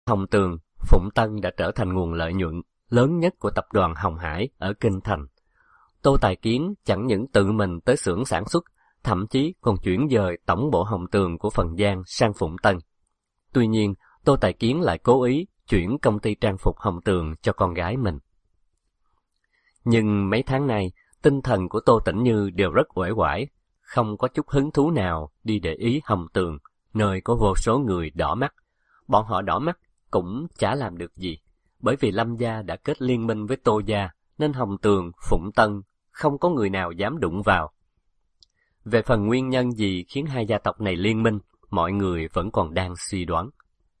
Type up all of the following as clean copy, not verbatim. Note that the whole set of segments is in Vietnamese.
Hồng Tường, Phụng Tân đã trở thành nguồn lợi nhuận lớn nhất của tập đoàn Hồng Hải ở Kinh Thành. Tô Tài Kiến chẳng những tự mình tới xưởng sản xuất, thậm chí còn chuyển dời tổng bộ Hồng Tường của Phần Giang sang Phụng Tân. Tuy nhiên, Tô Tài Kiến lại cố ý chuyển công ty trang phục Hồng Tường cho con gái mình. Nhưng mấy tháng nay, tinh thần của Tô Tĩnh Như đều rất uể oải, không có chút hứng thú nào đi để ý Hồng Tường, nơi có vô số người đỏ mắt. Bọn họ đỏ mắt cũng chả làm được gì, bởi vì Lâm gia đã kết liên minh với Tô gia, nên Hồng Tường, Phụng Tân không có người nào dám đụng vào. Về phần nguyên nhân gì khiến hai gia tộc này liên minh, mọi người vẫn còn đang suy đoán.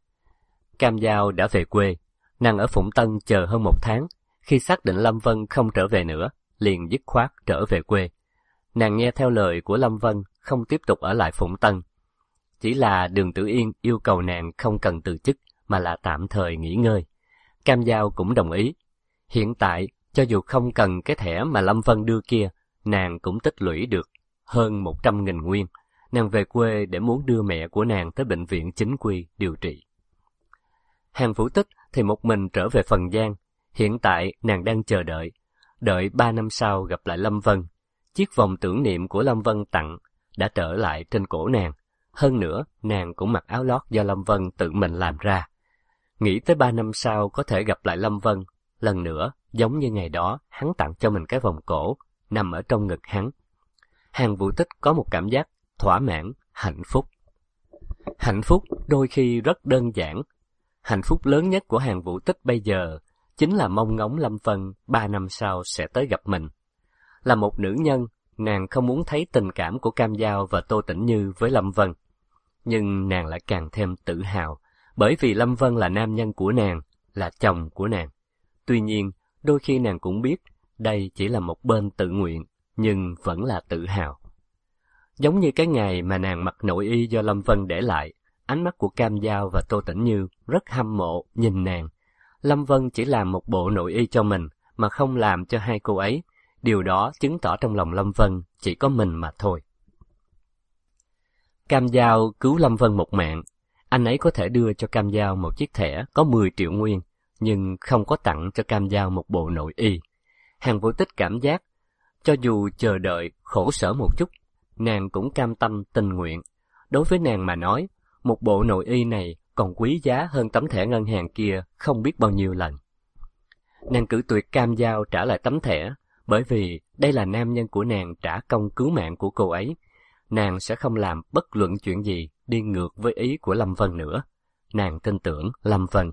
Cam Giao đã về quê, nàng ở Phụng Tân chờ hơn 1 tháng, khi xác định Lâm Vân không trở về nữa, liền dứt khoát trở về quê. Nàng nghe theo lời của Lâm Vân, không tiếp tục ở lại Phụng Tân. Chỉ là Đường Tử Yên yêu cầu nàng không cần từ chức, mà là tạm thời nghỉ ngơi. Cam Giao cũng đồng ý. Hiện tại, cho dù không cần cái thẻ mà Lâm Vân đưa kia, nàng cũng tích lũy được hơn 100.000 nguyên. Nàng về quê để muốn đưa mẹ của nàng tới bệnh viện chính quy điều trị. Hàn Vũ Tích thì một mình trở về Phần Giang. Hiện tại nàng đang chờ đợi 3 năm sau gặp lại Lâm Vân. Chiếc vòng tưởng niệm của Lâm Vân tặng đã trở lại trên cổ nàng. Hơn nữa, nàng cũng mặc áo lót do Lâm Vân tự mình làm ra. Nghĩ tới 3 năm sau có thể gặp lại Lâm Vân, lần nữa, giống như ngày đó, hắn tặng cho mình cái vòng cổ, nằm ở trong ngực hắn. Hàn Vũ Tích có một cảm giác thỏa mãn, hạnh phúc. Hạnh phúc đôi khi rất đơn giản. Hạnh phúc lớn nhất của Hàn Vũ Tích bây giờ chính là mong ngóng Lâm Vân 3 năm sau sẽ tới gặp mình. Là một nữ nhân, nàng không muốn thấy tình cảm của Cam Giao và Tô Tĩnh Như với Lâm Vân. Nhưng nàng lại càng thêm tự hào, bởi vì Lâm Vân là nam nhân của nàng, là chồng của nàng. Tuy nhiên, đôi khi nàng cũng biết, đây chỉ là một bên tự nguyện, nhưng vẫn là tự hào. Giống như cái ngày mà nàng mặc nội y do Lâm Vân để lại, ánh mắt của Cam Giao và Tô Tĩnh Như rất hâm mộ nhìn nàng. Lâm Vân chỉ làm một bộ nội y cho mình, mà không làm cho hai cô ấy. Điều đó chứng tỏ trong lòng Lâm Vân chỉ có mình mà thôi. Cam Giao cứu Lâm Vân một mạng. Anh ấy có thể đưa cho Cam Giao một chiếc thẻ có 10 triệu nguyên, nhưng không có tặng cho Cam Giao một bộ nội y. Hàn Vũ Tích cảm giác, cho dù chờ đợi, khổ sở một chút, nàng cũng cam tâm tình nguyện. Đối với nàng mà nói, một bộ nội y này còn quý giá hơn tấm thẻ ngân hàng kia không biết bao nhiêu lần. Nàng cự tuyệt Cam Giao trả lại tấm thẻ, bởi vì đây là nam nhân của nàng trả công cứu mạng của cô ấy. Nàng sẽ không làm bất luận chuyện gì đi ngược với ý của Lâm Vân nữa. Nàng tin tưởng Lâm Vân.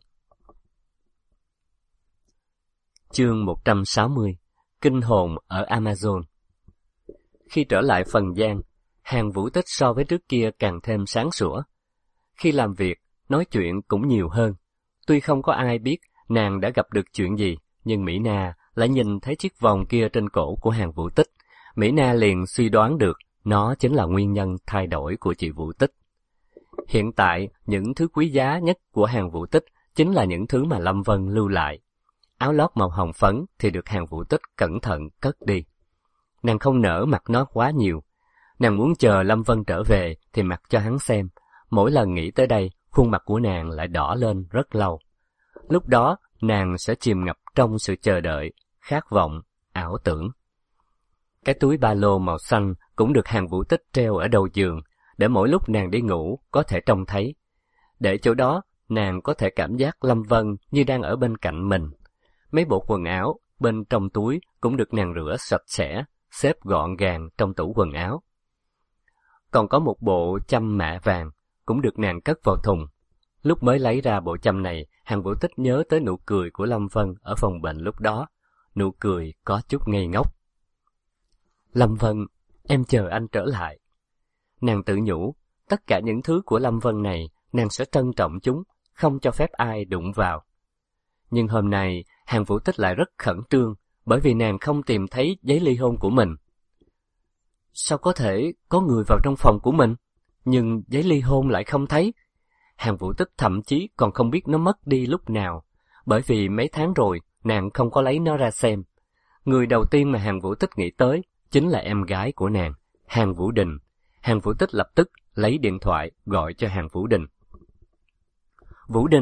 Chương 160. Kinh hồn ở Amazon. Khi trở lại Phần Giang, Hàn Vũ Tích so với trước kia càng thêm sáng sủa. Khi làm việc, nói chuyện cũng nhiều hơn. Tuy không có ai biết nàng đã gặp được chuyện gì, nhưng Mỹ Na lại nhìn thấy chiếc vòng kia trên cổ của Hàn Vũ Tích. Mỹ Na liền suy đoán được nó chính là nguyên nhân thay đổi của chị Vũ Tích. Hiện tại, những thứ quý giá nhất của Hàn Vũ Tích chính là những thứ mà Lâm Vân lưu lại. Áo lót màu hồng phấn thì được Hàn Vũ Tích cẩn thận cất đi. Nàng không nỡ mặc nó quá nhiều. Nàng muốn chờ Lâm Vân trở về thì mặc cho hắn xem. Mỗi lần nghĩ tới đây, khuôn mặt của nàng lại đỏ lên rất lâu. Lúc đó, nàng sẽ chìm ngập trong sự chờ đợi, khát vọng, ảo tưởng. Cái túi ba lô màu xanh cũng được Hàn Vũ Tích treo ở đầu giường, để mỗi lúc nàng đi ngủ có thể trông thấy. Để chỗ đó, nàng có thể cảm giác Lâm Vân như đang ở bên cạnh mình. Mấy bộ quần áo bên trong túi cũng được nàng rửa sạch sẽ, xếp gọn gàng trong tủ quần áo. Còn có một bộ châm mạ vàng cũng được nàng cất vào thùng. Lúc mới lấy ra bộ châm này, Hàn Vũ Tích nhớ tới nụ cười của Lâm Vân ở phòng bệnh lúc đó. Nụ cười có chút ngây ngốc. Lâm Vân, em chờ anh trở lại. Nàng tự nhủ, tất cả những thứ của Lâm Vân này, nàng sẽ trân trọng chúng, không cho phép ai đụng vào. Nhưng hôm nay, Hàn Vũ Tích lại rất khẩn trương, bởi vì nàng không tìm thấy giấy ly hôn của mình. Sao có thể có người vào trong phòng của mình, nhưng giấy ly hôn lại không thấy? Hàn Vũ Tích thậm chí còn không biết nó mất đi lúc nào, bởi vì mấy tháng rồi, nàng không có lấy nó ra xem. Người đầu tiên mà Hàn Vũ Tích nghĩ tới chính là em gái của nàng, Hàn Vũ Đình. Hàn Vũ Tích lập tức lấy điện thoại gọi cho Hàn Vũ Đình. Vũ Đình,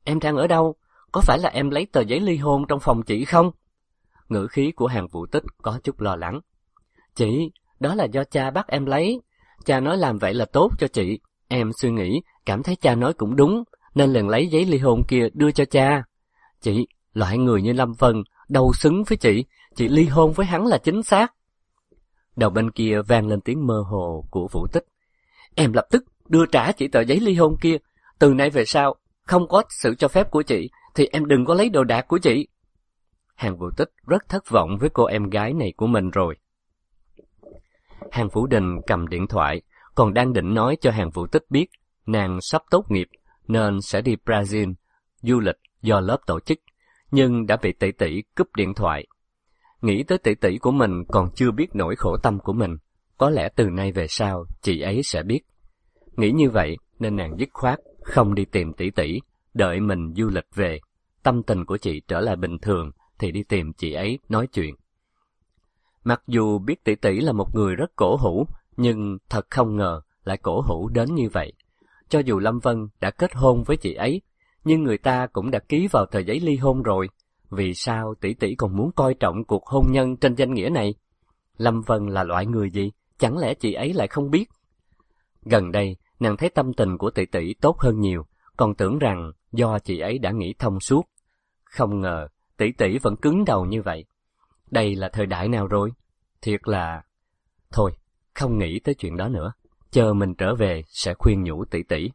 em đang ở đâu? Có phải là em lấy tờ giấy ly hôn trong phòng chị không? Ngữ khí của Hàn Vũ Tích có chút lo lắng. Chị, đó là do cha bắt em lấy. Cha nói làm vậy là tốt cho chị. Em suy nghĩ, cảm thấy cha nói cũng đúng, nên liền lấy giấy ly hôn kia đưa cho cha. Chị, loại người như Lâm Vân, đâu xứng với chị ly hôn với hắn là chính xác. Đầu bên kia vang lên tiếng mơ hồ của Vũ Tích. Em lập tức đưa trả chị tờ giấy ly hôn kia. Từ nay về sau, không có sự cho phép của chị, thì em đừng có lấy đồ đạc của chị. Hàn Vũ Tích rất thất vọng với cô em gái này của mình rồi. Hàn Vũ Đình cầm điện thoại, còn đang định nói cho Hàn Vũ Tích biết nàng sắp tốt nghiệp nên sẽ đi Brazil du lịch do lớp tổ chức, nhưng đã bị tỷ tỷ cúp điện thoại. Nghĩ tới tỷ tỷ của mình còn chưa biết nỗi khổ tâm của mình, có lẽ từ nay về sau chị ấy sẽ biết. Nghĩ như vậy nên nàng dứt khoát không đi tìm tỷ tỷ, đợi mình du lịch về, tâm tình của chị trở lại bình thường thì đi tìm chị ấy nói chuyện. Mặc dù biết tỷ tỷ là một người rất cổ hủ, nhưng thật không ngờ lại cổ hủ đến như vậy. Cho dù Lâm Vân đã kết hôn với chị ấy, nhưng người ta cũng đã ký vào tờ giấy ly hôn rồi. Vì sao tỷ tỷ còn muốn coi trọng cuộc hôn nhân trên danh nghĩa này? Lâm Vân là loại người gì? Chẳng lẽ chị ấy lại không biết? Gần đây, nàng thấy tâm tình của tỷ tỷ tốt hơn nhiều, còn tưởng rằng do chị ấy đã nghĩ thông suốt. Không ngờ, tỷ tỷ vẫn cứng đầu như vậy. Đây là thời đại nào rồi? Thiệt là... Thôi, không nghĩ tới chuyện đó nữa. Chờ mình trở về sẽ khuyên nhủ tỷ tỷ.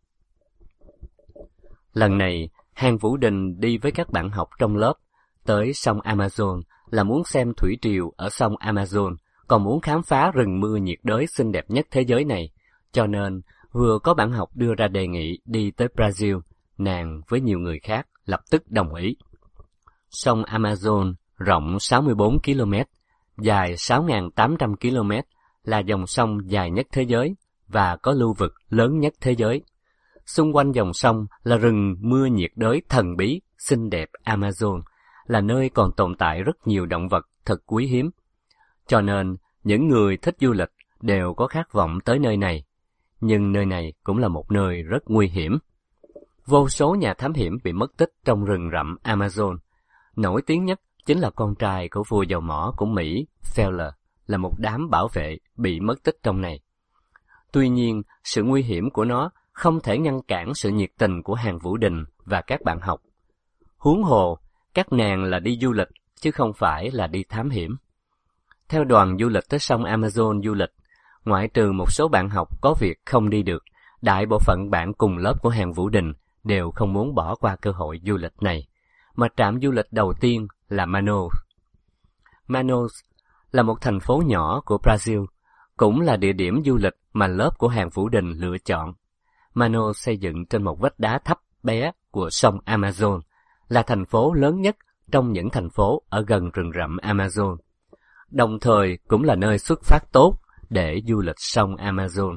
Lần này, Hàn Vũ Đình đi với các bạn học trong lớp tới sông Amazon là muốn xem thủy triều ở sông Amazon, còn muốn khám phá rừng mưa nhiệt đới xinh đẹp nhất thế giới này. Cho nên, vừa có bạn học đưa ra đề nghị đi tới Brazil, nàng với nhiều người khác lập tức đồng ý. Sông Amazon rộng 64 km, dài 6.800 km, là dòng sông dài nhất thế giới và có lưu vực lớn nhất thế giới. Xung quanh dòng sông là rừng mưa nhiệt đới thần bí, xinh đẹp Amazon, là nơi còn tồn tại rất nhiều động vật thật quý hiếm. Cho nên, những người thích du lịch đều có khát vọng tới nơi này. Nhưng nơi này cũng là một nơi rất nguy hiểm. Vô số nhà thám hiểm bị mất tích trong rừng rậm Amazon. Nổi tiếng nhất chính là con trai của vua dầu mỏ của Mỹ, Fowler, là một đám bảo vệ bị mất tích trong này. Tuy nhiên, sự nguy hiểm của nó không thể ngăn cản sự nhiệt tình của Hàn Vũ Đình và các bạn học. Huống hồ, các nàng là đi du lịch, chứ không phải là đi thám hiểm. Theo đoàn du lịch tới sông Amazon du lịch, ngoại trừ một số bạn học có việc không đi được, đại bộ phận bạn cùng lớp của Hàn Vũ Đình đều không muốn bỏ qua cơ hội du lịch này, mà trạm du lịch đầu tiên là Manaus. Manaus là một thành phố nhỏ của Brazil, cũng là địa điểm du lịch mà lớp của Hàn Vũ Đình lựa chọn. Manaus xây dựng trên một vách đá thấp bé của sông Amazon, là thành phố lớn nhất trong những thành phố ở gần rừng rậm Amazon, đồng thời cũng là nơi xuất phát tốt để du lịch sông Amazon.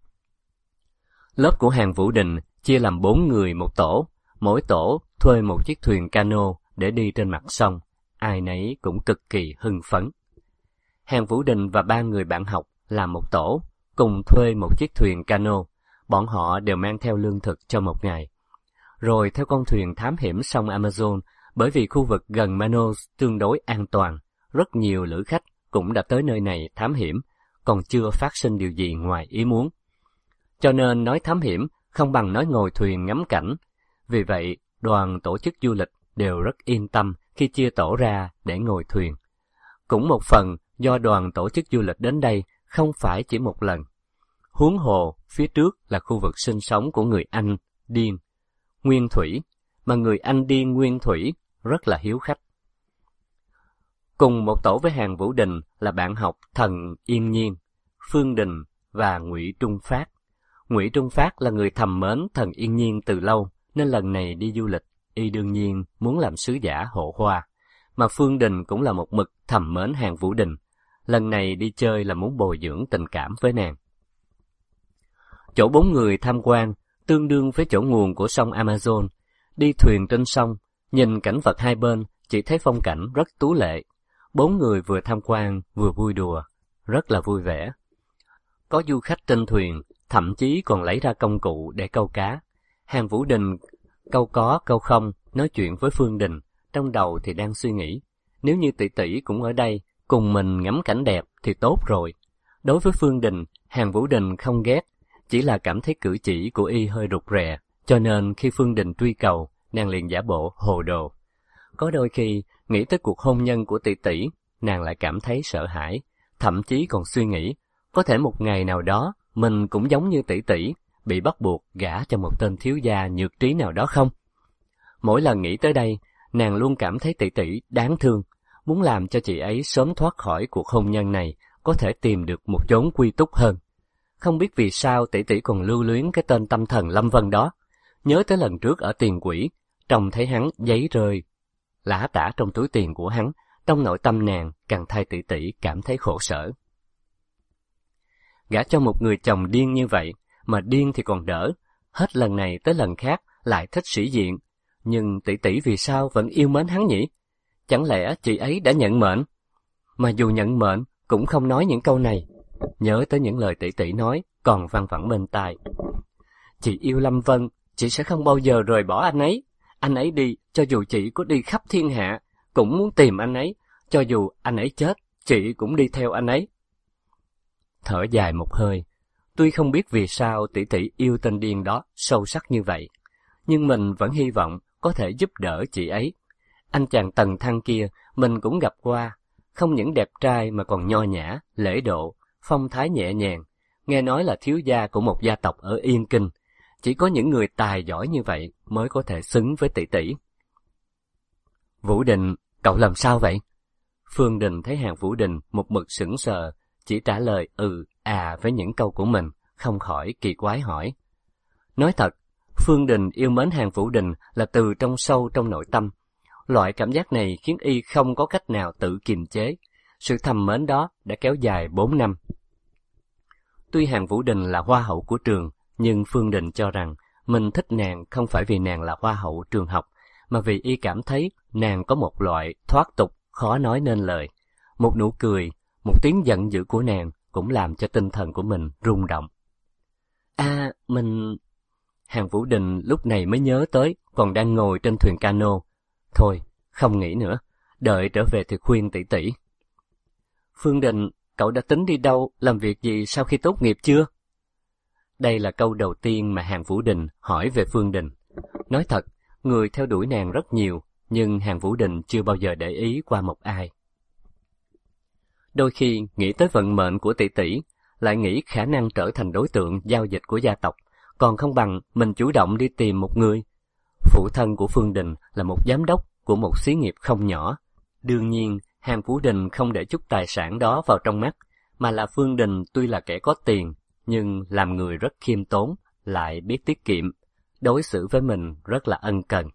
Lớp của Hàn Vũ Đình chia làm 4 người một tổ, mỗi tổ thuê một chiếc thuyền cano để đi trên mặt sông, ai nấy cũng cực kỳ hưng phấn. Hàn Vũ Đình và 3 người bạn học làm một tổ, cùng thuê một chiếc thuyền cano, bọn họ đều mang theo lương thực cho một ngày. Rồi theo con thuyền thám hiểm sông Amazon, bởi vì khu vực gần Manaus tương đối an toàn, rất nhiều lữ khách cũng đã tới nơi này thám hiểm, còn chưa phát sinh điều gì ngoài ý muốn. Cho nên nói thám hiểm không bằng nói ngồi thuyền ngắm cảnh. Vì vậy, đoàn tổ chức du lịch đều rất yên tâm khi chia tổ ra để ngồi thuyền. Cũng một phần do đoàn tổ chức du lịch đến đây không phải chỉ một lần. Huống hồ, phía trước là khu vực sinh sống của người Anh Điên Nguyên Thủy, mà người Anh Điên Nguyên Thủy rất là hiếu khách. Cùng một tổ với Hàn Vũ Đình là bạn học Thần Yên Nhiên, Phương Đình và Ngụy Trung Phát. Ngụy Trung Phát là người thầm mến Thần Yên Nhiên từ lâu, nên lần này đi du lịch, y đương nhiên muốn làm sứ giả hộ hoa. Mà Phương Đình cũng là một mực thầm mến Hàn Vũ Đình, lần này đi chơi là muốn bồi dưỡng tình cảm với nàng. Chỗ 4 người tham quan tương đương với chỗ nguồn của sông Amazon. Đi thuyền trên sông, nhìn cảnh vật hai bên, chỉ thấy phong cảnh rất tú lệ. 4 người vừa tham quan vừa vui đùa, rất là vui vẻ. Có du khách trên thuyền, thậm chí còn lấy ra công cụ để câu cá. Hàn Vũ Đình Câu có, câu không, nói chuyện với Phương Đình, trong đầu thì đang suy nghĩ, nếu như tỷ tỷ cũng ở đây, cùng mình ngắm cảnh đẹp thì tốt rồi. Đối với Phương Đình, Hàn Vũ Đình không ghét, chỉ là cảm thấy cử chỉ của y hơi rụt rè, cho nên khi Phương Đình truy cầu, nàng liền giả bộ hồ đồ. Có đôi khi, nghĩ tới cuộc hôn nhân của tỷ tỷ, nàng lại cảm thấy sợ hãi, thậm chí còn suy nghĩ, có thể một ngày nào đó, mình cũng giống như tỷ tỷ, bị bắt buộc gả cho một tên thiếu gia nhược trí nào đó không? Mỗi lần nghĩ tới đây, nàng luôn cảm thấy tỷ tỷ đáng thương, muốn làm cho chị ấy sớm thoát khỏi cuộc hôn nhân này, có thể tìm được một chốn quy túc hơn. Không biết vì sao tỷ tỷ còn lưu luyến cái tên tâm thần Lâm Vân đó. Nhớ tới lần trước ở Tiền Quỷ, trông thấy hắn giấy rơi lả tả trong túi tiền của hắn, trong nội tâm nàng càng thay tỷ tỷ cảm thấy khổ sở. Gả cho một người chồng điên như vậy, mà điên thì còn đỡ, hết lần này tới lần khác lại thích sĩ diện. Nhưng tỷ tỷ vì sao vẫn yêu mến hắn nhỉ? Chẳng lẽ chị ấy đã nhận mệnh? Mà dù nhận mệnh cũng không nói những câu này. Nhớ tới những lời tỷ tỷ nói còn văng vẳng bên tai. Chị yêu Lâm Vân, chị sẽ không bao giờ rời bỏ anh ấy. Anh ấy đi, cho dù chị có đi khắp thiên hạ, cũng muốn tìm anh ấy. Cho dù anh ấy chết, chị cũng đi theo anh ấy. Thở dài một hơi, tuy không biết vì sao tỷ tỷ yêu tên điên đó sâu sắc như vậy, nhưng mình vẫn hy vọng có thể giúp đỡ chị ấy. Anh chàng Tần Thăng kia mình cũng gặp qua, không những đẹp trai mà còn nho nhã, lễ độ, phong thái nhẹ nhàng, nghe nói là thiếu gia của một gia tộc ở Yên Kinh. Chỉ có những người tài giỏi như vậy mới có thể xứng với tỷ tỷ. Vũ Đình, cậu làm sao vậy? Phương Đình thấy Hàn Vũ Đình một mực sững sờ, chỉ trả lời với những câu của mình, không khỏi kỳ quái hỏi. Nói thật, Phương Đình yêu mến Hàn Vũ Đình là từ trong sâu trong nội tâm. Loại cảm giác này khiến y không có cách nào tự kiềm chế. Sự thầm mến đó đã kéo dài 4 năm. Tuy Hàn Vũ Đình là hoa hậu của trường, nhưng Phương Đình cho rằng mình thích nàng không phải vì nàng là hoa hậu trường học, mà vì y cảm thấy nàng có một loại thoát tục khó nói nên lời. Một nụ cười, một tiếng giận dữ của nàng cũng làm cho tinh thần của mình rung động. Hàn Vũ Đình lúc này mới nhớ tới còn đang ngồi trên thuyền cano. Thôi, không nghĩ nữa, đợi trở về thì khuyên tỷ tỷ. Phương Đình, cậu đã tính đi đâu, làm việc gì sau khi tốt nghiệp chưa? Đây là câu đầu tiên mà Hàn Vũ Đình hỏi về Phương Đình. Nói thật, người theo đuổi nàng rất nhiều, nhưng Hàn Vũ Đình chưa bao giờ để ý qua một ai. Đôi khi nghĩ tới vận mệnh của tỷ tỷ, lại nghĩ khả năng trở thành đối tượng giao dịch của gia tộc, còn không bằng mình chủ động đi tìm một người. Phụ thân của Phương Đình là một giám đốc của một xí nghiệp không nhỏ. Đương nhiên, Hàn Vũ Đình không để chút tài sản đó vào trong mắt, mà là Phương Đình tuy là kẻ có tiền, nhưng làm người rất khiêm tốn, lại biết tiết kiệm, đối xử với mình rất là ân cần.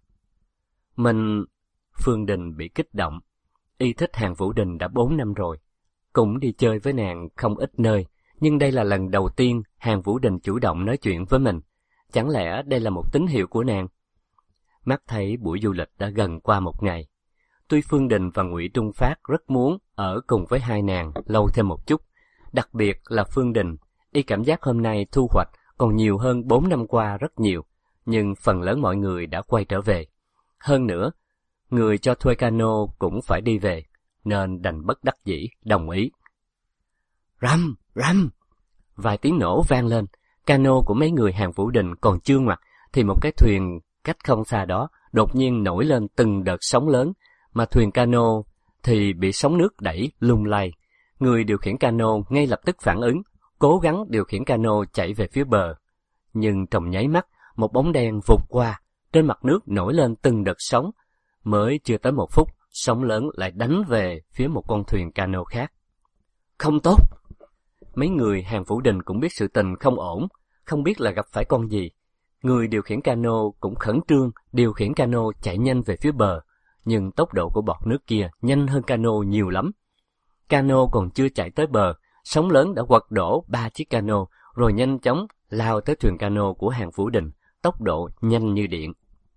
Phương Đình bị kích động. Y thích Hàn Vũ Đình đã 4 năm rồi, cũng đi chơi với nàng không ít nơi, nhưng đây là lần đầu tiên Hàn Vũ Đình chủ động nói chuyện với mình. Chẳng lẽ đây là một tín hiệu của nàng? Mắt thấy buổi du lịch đã gần qua một ngày. Tuy Phương Đình và Ngụy Trung Phát rất muốn ở cùng với hai nàng lâu thêm một chút, đặc biệt là Phương Đình, y cảm giác hôm nay thu hoạch còn nhiều hơn 4 năm qua rất nhiều, nhưng phần lớn mọi người đã quay trở về. Hơn nữa, người cho thuê cano cũng phải đi về, nên đành bất đắc dĩ đồng ý. Rầm, rầm! Vài tiếng nổ vang lên, cano của mấy người Hàn Vũ Đình còn chưa ngoặt, thì một cái thuyền cách không xa đó đột nhiên nổi lên từng đợt sóng lớn, mà thuyền cano thì bị sóng nước đẩy lung lay. Người điều khiển cano ngay lập tức phản ứng, cố gắng điều khiển cano chạy về phía bờ. Nhưng trong nháy mắt, một bóng đen vụt qua, trên mặt nước nổi lên từng đợt sóng. Mới chưa tới 1 phút, sóng lớn lại đánh về phía một con thuyền cano khác. Không tốt! Mấy người Hàn Vũ Đình cũng biết sự tình không ổn, không biết là gặp phải con gì. Người điều khiển cano cũng khẩn trương điều khiển cano chạy nhanh về phía bờ, nhưng tốc độ của bọt nước kia nhanh hơn cano nhiều lắm. Cano còn chưa chạy tới bờ, sóng lớn đã quật đổ 3 chiếc cano, rồi nhanh chóng lao tới thuyền cano của Hàn Vũ Đình, tốc độ nhanh như điện.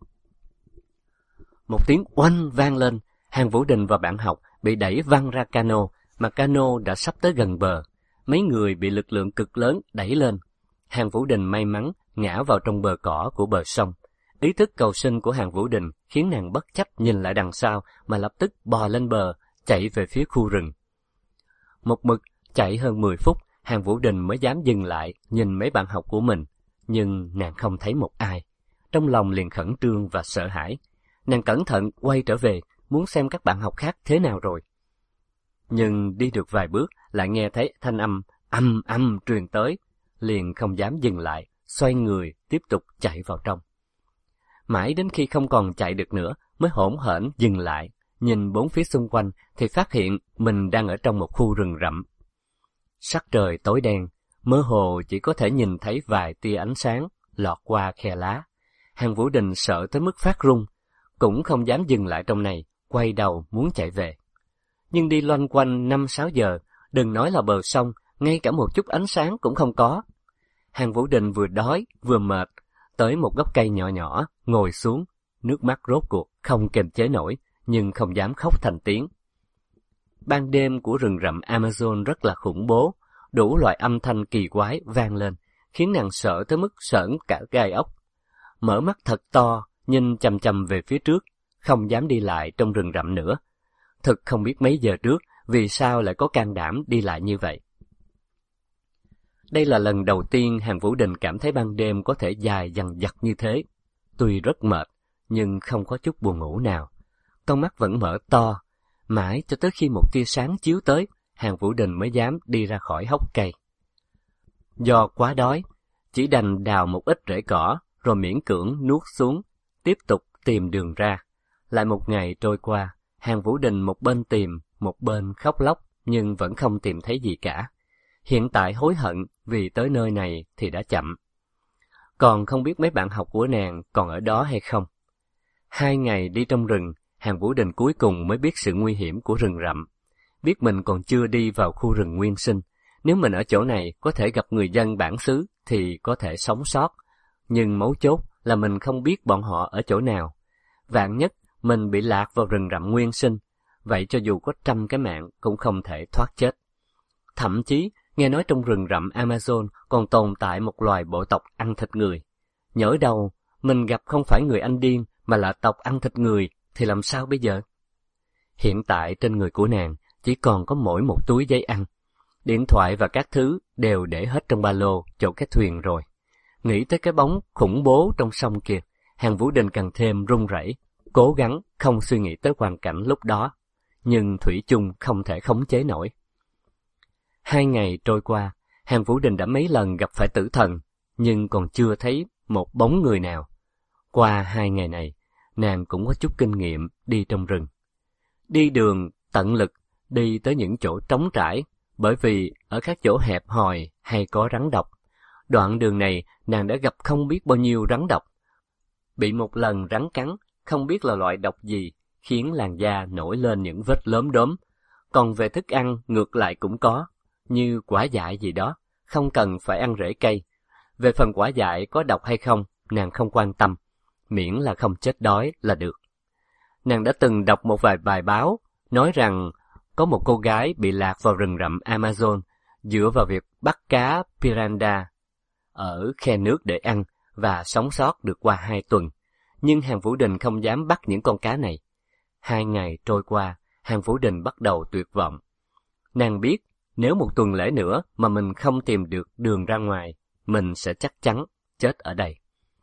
Một tiếng oanh vang lên, Hàn Vũ Đình và bạn học bị đẩy văng ra cano, mà cano đã sắp tới gần bờ. Mấy người bị lực lượng cực lớn đẩy lên. Hàn Vũ Đình may mắn ngã vào trong bờ cỏ của bờ sông. Ý thức cầu sinh của Hàn Vũ Đình khiến nàng bất chấp nhìn lại đằng sau mà lập tức bò lên bờ, chạy về phía khu rừng. Một mực chạy hơn 10 phút, Hàn Vũ Đình mới dám dừng lại nhìn mấy bạn học của mình, nhưng nàng không thấy một ai. Trong lòng liền khẩn trương và sợ hãi. Nàng cẩn thận quay trở về, muốn xem các bạn học khác thế nào rồi. Nhưng đi được vài bước lại nghe thấy thanh âm ầm ầm truyền tới, liền không dám dừng lại, xoay người tiếp tục chạy vào trong. Mãi đến khi không còn chạy được nữa mới hỗn hển dừng lại, nhìn bốn phía xung quanh thì phát hiện mình đang ở trong một khu rừng rậm. Sắc trời tối đen, mơ hồ chỉ có thể nhìn thấy vài tia ánh sáng lọt qua khe lá. Hàn Vũ Đình sợ tới mức phát run, cũng không dám dừng lại trong này, quay đầu muốn chạy về. Nhưng đi loanh quanh 5-6 giờ, đừng nói là bờ sông, ngay cả một chút ánh sáng cũng không có. Hàn Vũ Đình vừa đói vừa mệt, tới một gốc cây nhỏ nhỏ, ngồi xuống, nước mắt rốt cuộc không kiềm chế nổi, nhưng không dám khóc thành tiếng. Ban đêm của rừng rậm Amazon rất là khủng bố, đủ loại âm thanh kỳ quái vang lên, khiến nàng sợ tới mức sởn cả gai ốc. Mở mắt thật to, nhìn chằm chằm về phía trước, không dám đi lại trong rừng rậm nữa. Thực không biết mấy giờ trước, vì sao lại có can đảm đi lại như vậy. Đây là lần đầu tiên Hàn Vũ Đình cảm thấy ban đêm có thể dài dằng dặc như thế. Tuy rất mệt, nhưng không có chút buồn ngủ nào. Con mắt vẫn mở to, mãi cho tới khi một tia sáng chiếu tới, Hàn Vũ Đình mới dám đi ra khỏi hốc cây. Do quá đói, chỉ đành đào một ít rễ cỏ, rồi miễn cưỡng nuốt xuống, tiếp tục tìm đường ra. Lại một ngày trôi qua, Hàn Vũ Đình một bên tìm, một bên khóc lóc, nhưng vẫn không tìm thấy gì cả. Hiện tại hối hận vì tới nơi này thì đã chậm. Còn không biết mấy bạn học của nàng còn ở đó hay không. 2 ngày đi trong rừng, Hàn Vũ Đình cuối cùng mới biết sự nguy hiểm của rừng rậm. Biết mình còn chưa đi vào khu rừng nguyên sinh. Nếu mình ở chỗ này có thể gặp người dân bản xứ thì có thể sống sót. Nhưng mấu chốt là mình không biết bọn họ ở chỗ nào. Vạn nhất mình bị lạc vào rừng rậm nguyên sinh, vậy cho dù có 100 cái mạng cũng không thể thoát chết. Thậm chí, nghe nói trong rừng rậm Amazon còn tồn tại một loài bộ tộc ăn thịt người. Nhỡ đâu, mình gặp không phải người Anh điên mà là tộc ăn thịt người, thì làm sao bây giờ? Hiện tại trên người của nàng chỉ còn có mỗi một túi giấy ăn. Điện thoại và các thứ đều để hết trong ba lô chỗ cái thuyền rồi. Nghĩ tới cái bóng khủng bố trong sông kia, Hàn Vũ Đình càng thêm run rẩy, cố gắng không suy nghĩ tới hoàn cảnh lúc đó. Nhưng thủy chung không thể khống chế nổi. 2 ngày trôi qua, Hàn Vũ Đình đã mấy lần gặp phải tử thần, nhưng còn chưa thấy một bóng người nào. Qua 2 ngày này, nàng cũng có chút kinh nghiệm đi trong rừng. Đi đường tận lực, đi tới những chỗ trống trải, bởi vì ở các chỗ hẹp hòi hay có rắn độc. Đoạn đường này nàng đã gặp không biết bao nhiêu rắn độc. Bị một lần rắn cắn, không biết là loại độc gì, khiến làn da nổi lên những vết lốm đốm. Còn về thức ăn ngược lại cũng có, như quả dại gì đó, không cần phải ăn rễ cây. Về phần quả dại có độc hay không, nàng không quan tâm, miễn là không chết đói là được. Nàng đã từng đọc một vài bài báo, nói rằng có một cô gái bị lạc vào rừng rậm Amazon dựa vào việc bắt cá piranha ở khe nước để ăn và sống sót được qua 2 tuần. Nhưng Hàn Vũ Đình không dám bắt những con cá này. 2 ngày trôi qua, Hàn Vũ Đình bắt đầu tuyệt vọng. Nàng biết nếu một tuần lễ nữa mà mình không tìm được đường ra ngoài, mình sẽ chắc chắn chết ở đây.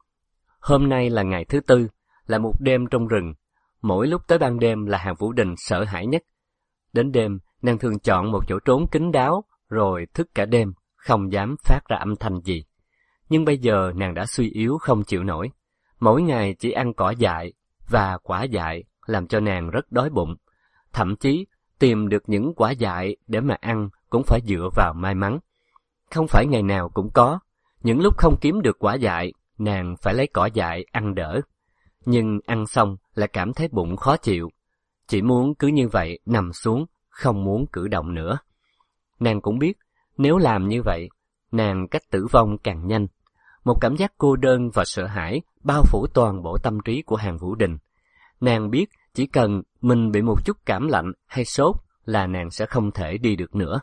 Hôm nay là ngày thứ 4, là một đêm trong rừng. Mỗi lúc tới ban đêm là Hàn Vũ Đình sợ hãi nhất. Đến đêm, nàng thường chọn một chỗ trốn kín đáo, rồi thức cả đêm, không dám phát ra âm thanh gì. Nhưng bây giờ nàng đã suy yếu không chịu nổi. Mỗi ngày chỉ ăn cỏ dại và quả dại làm cho nàng rất đói bụng. Thậm chí tìm được những quả dại để mà ăn cũng phải dựa vào may mắn. Không phải ngày nào cũng có. Những lúc không kiếm được quả dại, nàng phải lấy cỏ dại ăn đỡ. Nhưng ăn xong lại cảm thấy bụng khó chịu. Chỉ muốn cứ như vậy nằm xuống, không muốn cử động nữa. Nàng cũng biết, nếu làm như vậy, nàng cách tử vong càng nhanh. Một cảm giác cô đơn và sợ hãi bao phủ toàn bộ tâm trí của Hàn Vũ Đình. Nàng biết chỉ cần mình bị một chút cảm lạnh hay sốt là nàng sẽ không thể đi được nữa.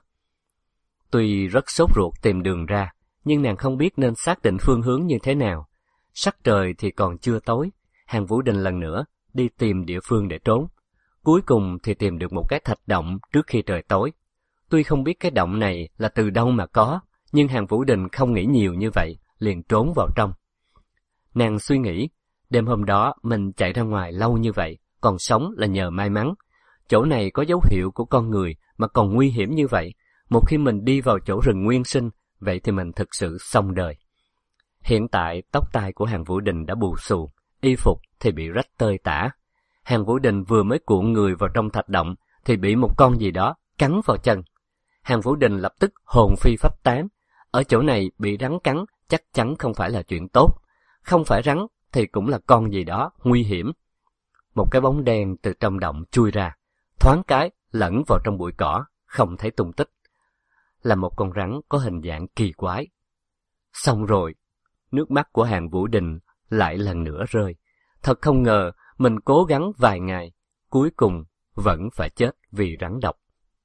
Tuy rất sốt ruột tìm đường ra, nhưng nàng không biết nên xác định phương hướng như thế nào. Sắc trời thì còn chưa tối, Hàn Vũ Đình lần nữa đi tìm địa phương để trốn. Cuối cùng thì tìm được một cái thạch động trước khi trời tối. Tuy không biết cái động này là từ đâu mà có, nhưng Hàn Vũ Đình không nghĩ nhiều như vậy, liền trốn vào trong. Nàng suy nghĩ, đêm hôm đó mình chạy ra ngoài lâu như vậy, còn sống là nhờ may mắn. Chỗ này có dấu hiệu của con người mà còn nguy hiểm như vậy. Một khi mình đi vào chỗ rừng nguyên sinh, vậy thì mình thực sự xong đời. Hiện tại tóc tai của Hàn Vũ Đình đã bù xù, y phục thì bị rách tơi tả. Hàn Vũ Đình vừa mới cuộn người vào trong thạch động thì bị một con gì đó cắn vào chân. Hàn Vũ Đình lập tức hồn phi phách tán. Ở chỗ này bị rắn cắn chắc chắn không phải là chuyện tốt. Không phải rắn thì cũng là con gì đó nguy hiểm. Một cái bóng đen từ trong động chui ra, thoáng cái lẫn vào trong bụi cỏ, không thấy tung tích. Là một con rắn có hình dạng kỳ quái. Xong rồi, nước mắt của Hàn Vũ Đình lại lần nữa rơi. Thật không ngờ mình cố gắng vài ngày, cuối cùng vẫn phải chết vì rắn độc.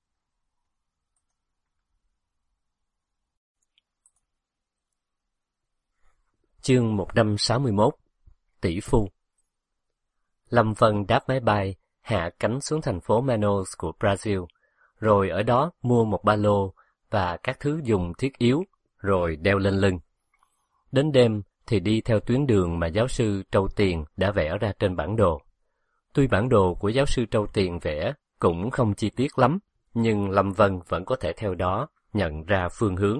Chương 161. Tỷ phu. Lâm Vân đáp máy bay, hạ cánh xuống thành phố Manaus của Brazil, rồi ở đó mua một ba lô và các thứ dùng thiết yếu, rồi đeo lên lưng. Đến đêm thì đi theo tuyến đường mà giáo sư Trâu Tiền đã vẽ ra trên bản đồ. Tuy bản đồ của giáo sư Trâu Tiền vẽ cũng không chi tiết lắm, nhưng Lâm Vân vẫn có thể theo đó nhận ra phương hướng.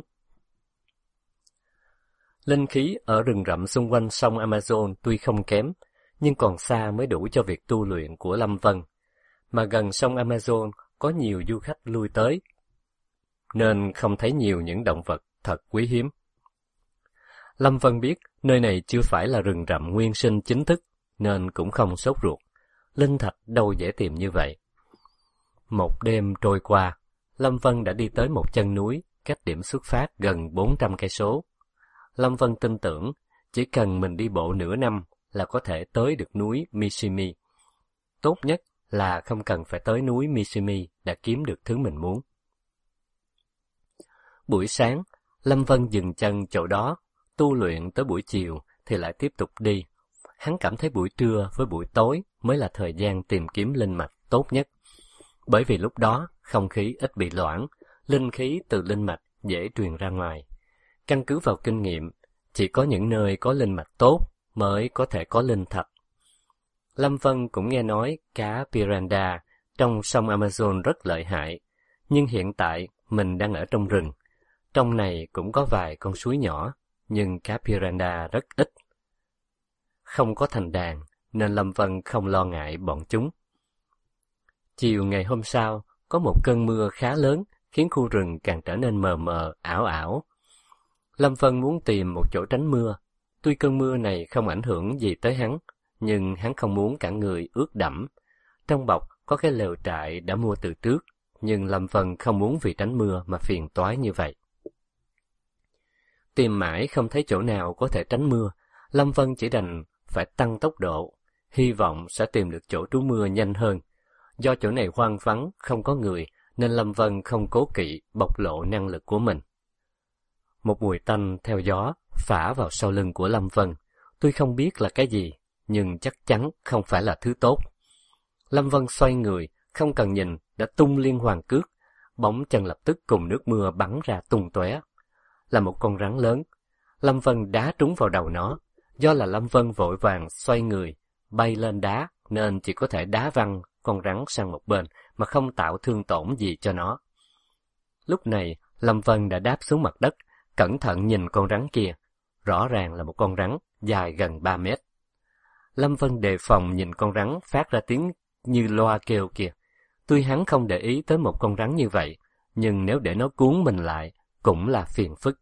Linh khí ở rừng rậm xung quanh sông Amazon tuy không kém, nhưng còn xa mới đủ cho việc tu luyện của Lâm Vân. Mà gần sông Amazon có nhiều du khách lui tới, nên không thấy nhiều những động vật thật quý hiếm. Lâm Vân biết nơi này chưa phải là rừng rậm nguyên sinh chính thức, nên cũng không sốt ruột. Linh thạch đâu dễ tìm như vậy. Một đêm trôi qua, Lâm Vân đã đi tới một chân núi cách điểm xuất phát gần 400 cây số. Lâm Vân tin tưởng chỉ cần mình đi bộ nửa năm là có thể tới được núi Mishimi. Tốt nhất là không cần phải tới núi Mishimi đã kiếm được thứ mình muốn. Buổi sáng, Lâm Vân dừng chân chỗ đó, tu luyện tới buổi chiều thì lại tiếp tục đi. Hắn cảm thấy buổi trưa với buổi tối mới là thời gian tìm kiếm linh mạch tốt nhất. Bởi vì lúc đó không khí ít bị loãng, linh khí từ linh mạch dễ truyền ra ngoài. Căn cứ vào kinh nghiệm, chỉ có những nơi có linh mạch tốt mới có thể có linh thạch. Lâm Vân cũng nghe nói cá piranha trong sông Amazon rất lợi hại, nhưng hiện tại mình đang ở trong rừng. Trong này cũng có vài con suối nhỏ, nhưng cá piranha rất ít. Không có thành đàn, nên Lâm Vân không lo ngại bọn chúng. Chiều ngày hôm sau, có một cơn mưa khá lớn, khiến khu rừng càng trở nên mờ mờ, ảo ảo. Lâm Vân muốn tìm một chỗ tránh mưa. Tuy cơn mưa này không ảnh hưởng gì tới hắn, nhưng hắn không muốn cả người ướt đẫm. Trong bọc có cái lều trại đã mua từ trước, nhưng Lâm Vân không muốn vì tránh mưa mà phiền toái như vậy. Tìm mãi không thấy chỗ nào có thể tránh mưa, Lâm Vân chỉ đành phải tăng tốc độ, hy vọng sẽ tìm được chỗ trú mưa nhanh hơn. Do chỗ này hoang vắng, không có người, nên Lâm Vân không cố kỵ bộc lộ năng lực của mình. Một mùi tanh theo gió phả vào sau lưng của Lâm Vân. Tuy không biết là cái gì, nhưng chắc chắn không phải là thứ tốt. Lâm Vân xoay người, không cần nhìn, đã tung liên hoàn cước. Bóng chân lập tức cùng nước mưa bắn ra tung tóe. Là một con rắn lớn. Lâm Vân đá trúng vào đầu nó. Do là Lâm Vân vội vàng xoay người, bay lên đá, nên chỉ có thể đá văng con rắn sang một bên mà không tạo thương tổn gì cho nó. Lúc này, Lâm Vân đã đáp xuống mặt đất, cẩn thận nhìn con rắn kia. Rõ ràng là một con rắn dài gần 3 mét. Lâm Vân đề phòng nhìn con rắn phát ra tiếng như loa kêu kìa. Tuy hắn không để ý tới một con rắn như vậy, nhưng nếu để nó cuốn mình lại, cũng là phiền phức.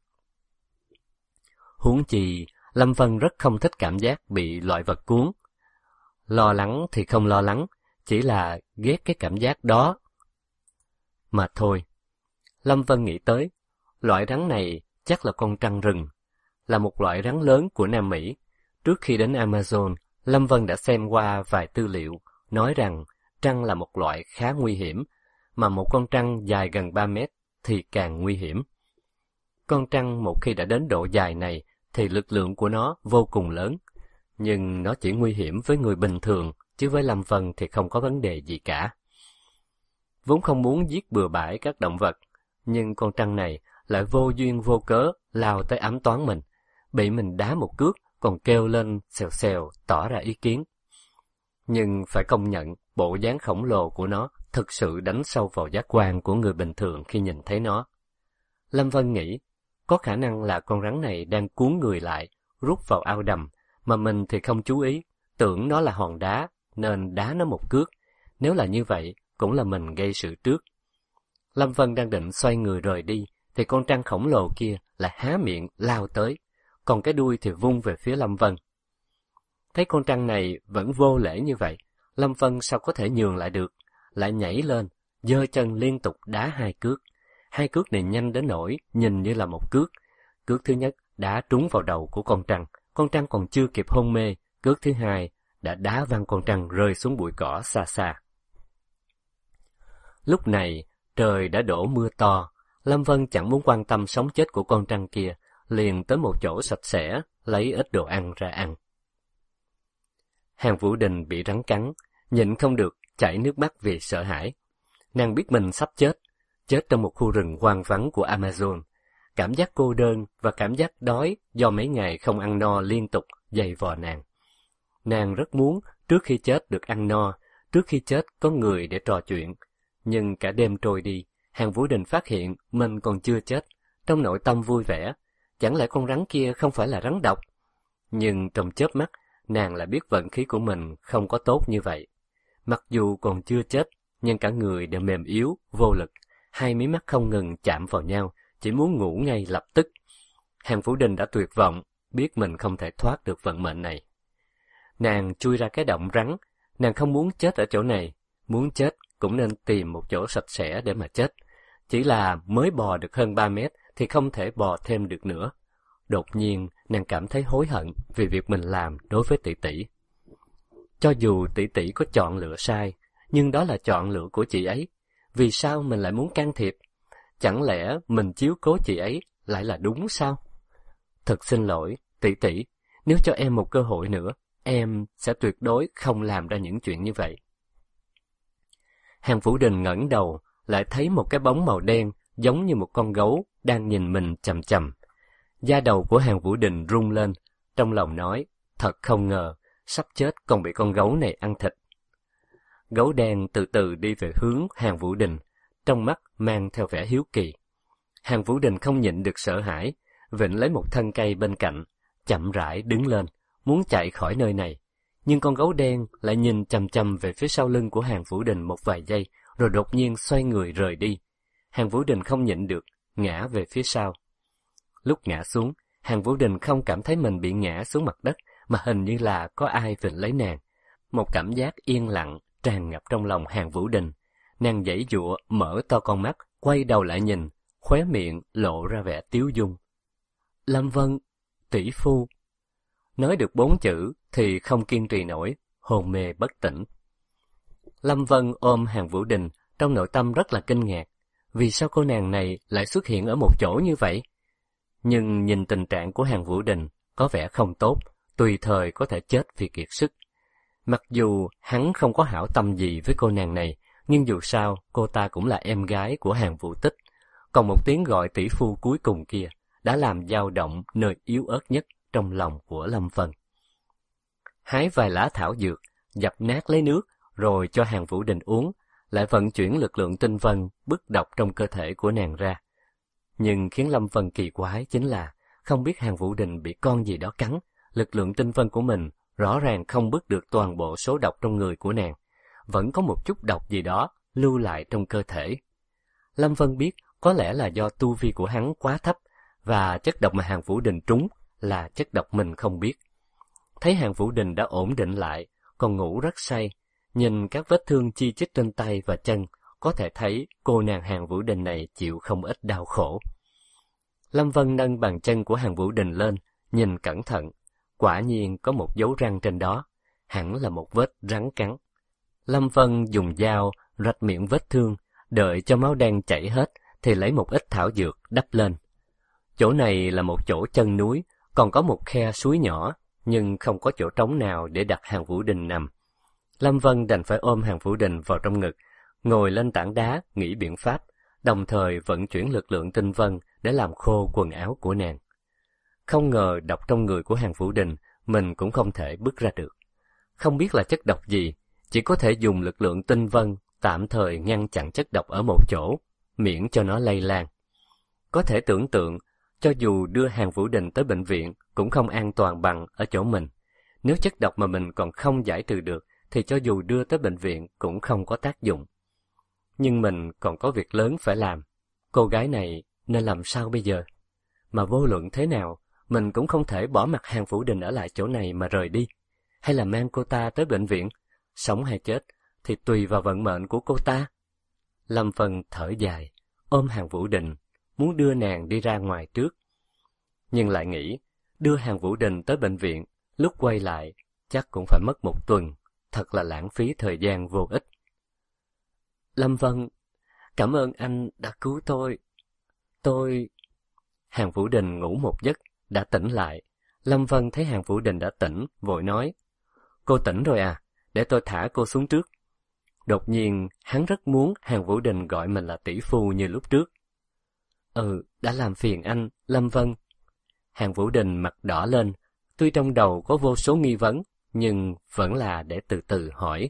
Huống chi, Lâm Vân rất không thích cảm giác bị loại vật cuốn. Lo lắng thì không lo lắng, chỉ là ghét cái cảm giác đó mà thôi. Lâm Vân nghĩ tới, loại rắn này chắc là con trăn rừng, là một loại rắn lớn của Nam Mỹ. Trước khi đến Amazon, Lâm Vân đã xem qua vài tư liệu, nói rằng trăn là một loại khá nguy hiểm, mà một con trăn dài gần 3 mét thì càng nguy hiểm. Con trăn một khi đã đến độ dài này, thì lực lượng của nó vô cùng lớn, nhưng nó chỉ nguy hiểm với người bình thường, chứ với Lâm Vân thì không có vấn đề gì cả. Vốn không muốn giết bừa bãi các động vật, nhưng con trăng này lại vô duyên vô cớ lao tới ám toán mình, bị mình đá một cước còn kêu lên xèo xèo tỏ ra ý kiến. Nhưng phải công nhận, bộ dáng khổng lồ của nó thực sự đánh sâu vào giác quan của người bình thường khi nhìn thấy nó. Lâm Vân nghĩ, có khả năng là con rắn này đang cuốn người lại, rút vào ao đầm, mà mình thì không chú ý, tưởng nó là hòn đá, nên đá nó một cước. Nếu là như vậy, cũng là mình gây sự trước. Lâm Vân đang định xoay người rời đi, thì con trăng khổng lồ kia lại há miệng lao tới, còn cái đuôi thì vung về phía Lâm Vân. Thấy con trăng này vẫn vô lễ như vậy, Lâm Vân sao có thể nhường lại được, lại nhảy lên, giơ chân liên tục đá 2 cước. 2 cước này nhanh đến nỗi nhìn như là một cước. Cước thứ nhất đá trúng vào đầu của con trăng còn chưa kịp hôn mê, cước thứ hai đã đá văng con trăng rơi xuống bụi cỏ xa xa. Lúc này, trời đã đổ mưa to, Lâm Vân chẳng muốn quan tâm sống chết của con trăng kia, liền tới một chỗ sạch sẽ, lấy ít đồ ăn ra ăn. Hàn Vũ Đình bị rắn cắn, nhịn không được, chảy nước mắt vì sợ hãi. Nàng biết mình sắp chết trong một khu rừng hoang vắng của Amazon. Cảm giác cô đơn và cảm giác đói do mấy ngày không ăn no liên tục dày vò nàng. Nàng rất muốn trước khi chết được ăn no, trước khi chết có người để trò chuyện. Nhưng cả đêm trôi đi, Hàn Vũ Đình phát hiện mình còn chưa chết, trong nội tâm vui vẻ. Chẳng lẽ con rắn kia không phải là rắn độc? Nhưng trong chớp mắt, nàng lại biết vận khí của mình không có tốt như vậy. Mặc dù còn chưa chết, nhưng cả người đều mềm yếu, vô lực, hai mí mắt không ngừng chạm vào nhau, chỉ muốn ngủ ngay lập tức. Hàn Vũ Đình đã tuyệt vọng, biết mình không thể thoát được vận mệnh này. Nàng chui ra cái động rắn, nàng không muốn chết ở chỗ này, muốn chết cũng nên tìm một chỗ sạch sẽ để mà chết. Chỉ là mới bò được hơn 3 mét thì không thể bò thêm được nữa. Đột nhiên, nàng cảm thấy hối hận vì việc mình làm đối với tỷ tỷ. Cho dù tỷ tỷ có chọn lựa sai, nhưng đó là chọn lựa của chị ấy. Vì sao mình lại muốn can thiệp? Chẳng lẽ mình chiếu cố chị ấy lại là đúng sao? Thật xin lỗi, tỷ tỷ, nếu cho em một cơ hội nữa, em sẽ tuyệt đối không làm ra những chuyện như vậy. Hàn Vũ Đình ngẩng đầu, lại thấy một cái bóng màu đen giống như một con gấu đang nhìn mình chằm chằm. Da đầu của Hàn Vũ Đình rung lên, trong lòng nói, thật không ngờ, sắp chết còn bị con gấu này ăn thịt. Gấu đen từ từ đi về hướng Hàn Vũ Đình, trong mắt mang theo vẻ hiếu kỳ. Hàn Vũ Đình không nhịn được sợ hãi, vịnh lấy một thân cây bên cạnh, chậm rãi đứng lên, muốn chạy khỏi nơi này. Nhưng con gấu đen lại nhìn chằm chằm về phía sau lưng của Hàn Vũ Đình một vài giây, rồi đột nhiên xoay người rời đi. Hàn Vũ Đình không nhịn được, ngã về phía sau. Lúc ngã xuống, Hàn Vũ Đình không cảm thấy mình bị ngã xuống mặt đất, mà hình như là có ai vịnh lấy nàng. Một cảm giác yên lặng tràn ngập trong lòng Hàn Vũ Đình. Nàng giãy giụa, mở to con mắt, quay đầu lại nhìn, khóe miệng lộ ra vẻ tiếu dung. Lâm Vân, tỷ phu. Nói được 4 chữ thì không kiên trì nổi, hôn mê bất tỉnh. Lâm Vân ôm Hàn Vũ Đình, trong nội tâm rất là kinh ngạc. Vì sao cô nàng này lại xuất hiện ở một chỗ như vậy? Nhưng nhìn tình trạng của Hàn Vũ Đình có vẻ không tốt, tùy thời có thể chết vì kiệt sức. Mặc dù hắn không có hảo tâm gì với cô nàng này, nhưng dù sao cô ta cũng là em gái của Hàn Vũ Tích. Còn một tiếng gọi tỷ phu cuối cùng kia đã làm dao động nơi yếu ớt nhất trong lòng của Lâm Vân. Hái vài lá thảo dược, dập nát lấy nước, rồi cho Hàn Vũ Đình uống, lại vận chuyển lực lượng tinh vân bức độc trong cơ thể của nàng ra. Nhưng khiến Lâm Vân kỳ quái chính là không biết Hàn Vũ Đình bị con gì đó cắn, lực lượng tinh vân của mình rõ ràng không bức được toàn bộ số độc trong người của nàng, vẫn có một chút độc gì đó lưu lại trong cơ thể. Lâm Vân biết có lẽ là do tu vi của hắn quá thấp, và chất độc mà Hàn Vũ Đình trúng là chất độc mình không biết. Thấy Hàn Vũ Đình đã ổn định lại, còn ngủ rất say, nhìn các vết thương chi chít trên tay và chân, có thể thấy cô nàng Hàn Vũ Đình này chịu không ít đau khổ. Lâm Vân nâng bàn chân của Hàn Vũ Đình lên, nhìn cẩn thận, quả nhiên có một dấu răng trên đó, hẳn là một vết rắn cắn. Lâm Vân dùng dao rạch miệng vết thương, đợi cho máu đen chảy hết thì lấy một ít thảo dược đắp lên. Chỗ này là một chỗ chân núi, còn có một khe suối nhỏ, nhưng không có chỗ trống nào để đặt Hàn Vũ Đình nằm. Lâm Vân đành phải ôm Hàn Vũ Đình vào trong ngực, ngồi lên tảng đá nghĩ biện pháp, đồng thời vận chuyển lực lượng tinh vân để làm khô quần áo của nàng. Không ngờ độc trong người của Hàn Vũ Đình mình cũng không thể bứt ra được. Không biết là chất độc gì, chỉ có thể dùng lực lượng tinh vân tạm thời ngăn chặn chất độc ở một chỗ, miễn cho nó lây lan. Có thể tưởng tượng, cho dù đưa Hàn Vũ Đình tới bệnh viện cũng không an toàn bằng ở chỗ mình. Nếu chất độc mà mình còn không giải trừ được, thì cho dù đưa tới bệnh viện cũng không có tác dụng. Nhưng mình còn có việc lớn phải làm. Cô gái này nên làm sao bây giờ? Mà vô luận thế nào, mình cũng không thể bỏ mặc Hàn Vũ Đình ở lại chỗ này mà rời đi. Hay là mang cô ta tới bệnh viện? Sống hay chết thì tùy vào vận mệnh của cô ta. Lâm Vân thở dài, ôm Hàn Vũ Đình, muốn đưa nàng đi ra ngoài trước. Nhưng lại nghĩ, đưa Hàn Vũ Đình tới bệnh viện, lúc quay lại, chắc cũng phải mất 1 tuần, thật là lãng phí thời gian vô ích. Lâm Vân, cảm ơn anh đã cứu tôi. Hàn Vũ Đình ngủ một giấc, đã tỉnh lại. Lâm Vân thấy Hàn Vũ Đình đã tỉnh, vội nói, cô tỉnh rồi à, để tôi thả cô xuống trước. Đột nhiên, hắn rất muốn Hàn Vũ Đình gọi mình là tỷ phu như lúc trước. Đã làm phiền anh, Lâm Vân. Hàn Vũ Đình mặt đỏ lên, tuy trong đầu có vô số nghi vấn, nhưng vẫn là để từ từ hỏi.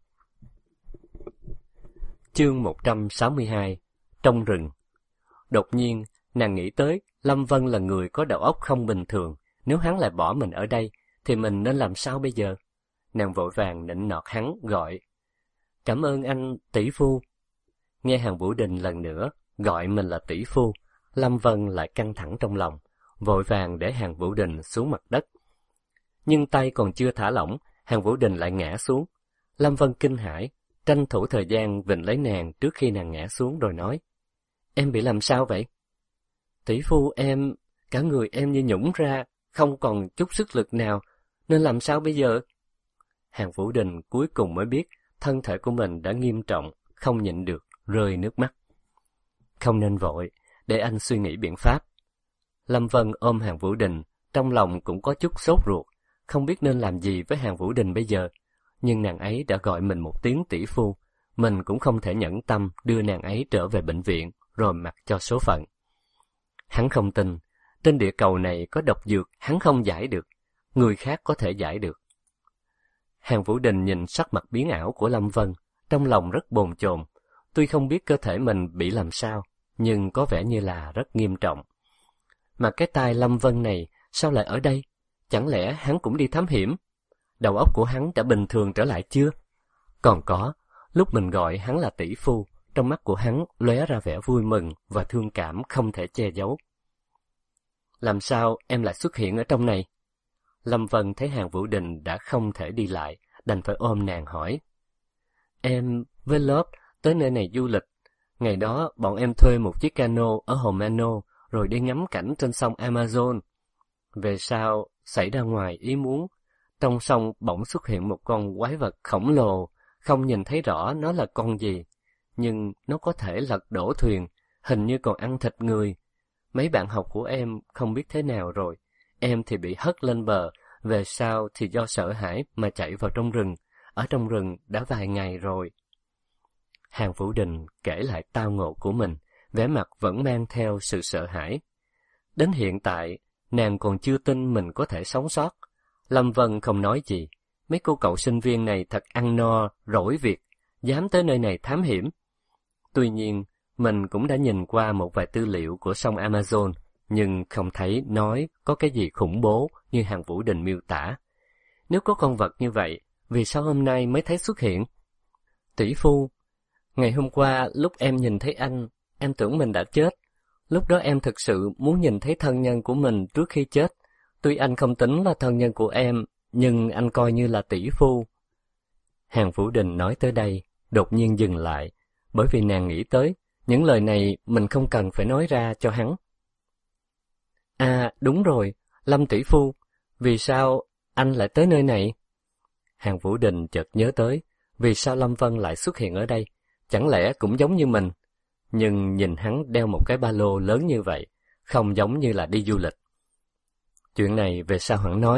Chương 162, Trong rừng. Đột nhiên, nàng nghĩ tới Lâm Vân là người có đầu óc không bình thường, nếu hắn lại bỏ mình ở đây, thì mình nên làm sao bây giờ? Nàng vội vàng nịnh nọt hắn gọi, cảm ơn anh, tỷ phu. Nghe Hàn Vũ Đình lần nữa gọi mình là tỷ phu, Lâm Vân lại căng thẳng trong lòng, vội vàng để Hàn Vũ Đình xuống mặt đất. Nhưng tay còn chưa thả lỏng, Hàn Vũ Đình lại ngã xuống. Lâm Vân kinh hãi, tranh thủ thời gian vịnh lấy nàng trước khi nàng ngã xuống rồi nói, em bị làm sao vậy? Tỷ phu em, cả người em như nhũn ra, không còn chút sức lực nào, nên làm sao bây giờ? Hàn Vũ Đình cuối cùng mới biết thân thể của mình đã nghiêm trọng, không nhịn được, rơi nước mắt. Không nên vội, để anh suy nghĩ biện pháp. Lâm Vân ôm Hàn Vũ Đình, trong lòng cũng có chút sốt ruột, không biết nên làm gì với Hàn Vũ Đình bây giờ. Nhưng nàng ấy đã gọi mình một tiếng tỷ phu, mình cũng không thể nhẫn tâm đưa nàng ấy trở về bệnh viện, rồi mặc cho số phận. Hắn không tin, trên địa cầu này có độc dược hắn không giải được, người khác có thể giải được. Hàn Vũ Đình nhìn sắc mặt biến ảo của Lâm Vân, trong lòng rất bồn chồn. Tuy không biết cơ thể mình bị làm sao, nhưng có vẻ như là rất nghiêm trọng. Mà cái tai Lâm Vân này sao lại ở đây? Chẳng lẽ hắn cũng đi thám hiểm? Đầu óc của hắn đã bình thường trở lại chưa? Còn có, lúc mình gọi hắn là tỷ phu, trong mắt của hắn lóe ra vẻ vui mừng và thương cảm không thể che giấu. Làm sao em lại xuất hiện ở trong này? Lâm Vân thấy Hàn Vũ Đình đã không thể đi lại, đành phải ôm nàng hỏi. Em với lớp tới nơi này du lịch. Ngày đó bọn em thuê một chiếc cano ở Hồ Mano, rồi đi ngắm cảnh trên sông Amazon. Về sau, xảy ra ngoài ý muốn. Trong sông bỗng xuất hiện một con quái vật khổng lồ, không nhìn thấy rõ nó là con gì. Nhưng nó có thể lật đổ thuyền, hình như còn ăn thịt người. Mấy bạn học của em không biết thế nào rồi. Em thì bị hất lên bờ, về sau thì do sợ hãi mà chạy vào trong rừng. Ở trong rừng đã vài ngày rồi. Hàn Vũ Đình kể lại tao ngộ của mình, vẻ mặt vẫn mang theo sự sợ hãi. Đến hiện tại, nàng còn chưa tin mình có thể sống sót. Lâm Vân không nói gì. Mấy cô cậu sinh viên này thật ăn no, rỗi việc, dám tới nơi này thám hiểm. Tuy nhiên, mình cũng đã nhìn qua một vài tư liệu của sông Amazon, nhưng không thấy nói có cái gì khủng bố như Hàn Vũ Đình miêu tả. Nếu có con vật như vậy, vì sao hôm nay mới thấy xuất hiện? Tỷ phu, ngày hôm qua lúc em nhìn thấy anh, em tưởng mình đã chết. Lúc đó em thực sự muốn nhìn thấy thân nhân của mình trước khi chết. Tuy anh không tính là thân nhân của em, nhưng anh coi như là tỷ phu. Hàn Vũ Đình nói tới đây, đột nhiên dừng lại, bởi vì nàng nghĩ tới, những lời này mình không cần phải nói ra cho hắn. À, đúng rồi, Lâm tỷ phu, vì sao anh lại tới nơi này? Hàn Vũ Đình chợt nhớ tới, vì sao Lâm Vân lại xuất hiện ở đây, chẳng lẽ cũng giống như mình? Nhưng nhìn hắn đeo một cái ba lô lớn như vậy, không giống như là đi du lịch. Chuyện này về sau hắn nói,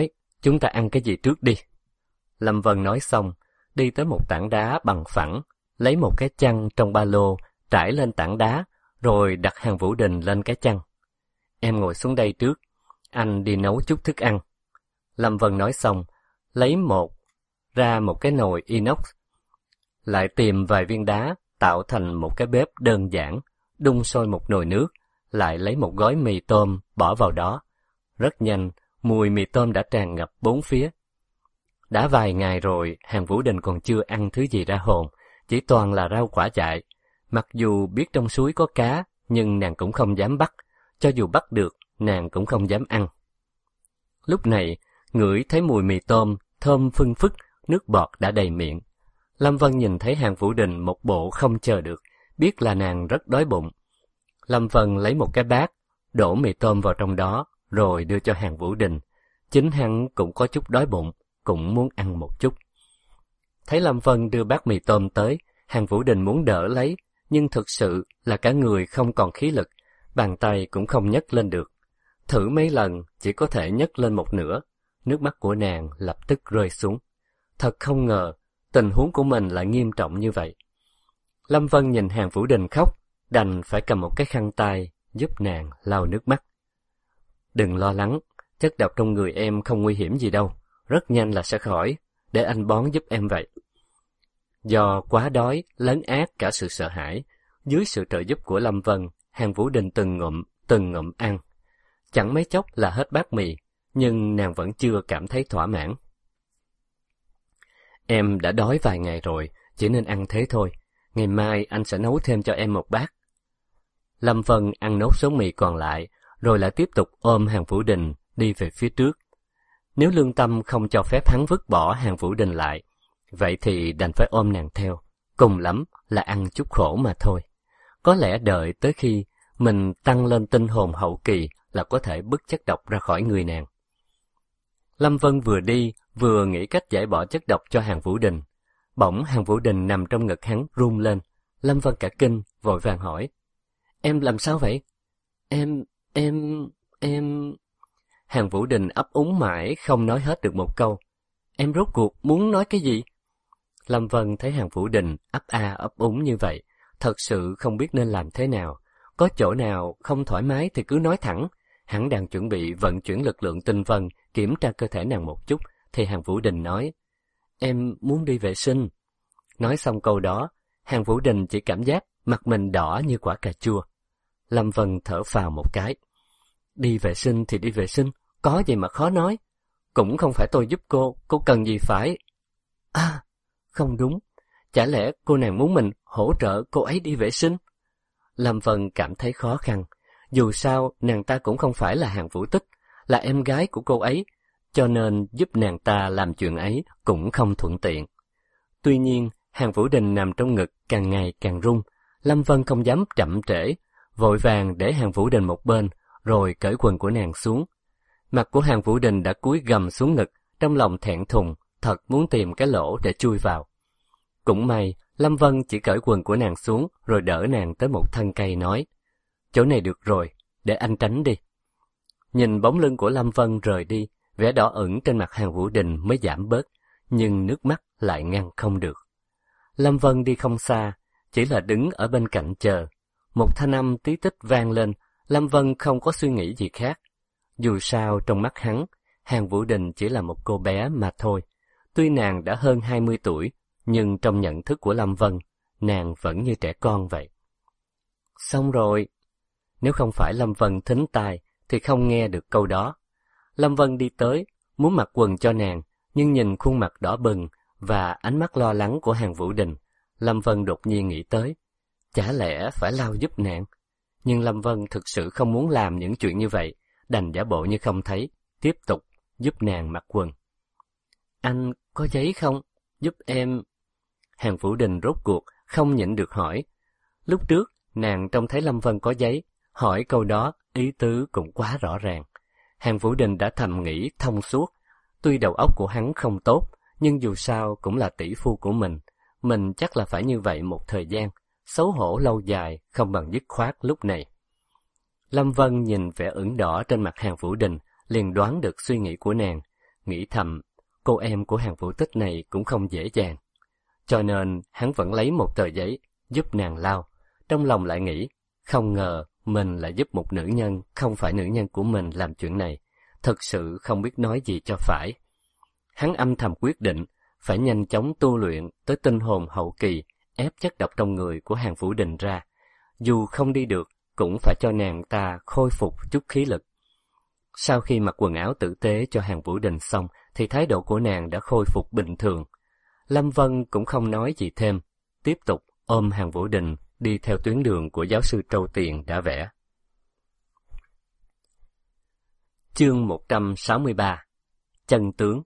chúng ta ăn cái gì trước đi? Lâm Vân nói xong, đi tới một tảng đá bằng phẳng, lấy một cái chăn trong ba lô, trải lên tảng đá, rồi đặt Hàn Vũ Đình lên cái chăn. Em ngồi xuống đây trước, anh đi nấu chút thức ăn. Lâm Vân nói xong, lấy ra một cái nồi inox, lại tìm vài viên đá, tạo thành một cái bếp đơn giản, đun sôi một nồi nước, lại lấy một gói mì tôm bỏ vào đó. Rất nhanh, mùi mì tôm đã tràn ngập bốn phía. Đã vài ngày rồi, Hàn Vũ Đình còn chưa ăn thứ gì ra hồn, chỉ toàn là rau quả dại. Mặc dù biết trong suối có cá, nhưng nàng cũng không dám bắt, cho dù bắt được, nàng cũng không dám ăn. Lúc này, ngửi thấy mùi mì tôm, thơm phưng phức, nước bọt đã đầy miệng. Lâm Vân nhìn thấy Hàn Vũ Đình một bộ không chờ được, biết là nàng rất đói bụng. Lâm Vân lấy một cái bát, đổ mì tôm vào trong đó, rồi đưa cho Hàn Vũ Đình. Chính hắn cũng có chút đói bụng, cũng muốn ăn một chút. Thấy Lâm Vân đưa bát mì tôm tới, Hàn Vũ Đình muốn đỡ lấy, nhưng thực sự là cả người không còn khí lực, bàn tay cũng không nhấc lên được. Thử mấy lần, chỉ có thể nhấc lên một nửa, nước mắt của nàng lập tức rơi xuống. Thật không ngờ, tình huống của mình lại nghiêm trọng như vậy. Lâm Vân nhìn Hàn Vũ Đình khóc, đành phải cầm một cái khăn tay giúp nàng lau nước mắt. Đừng lo lắng, chất độc trong người em không nguy hiểm gì đâu, rất nhanh là sẽ khỏi, để anh bón giúp em vậy. Do quá đói, lấn át cả sự sợ hãi, dưới sự trợ giúp của Lâm Vân, Hàn Vũ Đình từng ngụm ăn. Chẳng mấy chốc là hết bát mì, nhưng nàng vẫn chưa cảm thấy thỏa mãn. Em đã đói vài ngày rồi, chỉ nên ăn thế thôi. Ngày mai anh sẽ nấu thêm cho em một bát. Lâm Vân ăn nốt số mì còn lại, rồi lại tiếp tục ôm Hàn Vũ Đình đi về phía trước. Nếu lương tâm không cho phép hắn vứt bỏ Hàn Vũ Đình lại, vậy thì đành phải ôm nàng theo, cùng lắm là ăn chút khổ mà thôi. Có lẽ đợi tới khi mình tăng lên tinh hồn hậu kỳ là có thể bứt chất độc ra khỏi người nàng. Lâm Vân vừa đi, vừa nghĩ cách giải bỏ chất độc cho Hàn Vũ Đình. Bỗng Hàn Vũ Đình nằm trong ngực hắn run lên. Lâm Vân cả kinh, vội vàng hỏi. Em làm sao vậy? Em... Hàn Vũ Đình ấp úng mãi không nói hết được một câu. Em rốt cuộc muốn nói cái gì? Lâm Vân thấy Hàn Vũ Đình ấp a ấp úng như vậy, thật sự không biết nên làm thế nào. Có chỗ nào không thoải mái thì cứ nói thẳng. Hắn đang chuẩn bị vận chuyển lực lượng tinh vân kiểm tra cơ thể nàng một chút, thì Hàn Vũ Đình nói, em muốn đi vệ sinh. Nói xong câu đó, Hàn Vũ Đình chỉ cảm giác mặt mình đỏ như quả cà chua. Lâm Vân thở phào một cái. Đi vệ sinh thì đi vệ sinh, có gì mà khó nói. Cũng không phải tôi giúp cô cần gì phải... À, không đúng, chả lẽ cô nàng muốn mình hỗ trợ cô ấy đi vệ sinh? Lâm Vân cảm thấy khó khăn. Dù sao, nàng ta cũng không phải là Hàn Vũ Tích, là em gái của cô ấy, cho nên giúp nàng ta làm chuyện ấy cũng không thuận tiện. Tuy nhiên, Hàn Vũ Đình nằm trong ngực càng ngày càng run. Lâm Vân không dám chậm trễ, vội vàng để Hàn Vũ Đình một bên, rồi cởi quần của nàng xuống. Mặt của Hàn Vũ Đình đã cúi gằm xuống ngực, trong lòng thẹn thùng, thật muốn tìm cái lỗ để chui vào. Cũng may, Lâm Vân chỉ cởi quần của nàng xuống, rồi đỡ nàng tới một thân cây nói, chỗ này được rồi, để anh tránh đi. Nhìn bóng lưng của Lâm Vân rời đi, vẻ đỏ ửng trên mặt Hàn Vũ Đình mới giảm bớt, nhưng nước mắt lại ngăn không được. Lâm Vân đi không xa, chỉ là đứng ở bên cạnh chờ. Một thanh âm tí tách vang lên, Lâm Vân không có suy nghĩ gì khác. Dù sao trong mắt hắn, Hàn Vũ Đình chỉ là một cô bé mà thôi. Tuy nàng đã hơn 20 tuổi, nhưng trong nhận thức của Lâm Vân, nàng vẫn như trẻ con vậy. Xong rồi. Nếu không phải Lâm Vân thính tai, thì không nghe được câu đó. Lâm Vân đi tới, muốn mặc quần cho nàng, nhưng nhìn khuôn mặt đỏ bừng và ánh mắt lo lắng của Hàn Vũ Đình, Lâm Vân đột nhiên nghĩ tới, chả lẽ phải lau giúp nàng? Nhưng Lâm Vân thực sự không muốn làm những chuyện như vậy, đành giả bộ như không thấy, tiếp tục giúp nàng mặc quần. Anh có giấy không? Giúp em... Hàn Vũ Đình rốt cuộc không nhịn được hỏi. Lúc trước, nàng trông thấy Lâm Vân có giấy, hỏi câu đó, ý tứ cũng quá rõ ràng. Hàn Vũ Đình đã thầm nghĩ thông suốt. Tuy đầu óc của hắn không tốt, nhưng dù sao cũng là tỷ phu của mình chắc là phải như vậy một thời gian, xấu hổ lâu dài không bằng dứt khoát lúc này. Lâm Vân nhìn vẻ ửng đỏ trên mặt Hàn Vũ Đình, liền đoán được suy nghĩ của nàng. nghĩ thầm, cô em của hàng Vũ Tích này cũng không dễ dàng. Cho nên hắn vẫn lấy một tờ giấy giúp nàng lau. Trong lòng lại nghĩ, không ngờ mình lại giúp một nữ nhân không phải nữ nhân của mình làm chuyện này. Thật sự không biết nói gì cho phải. Hắn âm thầm quyết định phải nhanh chóng tu luyện tới tinh hồn hậu kỳ, ép chất độc trong người của hàng Vũ Đình ra. Dù không đi được, cũng phải cho nàng ta khôi phục chút khí lực. Sau khi mặc quần áo tử tế cho hàng Vũ Đình xong, thì thái độ của nàng đã khôi phục bình thường. Lâm Vân cũng không nói gì thêm, tiếp tục ôm hàng Vũ Đình đi theo tuyến đường của giáo sư Trâu Tiền đã vẽ. Chương 163. Chân tướng.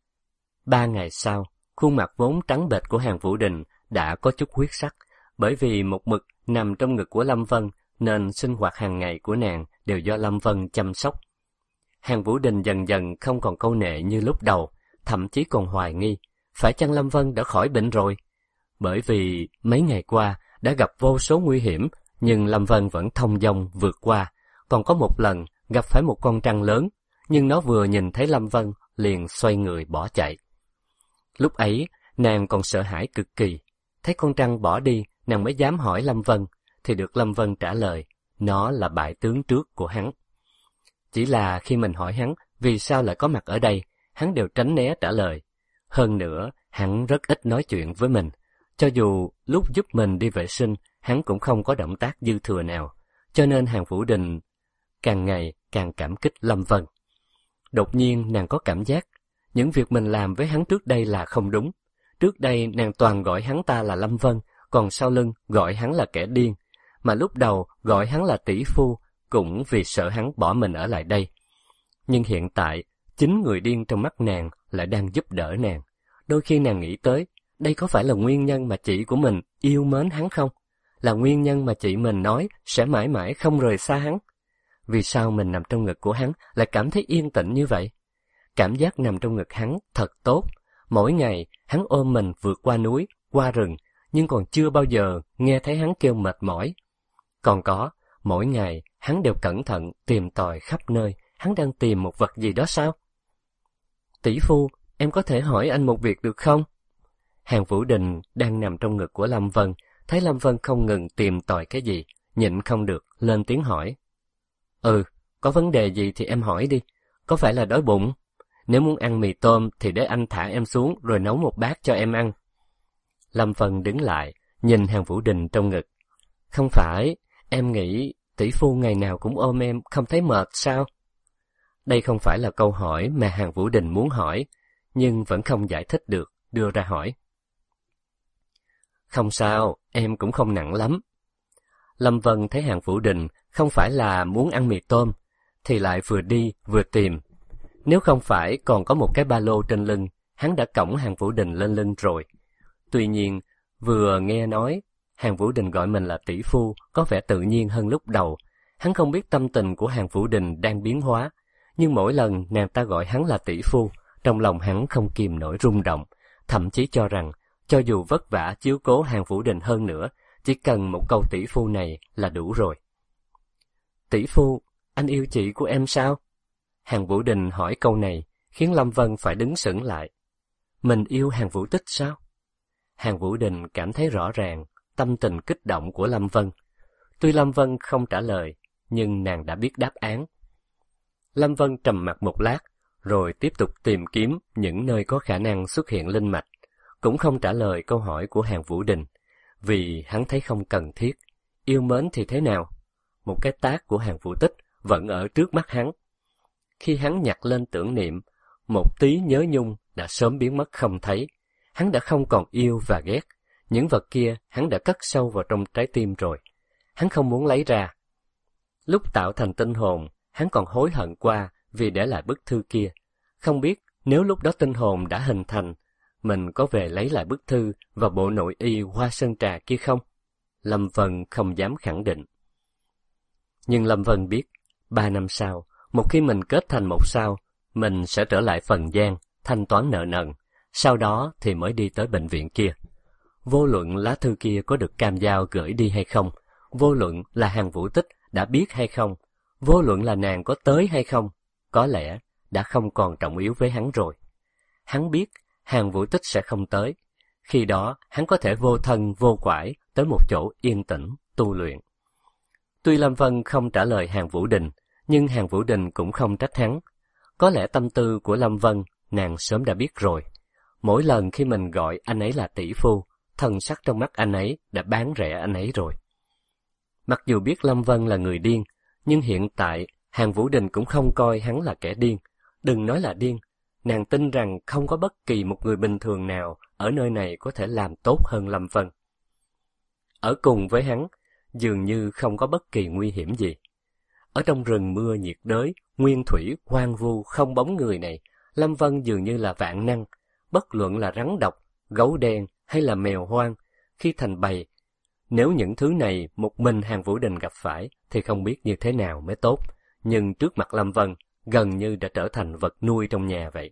3 ngày sau, khuôn mặt vốn trắng bệch của hàng Vũ Đình đã có chút huyết sắc, bởi vì một mực nằm trong ngực của Lâm Vân nên sinh hoạt hàng ngày của nàng đều do Lâm Vân chăm sóc. Hàng Vũ Đình dần dần không còn câu nệ như lúc đầu, thậm chí còn hoài nghi, phải chăng Lâm Vân đã khỏi bệnh rồi? Bởi vì mấy ngày qua đã gặp vô số nguy hiểm, nhưng Lâm Vân vẫn thông dong vượt qua. Còn có một lần gặp phải một con trăng lớn, nhưng nó vừa nhìn thấy Lâm Vân liền xoay người bỏ chạy. Lúc ấy nàng còn sợ hãi cực kỳ, thấy con trăng bỏ đi nàng mới dám hỏi Lâm Vân, thì được Lâm Vân trả lời, nó là bại tướng trước của hắn. Chỉ là khi mình hỏi hắn vì sao lại có mặt ở đây, hắn đều tránh né trả lời. Hơn nữa, hắn rất ít nói chuyện với mình. Cho dù lúc giúp mình đi vệ sinh, hắn cũng không có động tác dư thừa nào. Cho nên hàng Vũ Đình càng ngày càng cảm kích Lâm Vân. Đột nhiên nàng có cảm giác, những việc mình làm với hắn trước đây là không đúng. Trước đây nàng toàn gọi hắn ta là Lâm Vân, còn sau lưng gọi hắn là kẻ điên. Mà lúc đầu gọi hắn là tỷ phu, cũng vì sợ hắn bỏ mình ở lại đây. Nhưng hiện tại, chính người điên trong mắt nàng lại đang giúp đỡ nàng. Đôi khi nàng nghĩ tới, đây có phải là nguyên nhân mà chị của mình yêu mến hắn không? Là nguyên nhân mà chị mình nói sẽ mãi mãi không rời xa hắn? Vì sao mình nằm trong ngực của hắn lại cảm thấy yên tĩnh như vậy? Cảm giác nằm trong ngực hắn thật tốt. Mỗi ngày hắn ôm mình vượt qua núi, qua rừng, nhưng còn chưa bao giờ nghe thấy hắn kêu mệt mỏi. Còn có, mỗi ngày hắn đều cẩn thận tìm tòi khắp nơi, hắn đang tìm một vật gì đó sao? Tỷ phu, em có thể hỏi anh một việc được không? Hàng Vũ Đình đang nằm trong ngực của Lâm Vân, thấy Lâm Vân không ngừng tìm tòi cái gì, nhịn không được, lên tiếng hỏi. Có vấn đề gì thì em hỏi đi, có phải là đói bụng? Nếu muốn ăn mì tôm thì để anh thả em xuống rồi nấu một bát cho em ăn. Lâm Vân đứng lại, nhìn Hàng Vũ Đình trong ngực. Không phải, em nghĩ tỷ phu ngày nào cũng ôm em, không thấy mệt sao? Đây không phải là câu hỏi mà Hàng Vũ Đình muốn hỏi, nhưng vẫn không giải thích được, đưa ra hỏi. Không sao, em cũng không nặng lắm. Lâm Vân thấy Hàng Vũ Đình không phải là muốn ăn mì tôm, thì lại vừa đi vừa tìm. Nếu không phải còn có một cái ba lô trên lưng, hắn đã cõng Hàng Vũ Đình lên lưng rồi. Tuy nhiên, vừa nghe nói Hàng Vũ Đình gọi mình là tỷ phu có vẻ tự nhiên hơn lúc đầu. Hắn không biết tâm tình của Hàng Vũ Đình đang biến hóa, nhưng mỗi lần nàng ta gọi hắn là tỷ phu, trong lòng hắn không kìm nổi rung động, thậm chí cho rằng cho dù vất vả chiếu cố Hàng Vũ Đình hơn nữa, chỉ cần một câu tỷ phu này là đủ rồi. Tỷ phu, anh yêu chị của em sao? Hàng Vũ Đình hỏi câu này khiến Lâm Vân phải đứng sững lại. Mình yêu Hàng Vũ Tích sao? Hàng Vũ Đình cảm thấy rõ ràng tâm tình kích động của Lâm Vân. Tuy Lâm Vân không trả lời, nhưng nàng đã biết đáp án. Lâm Vân trầm mặc một lát, rồi tiếp tục tìm kiếm những nơi có khả năng xuất hiện linh mạch, cũng không trả lời câu hỏi của Hàng Vũ Đình, vì hắn thấy không cần thiết. Yêu mến thì thế nào? Một cái tát của Hàng Vũ Tích vẫn ở trước mắt hắn. Khi hắn nhặt lên tưởng niệm, một tí nhớ nhung đã sớm biến mất không thấy. Hắn đã không còn yêu và ghét. Những vật kia hắn đã cất sâu vào trong trái tim rồi. Hắn không muốn lấy ra. Lúc tạo thành tinh hồn, hắn còn hối hận qua vì để lại bức thư kia. Không biết nếu lúc đó tinh hồn đã hình thành, mình có về lấy lại bức thư và bộ nội y hoa sơn trà kia không? Lâm Vân không dám khẳng định. Nhưng Lâm Vân biết, 3 năm sau, một khi mình kết thành một sao, mình sẽ trở lại Phần Giang, thanh toán nợ nần, sau đó thì mới đi tới bệnh viện kia. Vô luận lá thư kia có được Cam Giao gửi đi hay không, vô luận là Hàng Vũ Tích đã biết hay không, vô luận là nàng có tới hay không, có lẽ đã không còn trọng yếu với hắn rồi. Hắn biết Hàn Vũ Tích sẽ không tới. Khi đó, hắn có thể vô thân vô quải tới một chỗ yên tĩnh, tu luyện. Tuy Lâm Vân không trả lời Hàn Vũ Đình, nhưng Hàn Vũ Đình cũng không trách hắn. Có lẽ tâm tư của Lâm Vân, nàng sớm đã biết rồi. Mỗi lần khi mình gọi anh ấy là tỷ phu, thần sắc trong mắt anh ấy đã bán rẻ anh ấy rồi. Mặc dù biết Lâm Vân là người điên, nhưng hiện tại Hàn Vũ Đình cũng không coi hắn là kẻ điên. Đừng nói là điên, nàng tin rằng không có bất kỳ một người bình thường nào ở nơi này có thể làm tốt hơn Lâm Vân. Ở cùng với hắn, dường như không có bất kỳ nguy hiểm gì. Ở trong rừng mưa nhiệt đới, nguyên thủy, hoang vu, không bóng người này, Lâm Vân dường như là vạn năng, bất luận là rắn độc, gấu đen hay là mèo hoang, khi thành bầy. Nếu những thứ này một mình Hàn Vũ Đình gặp phải thì không biết như thế nào mới tốt, nhưng trước mặt Lâm Vân gần như đã trở thành vật nuôi trong nhà vậy.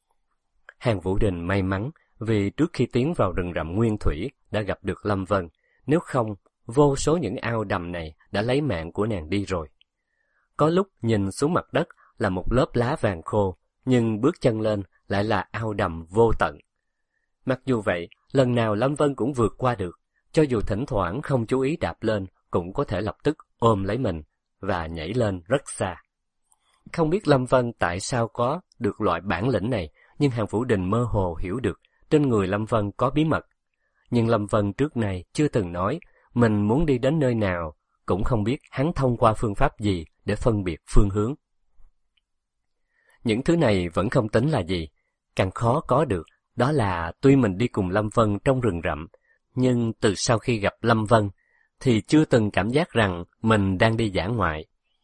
Hàn Vũ Đình may mắn vì trước khi tiến vào rừng rậm nguyên thủy đã gặp được Lâm Vân, nếu không, vô số những ao đầm này đã lấy mạng của nàng đi rồi. Có lúc nhìn xuống mặt đất là một lớp lá vàng khô, nhưng bước chân lên lại là ao đầm vô tận. Mặc dù vậy, lần nào Lâm Vân cũng vượt qua được, cho dù thỉnh thoảng không chú ý đạp lên, cũng có thể lập tức ôm lấy mình và nhảy lên rất xa. Không biết Lâm Vân tại sao có được loại bản lĩnh này, nhưng Hàn Vũ Đình mơ hồ hiểu được trên người Lâm Vân có bí mật. Nhưng Lâm Vân trước này chưa từng nói mình muốn đi đến nơi nào, cũng không biết hắn thông qua phương pháp gì để phân biệt phương hướng. Những thứ này vẫn không tính là gì, càng khó có được đó là tuy mình đi cùng Lâm Vân trong rừng rậm, nhưng từ sau khi gặp Lâm Vân thì chưa từng cảm giác rằng mình đang đi dã ngoại.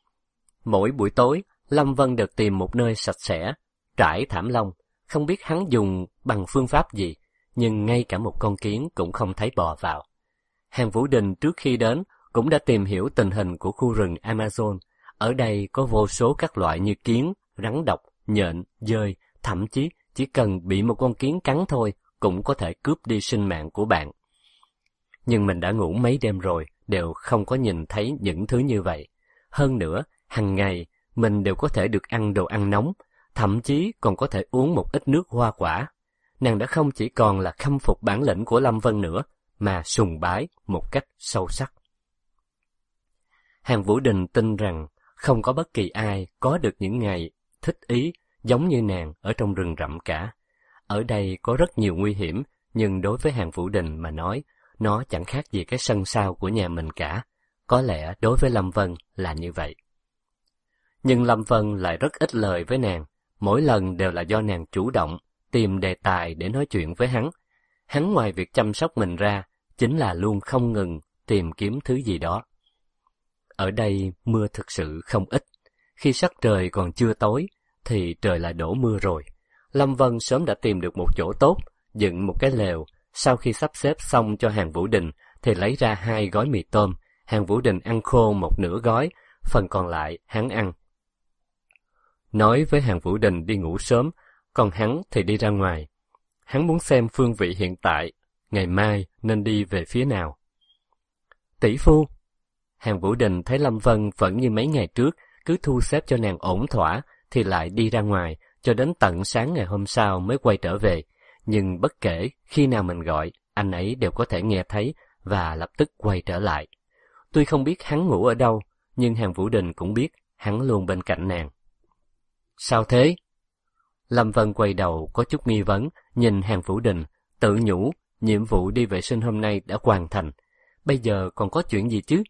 Mỗi buổi tối, Lâm Vân được tìm một nơi sạch sẽ, trải thảm lông, không biết hắn dùng bằng phương pháp gì, nhưng ngay cả một con kiến cũng không thấy bò vào. Hàn Vũ Đình trước khi đến cũng đã tìm hiểu tình hình của khu rừng Amazon. Ở đây có vô số các loại như kiến, rắn độc, nhện, dơi, thậm chí chỉ cần bị một con kiến cắn thôi cũng có thể cướp đi sinh mạng của bạn. Nhưng mình đã ngủ mấy đêm rồi, đều không có nhìn thấy những thứ như vậy. Hơn nữa, hàng ngày mình đều có thể được ăn đồ ăn nóng, thậm chí còn có thể uống một ít nước hoa quả. Nàng đã không chỉ còn là khâm phục bản lĩnh của Lâm Vân nữa, mà sùng bái một cách sâu sắc. Hàn Vũ Đình tin rằng không có bất kỳ ai có được những ngày thích ý giống như nàng ở trong rừng rậm cả. Ở đây có rất nhiều nguy hiểm, nhưng đối với Hàn Vũ Đình mà nói, nó chẳng khác gì cái sân sau của nhà mình cả. Có lẽ đối với Lâm Vân là như vậy. Nhưng Lâm Vân lại rất ít lời với nàng, mỗi lần đều là do nàng chủ động tìm đề tài để nói chuyện với hắn. Hắn ngoài việc chăm sóc mình ra, chính là luôn không ngừng tìm kiếm thứ gì đó. Ở đây mưa thực sự không ít. Khi sắc trời còn chưa tối, thì trời lại đổ mưa rồi. Lâm Vân sớm đã tìm được một chỗ tốt, dựng một cái lều. Sau khi sắp xếp xong cho Hàn Vũ Đình, thì lấy ra 2 gói mì tôm. Hàn Vũ Đình ăn khô một nửa gói, phần còn lại hắn ăn. Nói với Hàn Vũ Đình đi ngủ sớm, còn hắn thì đi ra ngoài. Hắn muốn xem phương vị hiện tại, ngày mai nên đi về phía nào. Tỷ phu! Hàn Vũ Đình thấy Lâm Vân vẫn như mấy ngày trước, cứ thu xếp cho nàng ổn thỏa, thì lại đi ra ngoài, cho đến tận sáng ngày hôm sau mới quay trở về. Nhưng bất kể khi nào mình gọi, anh ấy đều có thể nghe thấy và lập tức quay trở lại. Tuy không biết hắn ngủ ở đâu, nhưng Hàn Vũ Đình cũng biết hắn luôn bên cạnh nàng. Sao thế? Lâm Vân quay đầu có chút nghi vấn, nhìn Hàn Vũ Đình, tự nhủ, nhiệm vụ đi vệ sinh hôm nay đã hoàn thành. Bây giờ còn có chuyện gì chứ?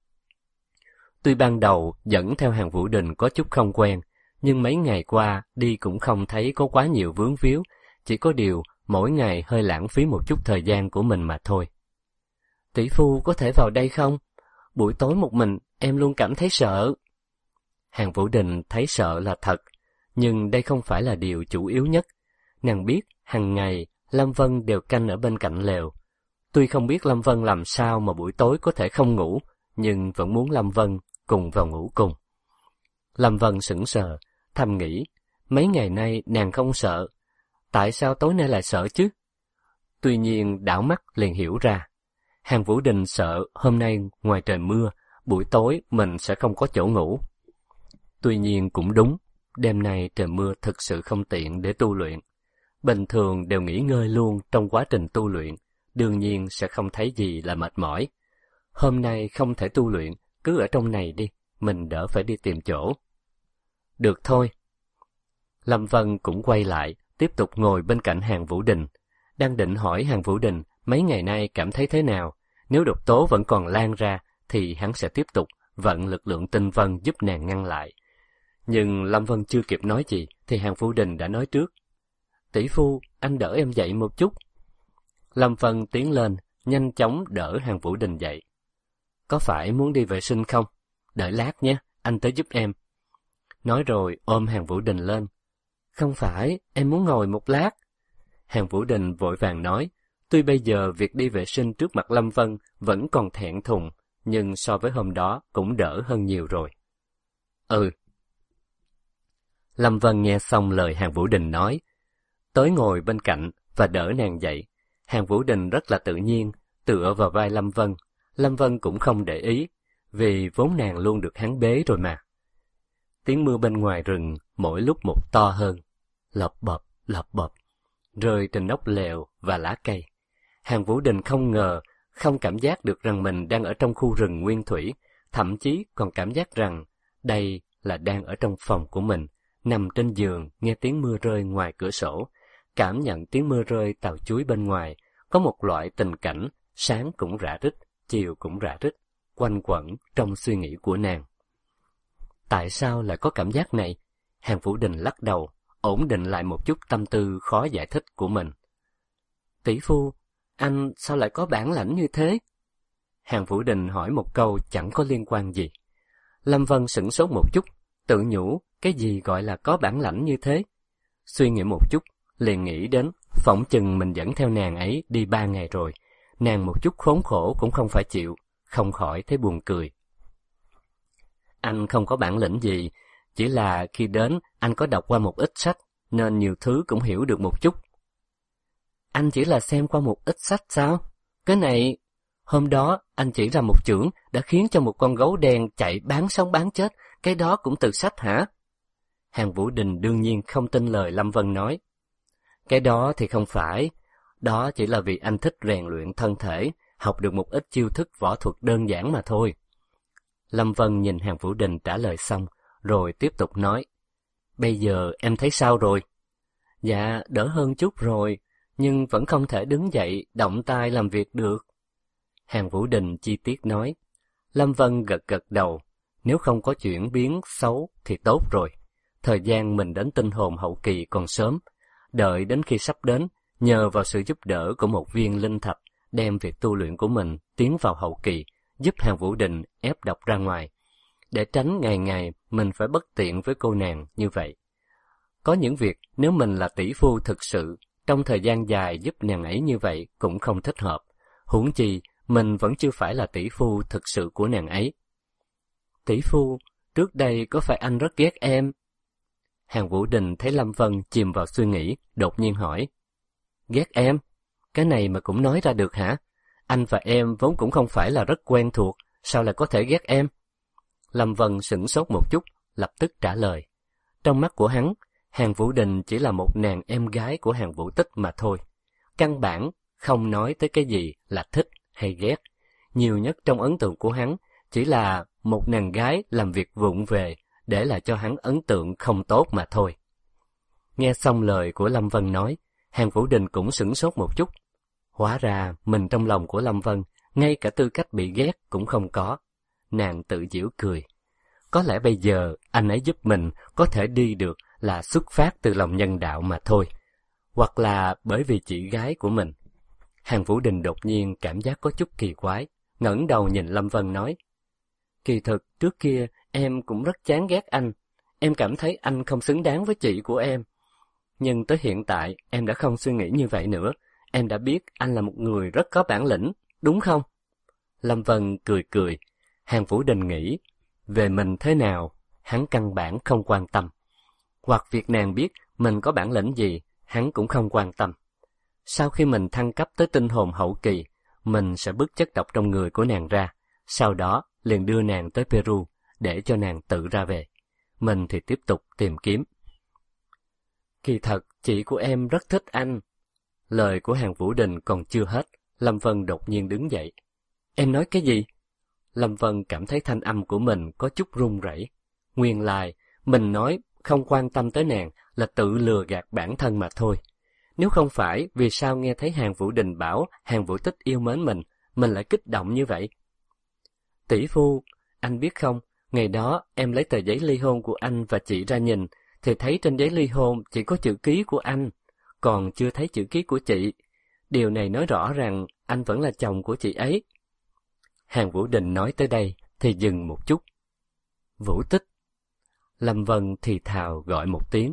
Tuy ban đầu dẫn theo Hàn Vũ Đình có chút không quen, nhưng mấy ngày qua đi cũng không thấy có quá nhiều vướng víu, chỉ có điều mỗi ngày hơi lãng phí một chút thời gian của mình mà thôi. Tỷ phu có thể vào đây không? Buổi tối một mình em luôn cảm thấy sợ. Hàn Vũ Đình thấy sợ là thật, nhưng đây không phải là điều chủ yếu nhất. Nàng biết hàng ngày Lâm Vân đều canh ở bên cạnh lều. Tuy không biết Lâm Vân làm sao mà buổi tối có thể không ngủ, nhưng vẫn muốn Lâm Vân cùng vào ngủ cùng. Lâm Vân sững sờ, thầm nghĩ, mấy ngày nay nàng không sợ, tại sao tối nay lại sợ chứ? Tuy nhiên đảo mắt liền hiểu ra. Hàn Vũ Đình sợ hôm nay ngoài trời mưa, buổi tối mình sẽ không có chỗ ngủ. Tuy nhiên cũng đúng, đêm nay trời mưa thực sự không tiện để tu luyện. Bình thường đều nghỉ ngơi luôn trong quá trình tu luyện, đương nhiên sẽ không thấy gì là mệt mỏi. Hôm nay không thể tu luyện, cứ ở trong này đi, mình đỡ phải đi tìm chỗ. Được thôi. Lâm Vân cũng quay lại, tiếp tục ngồi bên cạnh Hàn Vũ Đình. Đang định hỏi Hàn Vũ Đình mấy ngày nay cảm thấy thế nào, nếu độc tố vẫn còn lan ra thì hắn sẽ tiếp tục vận lực lượng tinh vân giúp nàng ngăn lại. Nhưng Lâm Vân chưa kịp nói gì thì Hàn Vũ Đình đã nói trước. Tỷ phu, anh đỡ em dậy một chút. Lâm Vân tiến lên, nhanh chóng đỡ Hàn Vũ Đình dậy. Có phải muốn đi vệ sinh không? Đợi lát nhé, anh tới giúp em. Nói rồi ôm Hàn Vũ Đình lên. Không phải, em muốn ngồi một lát. Hàn Vũ Đình vội vàng nói, tuy bây giờ việc đi vệ sinh trước mặt Lâm Vân vẫn còn thẹn thùng, nhưng so với hôm đó cũng đỡ hơn nhiều rồi. Ừ. Lâm Vân nghe xong lời Hàn Vũ Đình nói, tới ngồi bên cạnh và đỡ nàng dậy. Hàn Vũ Đình rất là tự nhiên, tựa vào vai Lâm Vân. Lâm Vân cũng không để ý, vì vốn nàng luôn được hắn bế rồi mà. Tiếng mưa bên ngoài rừng mỗi lúc một to hơn, lộp bộp, rơi trên nóc lều và lá cây. Hàn Vũ Đình không ngờ, không cảm giác được rằng mình đang ở trong khu rừng nguyên thủy, thậm chí còn cảm giác rằng đây là đang ở trong phòng của mình, nằm trên giường nghe tiếng mưa rơi ngoài cửa sổ, cảm nhận tiếng mưa rơi tàu chuối bên ngoài, có một loại tình cảnh sáng cũng rã rít, chiều cũng rã rít, quanh quẩn trong suy nghĩ của nàng. Tại sao lại có cảm giác này? Hàn Vũ Đình lắc đầu, ổn định lại một chút tâm tư khó giải thích của mình. Tỷ phu, anh sao lại có bản lãnh như thế? Hàn Vũ Đình hỏi một câu chẳng có liên quan gì. Lâm Vân sửng sốt một chút, tự nhủ cái gì gọi là có bản lãnh như thế. Suy nghĩ một chút, liền nghĩ đến phỏng chừng mình dẫn theo nàng ấy đi 3 ngày rồi, nàng một chút khốn khổ cũng không phải chịu, không khỏi thấy buồn cười. Anh không có bản lĩnh gì, chỉ là khi đến anh có đọc qua một ít sách, nên nhiều thứ cũng hiểu được một chút. Anh chỉ là xem qua một ít sách sao? Cái này, hôm đó anh chỉ ra một chưởng đã khiến cho một con gấu đen chạy bán sống bán chết, cái đó cũng từ sách hả? Hàn Vũ Đình đương nhiên không tin lời Lâm Vân nói. Cái đó thì không phải, đó chỉ là vì anh thích rèn luyện thân thể, học được một ít chiêu thức võ thuật đơn giản mà thôi. Lâm Vân nhìn Hàn Vũ Đình trả lời xong, rồi tiếp tục nói. Bây giờ em thấy sao rồi? Dạ, đỡ hơn chút rồi, nhưng vẫn không thể đứng dậy, động tay làm việc được. Hàn Vũ Đình chi tiết nói. Lâm Vân gật gật đầu, nếu không có chuyển biến xấu thì tốt rồi. Thời gian mình đến tinh hồn hậu kỳ còn sớm, đợi đến khi sắp đến, nhờ vào sự giúp đỡ của một viên linh thạch, đem việc tu luyện của mình tiến vào hậu kỳ, giúp Hàn Vũ Đình ép độc ra ngoài, để tránh ngày ngày mình phải bất tiện với cô nàng như vậy. Có những việc nếu mình là tỷ phu thực sự, trong thời gian dài giúp nàng ấy như vậy cũng không thích hợp, huống chi mình vẫn chưa phải là tỷ phu thực sự của nàng ấy. Tỷ phu, trước đây có phải anh rất ghét em? Hàn Vũ Đình thấy Lâm Vân chìm vào suy nghĩ, đột nhiên hỏi. Ghét em? Cái này mà cũng nói ra được hả? Anh và em vốn cũng không phải là rất quen thuộc, sao lại có thể ghét em? Lâm Vân sửng sốt một chút, lập tức trả lời. Trong mắt của hắn, Hàn Vũ Đình chỉ là một nàng em gái của Hàn Vũ Tích mà thôi. Căn bản không nói tới cái gì là thích hay ghét. Nhiều nhất trong ấn tượng của hắn chỉ là một nàng gái làm việc vụng về, để lại cho hắn ấn tượng không tốt mà thôi. Nghe xong lời của Lâm Vân nói, Hàn Vũ Đình cũng sửng sốt một chút. Hóa ra mình trong lòng của Lâm Vân, ngay cả tư cách bị ghét cũng không có. Nàng tự giễu cười. Có lẽ bây giờ anh ấy giúp mình có thể đi được là xuất phát từ lòng nhân đạo mà thôi. Hoặc là bởi vì chị gái của mình. Hàn Vũ Đình đột nhiên cảm giác có chút kỳ quái, ngẩng đầu nhìn Lâm Vân nói. Kỳ thực trước kia em cũng rất chán ghét anh. Em cảm thấy anh không xứng đáng với chị của em. Nhưng tới hiện tại em đã không suy nghĩ như vậy nữa. Em đã biết anh là một người rất có bản lĩnh, đúng không? Lâm Vân cười cười. Hàn Vũ Đình nghĩ, về mình thế nào, hắn căn bản không quan tâm. Hoặc việc nàng biết mình có bản lĩnh gì, hắn cũng không quan tâm. Sau khi mình thăng cấp tới tinh hồn hậu kỳ, mình sẽ bứt chất độc trong người của nàng ra, sau đó liền đưa nàng tới Peru để cho nàng tự ra về. mình thì tiếp tục tìm kiếm. Kỳ thật, chị của em rất thích anh. Lời của Hàn Vũ Đình còn chưa hết, Lâm Vân đột nhiên đứng dậy. Em nói cái gì? Lâm Vân cảm thấy thanh âm của mình có chút run rẩy. Nguyên lai, mình nói không quan tâm tới nàng là tự lừa gạt bản thân mà thôi. Nếu không phải, vì sao nghe thấy Hàn Vũ Đình bảo Hàn Vũ Tích yêu mến mình lại kích động như vậy? Tỷ phu, anh biết không, ngày đó em lấy tờ giấy ly hôn của anh và chị ra nhìn, thì thấy trên giấy ly hôn chỉ có chữ ký của anh, còn chưa thấy chữ ký của chị. Điều này nói rõ rằng anh vẫn là chồng của chị ấy. Hàn Vũ Đình nói tới đây thì dừng một chút. Vũ Tích. Lâm Vân thì thào gọi một tiếng.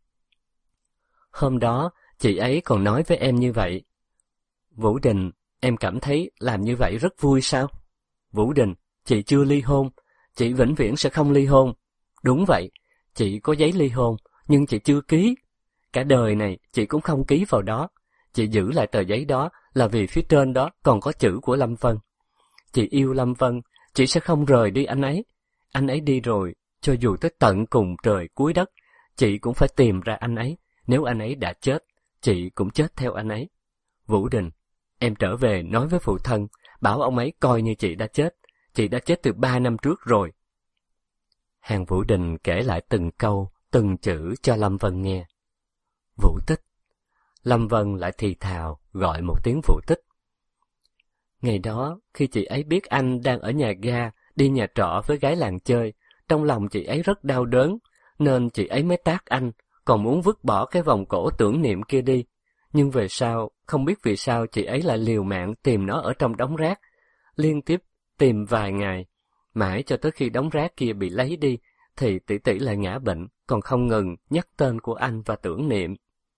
Hôm đó, chị ấy còn nói với em như vậy. Vũ Đình, em cảm thấy làm như vậy rất vui sao? Vũ Đình, chị chưa ly hôn, chị vĩnh viễn sẽ không ly hôn. Đúng vậy, chị có giấy ly hôn, nhưng chị chưa ký. Cả đời này, chị cũng không ký vào đó. Chị giữ lại tờ giấy đó là vì phía trên đó còn có chữ của Lâm Vân. Chị yêu Lâm Vân, chị sẽ không rời đi anh ấy. Anh ấy đi rồi, cho dù tới tận cùng trời cuối đất, chị cũng phải tìm ra anh ấy. Nếu anh ấy đã chết, chị cũng chết theo anh ấy. Vũ Đình, em trở về nói với phụ thân, bảo ông ấy coi như chị đã chết. Chị đã chết từ 3 năm trước rồi. Hàn Vũ Đình kể lại từng câu, từng chữ cho Lâm Vân nghe. Vũ Tích. Lâm Vân lại thì thào gọi một tiếng Vũ Tích. Ngày đó, khi chị ấy biết anh đang ở nhà ga, đi nhà trọ với gái làng chơi, trong lòng chị ấy rất đau đớn, nên chị ấy mới tát anh, còn muốn vứt bỏ cái vòng cổ tưởng niệm kia đi. Nhưng về sau, không biết vì sao chị ấy lại liều mạng tìm nó ở trong đống rác, liên tiếp tìm vài ngày, mãi cho tới khi đống rác kia bị lấy đi, thì tỷ tỷ lại ngã bệnh, còn không ngừng nhắc tên của anh và tưởng niệm.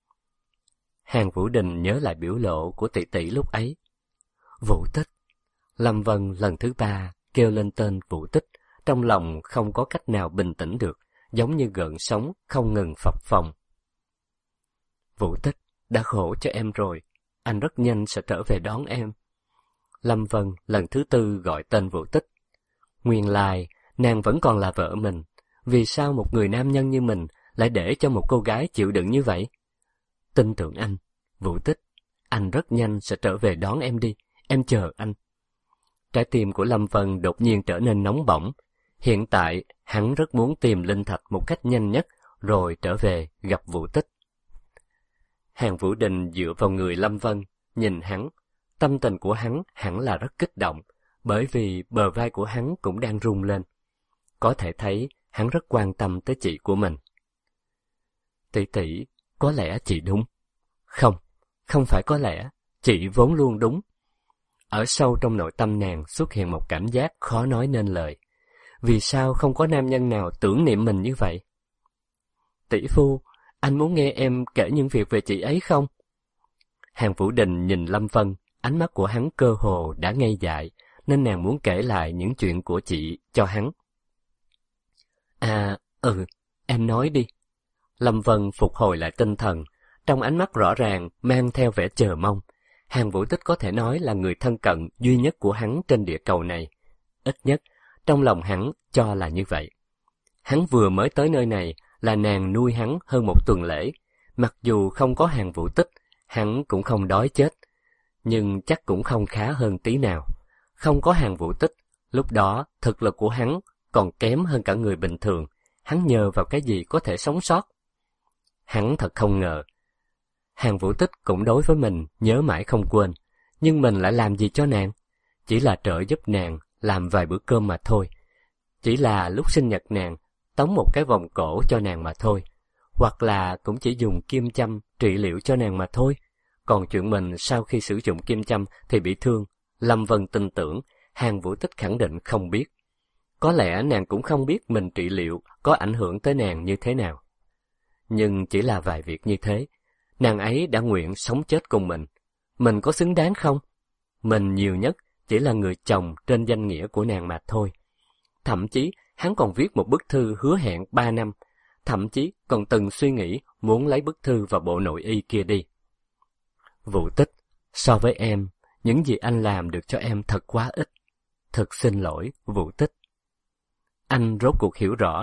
Hàn Vũ Đình nhớ lại biểu lộ của tỷ tỷ lúc ấy. Vũ Tích. Lâm Vân lần thứ 3 kêu lên tên Vũ Tích, trong lòng không có cách nào bình tĩnh được, giống như gợn sóng không ngừng phập phồng. Vũ Tích, đã khổ cho em rồi, anh rất nhanh sẽ trở về đón em. Lâm Vân lần thứ 4 gọi tên Vũ Tích. Nguyên lai, nàng vẫn còn là vợ mình, vì sao một người nam nhân như mình lại để cho một cô gái chịu đựng như vậy? Tin tưởng anh, Vũ Tích, anh rất nhanh sẽ trở về đón em đi, em chờ anh. Trái tim của Lâm Vân đột nhiên trở nên nóng bỏng. Hiện tại, hắn rất muốn tìm linh thạch một cách nhanh nhất, rồi trở về gặp Vũ Tích. Hàn Vũ Đình dựa vào người Lâm Vân, nhìn hắn. Tâm tình của hắn hẳn là rất kích động, bởi vì bờ vai của hắn cũng đang rung lên. Có thể thấy hắn rất quan tâm tới chị của mình. Tỷ tỷ, có lẽ chị đúng. Không, không phải có lẽ, chị vốn luôn đúng. Ở sâu trong nội tâm nàng xuất hiện một cảm giác khó nói nên lời. Vì sao không có nam nhân nào tưởng niệm mình như vậy? Tỷ phu, anh muốn nghe em kể những việc về chị ấy không? Hàn Vũ Đình nhìn Lâm Vân, ánh mắt của hắn cơ hồ đã ngây dại, nên nàng muốn kể lại những chuyện của chị cho hắn. À, em nói đi. Lâm Vân phục hồi lại tinh thần, trong ánh mắt rõ ràng mang theo vẻ chờ mong. Hàn Vũ Tích có thể nói là người thân cận duy nhất của hắn trên địa cầu này. Ít nhất, trong lòng hắn cho là như vậy. Hắn vừa mới tới nơi này là nàng nuôi hắn hơn 1 tuần lễ. Mặc dù không có Hàn Vũ Tích, hắn cũng không đói chết. Nhưng chắc cũng không khá hơn tí nào. Không có Hàn Vũ Tích, lúc đó thực lực của hắn còn kém hơn cả người bình thường. Hắn nhờ vào cái gì có thể sống sót? Hắn thật không ngờ. Hàn Vũ Tích cũng đối với mình nhớ mãi không quên, nhưng mình lại làm gì cho nàng? Chỉ là trợ giúp nàng làm vài bữa cơm mà thôi. Chỉ là lúc sinh nhật nàng tống một cái vòng cổ cho nàng mà thôi, hoặc là cũng chỉ dùng kim châm trị liệu cho nàng mà thôi. Còn chuyện mình sau khi sử dụng kim châm thì bị thương, Lâm Vân tin tưởng Hàn Vũ Tích khẳng định không biết. Có lẽ nàng cũng không biết mình trị liệu có ảnh hưởng tới nàng như thế nào. Nhưng chỉ là vài việc như thế, nàng ấy đã nguyện sống chết cùng mình. Mình có xứng đáng không? Mình nhiều nhất chỉ là người chồng trên danh nghĩa của nàng mà thôi. Thậm chí hắn còn viết một bức thư hứa hẹn 3 năm, thậm chí còn từng suy nghĩ muốn lấy bức thư vào bộ nội y kia đi. Vũ Tích, so với em, những gì anh làm được cho em thật quá ít. Thật xin lỗi, Vũ Tích. Anh rốt cuộc hiểu rõ,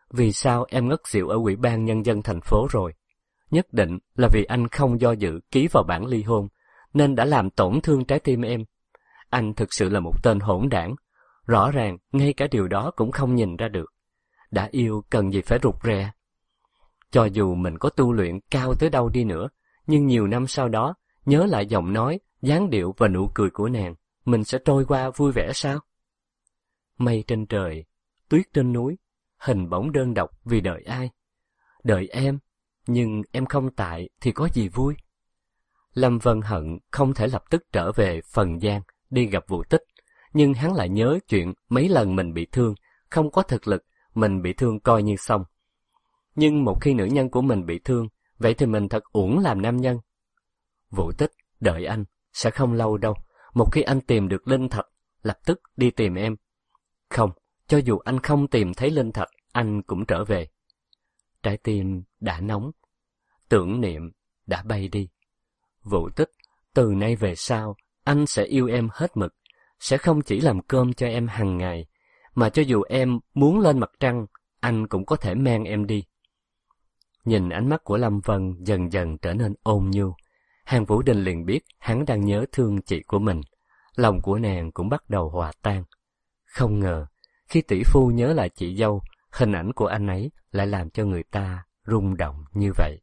vì sao em ngất xỉu ở Ủy ban Nhân dân thành phố rồi. Nhất định là vì anh không do dự ký vào bản ly hôn, nên đã làm tổn thương trái tim em. Anh thực sự là một tên hỗn đản. Rõ ràng, ngay cả điều đó cũng không nhìn ra được. Đã yêu cần gì phải rụt rè. Cho dù mình có tu luyện cao tới đâu đi nữa, nhưng nhiều năm sau đó, nhớ lại giọng nói, dáng điệu và nụ cười của nàng, mình sẽ trôi qua vui vẻ sao? Mây trên trời, tuyết trên núi, hình bóng đơn độc vì đợi ai? Đợi em, nhưng em không tại thì có gì vui? Lâm Vân hận không thể lập tức trở về Phần Giang đi gặp Vũ Tích, nhưng hắn lại nhớ chuyện mấy lần mình bị thương, không có thực lực, mình bị thương coi như xong. Nhưng một khi nữ nhân của mình bị thương, vậy thì mình thật uổng làm nam nhân. Vũ Tích, đợi anh, sẽ không lâu đâu. Một khi anh tìm được linh thạch, lập tức đi tìm em. Không, cho dù anh không tìm thấy linh thạch, anh cũng trở về. Trái tim đã nóng, tưởng niệm đã bay đi. Vũ Tích, từ nay về sau, anh sẽ yêu em hết mực, sẽ không chỉ làm cơm cho em hàng ngày, mà cho dù em muốn lên mặt trăng, anh cũng có thể mang em đi. Nhìn ánh mắt của Lâm Vân dần dần trở nên ôn nhu, Hàn Vũ Đình liền biết hắn đang nhớ thương chị của mình. Lòng của nàng cũng bắt đầu hòa tan. Không ngờ, khi tỷ phu nhớ lại chị dâu, hình ảnh của anh ấy lại làm cho người ta rung động như vậy.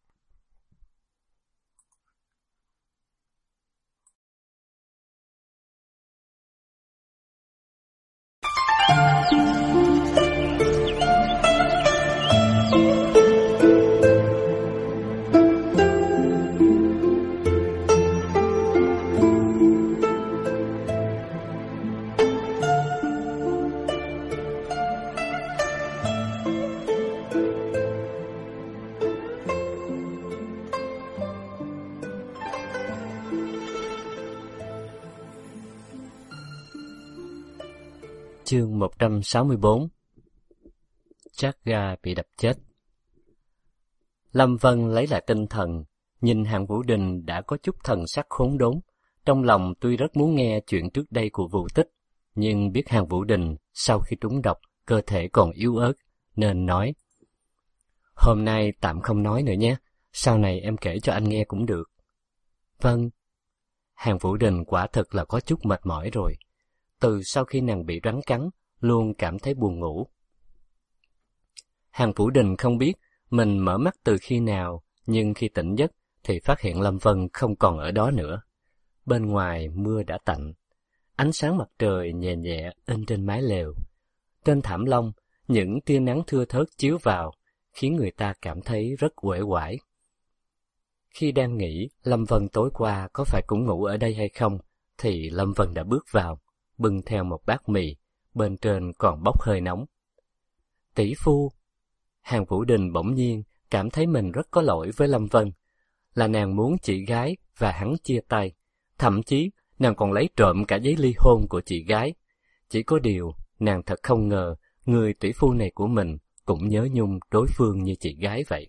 Chương 164. Trác Ga bị đập chết. Lâm Vân lấy lại tinh thần, nhìn Hàn Vũ Đình đã có chút thần sắc khốn đốn. Trong lòng tuy rất muốn nghe chuyện trước đây của Vũ Tích, nhưng biết Hàn Vũ Đình sau khi trúng độc, cơ thể còn yếu ớt, nên nói: Hôm nay tạm không nói nữa nhé, sau này em kể cho anh nghe cũng được. Vâng. Hàn Vũ Đình quả thật là có chút mệt mỏi rồi. Từ sau khi nàng bị rắn cắn, luôn cảm thấy buồn ngủ. Hàn Vũ Đình không biết mình mở mắt từ khi nào, nhưng khi tỉnh giấc thì phát hiện Lâm Vân không còn ở đó nữa. Bên ngoài mưa đã tạnh, ánh sáng mặt trời nhẹ nhẹ in trên mái lều. Trên thảm lông, những tia nắng thưa thớt chiếu vào, khiến người ta cảm thấy rất uể oải. Khi đang nghĩ Lâm Vân tối qua có phải cũng ngủ ở đây hay không, thì Lâm Vân đã bước vào, bưng theo một bát mì, bên trên còn bốc hơi nóng. Tỷ phu! Hàn Vũ Đình bỗng nhiên cảm thấy mình rất có lỗi với Lâm Vân, là nàng muốn chị gái và hắn chia tay, thậm chí nàng còn lấy trộm cả giấy ly hôn của chị gái. Chỉ có điều, nàng thật không ngờ, người tỷ phu này của mình cũng nhớ nhung đối phương như chị gái vậy.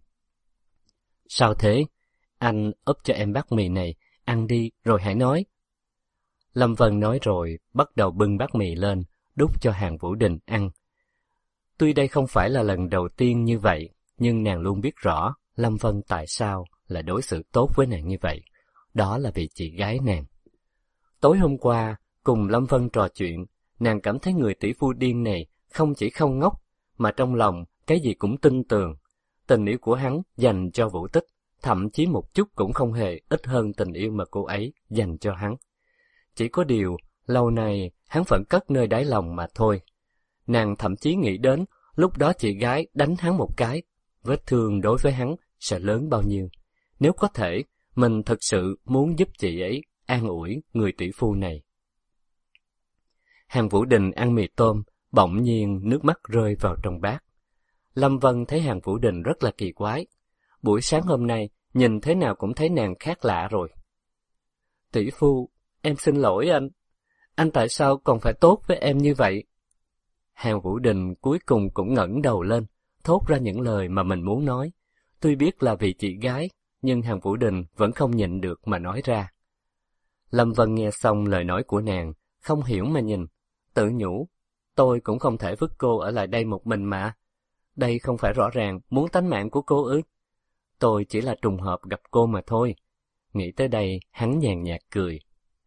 Sao thế? Anh úp cho em bát mì này, ăn đi rồi hãy nói. Lâm Vân nói rồi, bắt đầu bưng bát mì lên, đút cho Hàn Vũ Đình ăn. Tuy đây không phải là lần đầu tiên như vậy, nhưng nàng luôn biết rõ Lâm Vân tại sao lại đối xử tốt với nàng như vậy. Đó là vì chị gái nàng. Tối hôm qua, cùng Lâm Vân trò chuyện, nàng cảm thấy người tỷ phu điên này không chỉ không ngốc, mà trong lòng cái gì cũng tin tưởng. Tình yêu của hắn dành cho Vũ Tích, thậm chí một chút cũng không hề ít hơn tình yêu mà cô ấy dành cho hắn. Chỉ có điều, lâu nay hắn vẫn cất nơi đáy lòng mà thôi. Nàng thậm chí nghĩ đến lúc đó chị gái đánh hắn một cái, vết thương đối với hắn sẽ lớn bao nhiêu. Nếu có thể, mình thật sự muốn giúp chị ấy an ủi người tỷ phu này. Hàn Vũ Đình ăn mì tôm, bỗng nhiên nước mắt rơi vào trong bát. Lâm Vân thấy Hàn Vũ Đình rất là kỳ quái. Buổi sáng hôm nay, nhìn thế nào cũng thấy nàng khác lạ rồi. Tỷ phu, em xin lỗi anh. Anh tại sao còn phải tốt với em như vậy? Hàn Vũ Đình cuối cùng cũng ngẩng đầu lên, thốt ra những lời mà mình muốn nói. Tuy biết là vì chị gái, nhưng Hàn Vũ Đình vẫn không nhịn được mà nói ra. Lâm Vân nghe xong lời nói của nàng, không hiểu mà nhìn, tự nhủ, tôi cũng không thể vứt cô ở lại đây một mình mà. Đây không phải rõ ràng muốn tánh mạng của cô ư? Tôi chỉ là trùng hợp gặp cô mà thôi. Nghĩ tới đây, hắn nhàn nhạt cười.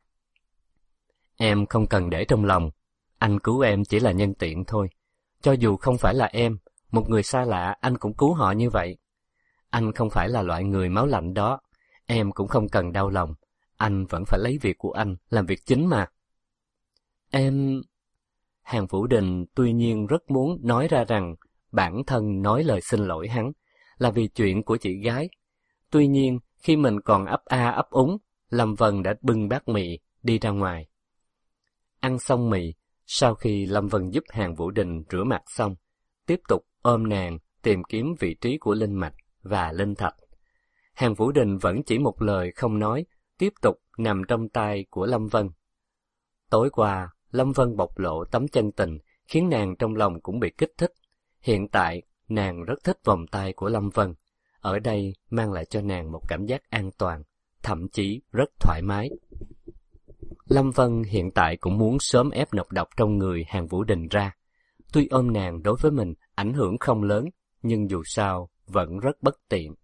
Em không cần để trong lòng. Anh cứu em chỉ là nhân tiện thôi. Cho dù không phải là em, một người xa lạ anh cũng cứu họ như vậy. Anh không phải là loại người máu lạnh đó. Em cũng không cần đau lòng. Anh vẫn phải lấy việc của anh làm việc chính mà. Em... Hàn Vũ Đình tuy nhiên rất muốn nói ra rằng bản thân nói lời xin lỗi hắn là vì chuyện của chị gái. Tuy nhiên, khi mình còn ấp a ấp úng, Lâm Vân đã bưng bát mì đi ra ngoài. Ăn xong mì, sau khi Lâm Vân giúp Hàn Vũ Đình rửa mặt xong, tiếp tục ôm nàng tìm kiếm vị trí của linh mạch và linh thạch. Hàn Vũ Đình vẫn chỉ một lời không nói, tiếp tục nằm trong tay của Lâm Vân. Tối qua, Lâm Vân bộc lộ tấm chân tình, khiến nàng trong lòng cũng bị kích thích. Hiện tại, nàng rất thích vòng tay của Lâm Vân. Ở đây mang lại cho nàng một cảm giác an toàn, thậm chí rất thoải mái. Lâm Vân hiện tại cũng muốn sớm ép nọc độc trong người Hàn Vũ Đình ra. Tuy ôm nàng đối với mình ảnh hưởng không lớn, nhưng dù sao vẫn rất bất tiện.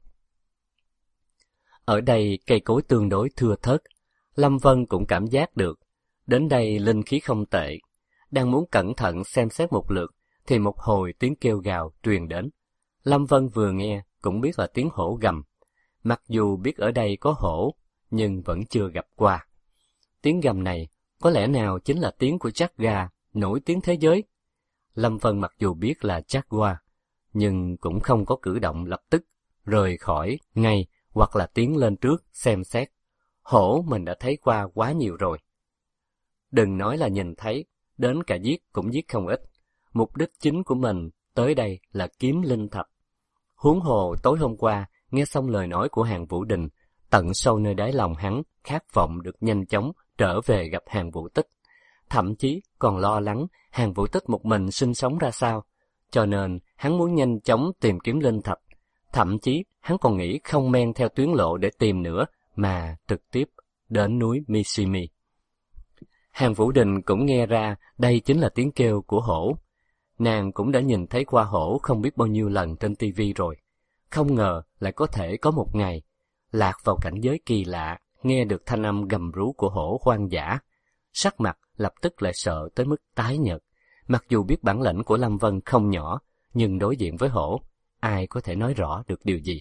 Ở đây cây cối tương đối thưa thớt, Lâm Vân cũng cảm giác được. Đến đây linh khí không tệ. Đang muốn cẩn thận xem xét một lượt, thì một hồi tiếng kêu gào truyền đến. Lâm Vân vừa nghe cũng biết là tiếng hổ gầm. Mặc dù biết ở đây có hổ, nhưng vẫn chưa gặp qua. Tiếng gầm này có lẽ nào chính là tiếng của Jaguar nổi tiếng thế giới. Lâm Vân mặc dù biết là Jaguar, nhưng cũng không có cử động lập tức rời khỏi ngay hoặc là tiến lên trước xem xét. Hổ mình đã thấy qua quá nhiều rồi. Đừng nói là nhìn thấy, đến cả giết cũng giết không ít. Mục đích chính của mình tới đây là kiếm linh thạch. Huống hồ tối hôm qua, nghe xong lời nói của Hàn Vũ Đình, tận sâu nơi đáy lòng hắn khát vọng được nhanh chóng trở về gặp Hàn Vũ Tích. Thậm chí còn lo lắng Hàn Vũ Tích một mình sinh sống ra sao. Cho nên hắn muốn nhanh chóng tìm kiếm linh thạch. Thậm chí hắn còn nghĩ không men theo tuyến lộ để tìm nữa, mà trực tiếp đến núi Mishimi. Hàn Vũ Đình cũng nghe ra đây chính là tiếng kêu của hổ. Nàng cũng đã nhìn thấy qua hổ không biết bao nhiêu lần trên tivi rồi. Không ngờ lại có thể có một ngày lạc vào cảnh giới kỳ lạ, nghe được thanh âm gầm rú của hổ hoang dã. Sắc mặt lập tức lại sợ tới mức tái nhợt. Mặc dù biết bản lĩnh của Lâm Vân không nhỏ, nhưng đối diện với hổ, ai có thể nói rõ được điều gì.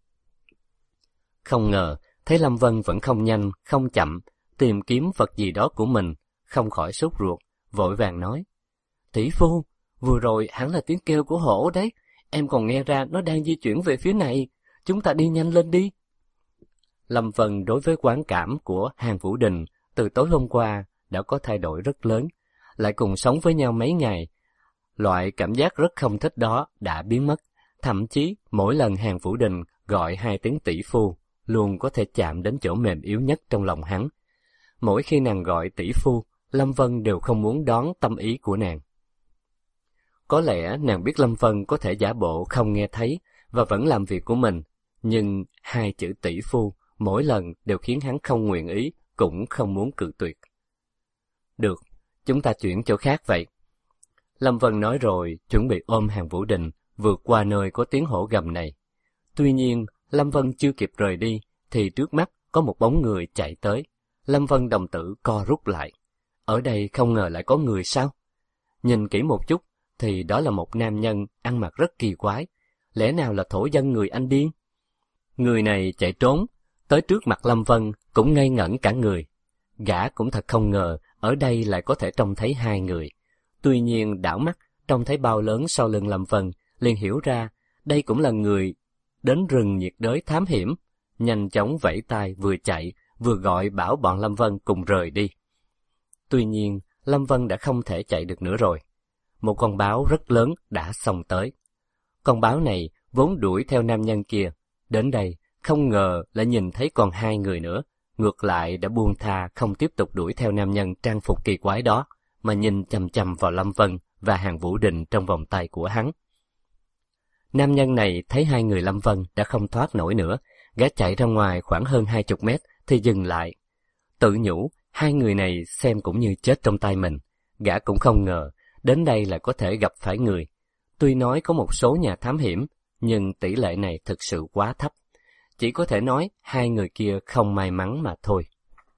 Không ngờ, thấy Lâm Vân vẫn không nhanh, không chậm, tìm kiếm vật gì đó của mình, không khỏi sốt ruột, vội vàng nói. Tỷ phu, vừa rồi hẳn là tiếng kêu của hổ đấy, em còn nghe ra nó đang di chuyển về phía này, chúng ta đi nhanh lên đi. Lâm Vân đối với quán cảm của Hàn Vũ Đình từ tối hôm qua đã có thay đổi rất lớn, lại cùng sống với nhau mấy ngày. Loại cảm giác rất không thích đó đã biến mất, thậm chí mỗi lần Hàn Vũ Đình gọi 2 tiếng tỷ phu, luôn có thể chạm đến chỗ mềm yếu nhất trong lòng hắn. Mỗi khi nàng gọi tỷ phu, Lâm Vân đều không muốn đón tâm ý của nàng. Có lẽ nàng biết Lâm Vân có thể giả bộ không nghe thấy và vẫn làm việc của mình, nhưng 2 chữ tỷ phu mỗi lần đều khiến hắn không nguyện ý, cũng không muốn cự tuyệt. Được, chúng ta chuyển chỗ khác vậy. Lâm Vân nói rồi, chuẩn bị ôm Hàn Vũ Đình vượt qua nơi có tiếng hổ gầm này. Tuy nhiên, Lâm Vân chưa kịp rời đi, thì trước mắt có một bóng người chạy tới. Lâm Vân đồng tử co rút lại. Ở đây không ngờ lại có người sao? Nhìn kỹ một chút, thì đó là một nam nhân ăn mặc rất kỳ quái. Lẽ nào là thổ dân người Anh điên? Người này chạy trốn, tới trước mặt Lâm Vân cũng ngây ngẩn cả người. Gã cũng thật không ngờ, ở đây lại có thể trông thấy 2 người. Tuy nhiên đảo mắt, trông thấy bao lớn sau lưng Lâm Vân, liền hiểu ra, đây cũng là người đến rừng nhiệt đới thám hiểm. Nhanh chóng vẫy tay vừa chạy, vừa gọi bảo bọn Lâm Vân cùng rời đi. Tuy nhiên, Lâm Vân đã không thể chạy được nữa rồi. Một con báo rất lớn đã xông tới. Con báo này vốn đuổi theo nam nhân kia. Đến đây, không ngờ lại nhìn thấy còn 2 người nữa. Ngược lại đã buông tha không tiếp tục đuổi theo nam nhân trang phục kỳ quái đó, mà nhìn chằm chằm vào Lâm Vân và Hàn Vũ Đình trong vòng tay của hắn. Nam nhân này thấy 2 người Lâm Vân đã không thoát nổi nữa, gã chạy ra ngoài khoảng hơn 20 mét thì dừng lại. Tự nhủ, 2 người này xem cũng như chết trong tay mình. Gã cũng không ngờ, đến đây là có thể gặp phải người. Tuy nói có một số nhà thám hiểm, nhưng tỷ lệ này thực sự quá thấp. Chỉ có thể nói hai người kia không may mắn mà thôi.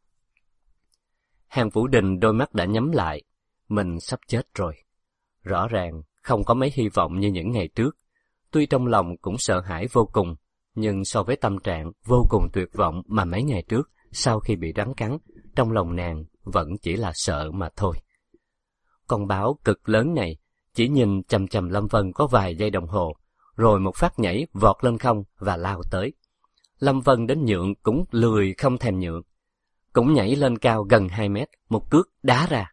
Hàn Vũ Đình đôi mắt đã nhắm lại. Mình sắp chết rồi. Rõ ràng không có mấy hy vọng như những ngày trước. Tuy trong lòng cũng sợ hãi vô cùng, nhưng so với tâm trạng vô cùng tuyệt vọng mà mấy ngày trước, sau khi bị rắn cắn, trong lòng nàng vẫn chỉ là sợ mà thôi. Con báo cực lớn này chỉ nhìn chằm chằm Lâm Vân có vài giây đồng hồ, rồi một phát nhảy vọt lên không và lao tới. Lâm Vân đến nhượng cũng lười không thèm nhượng, cũng nhảy lên cao gần 2 mét, một cước đá ra.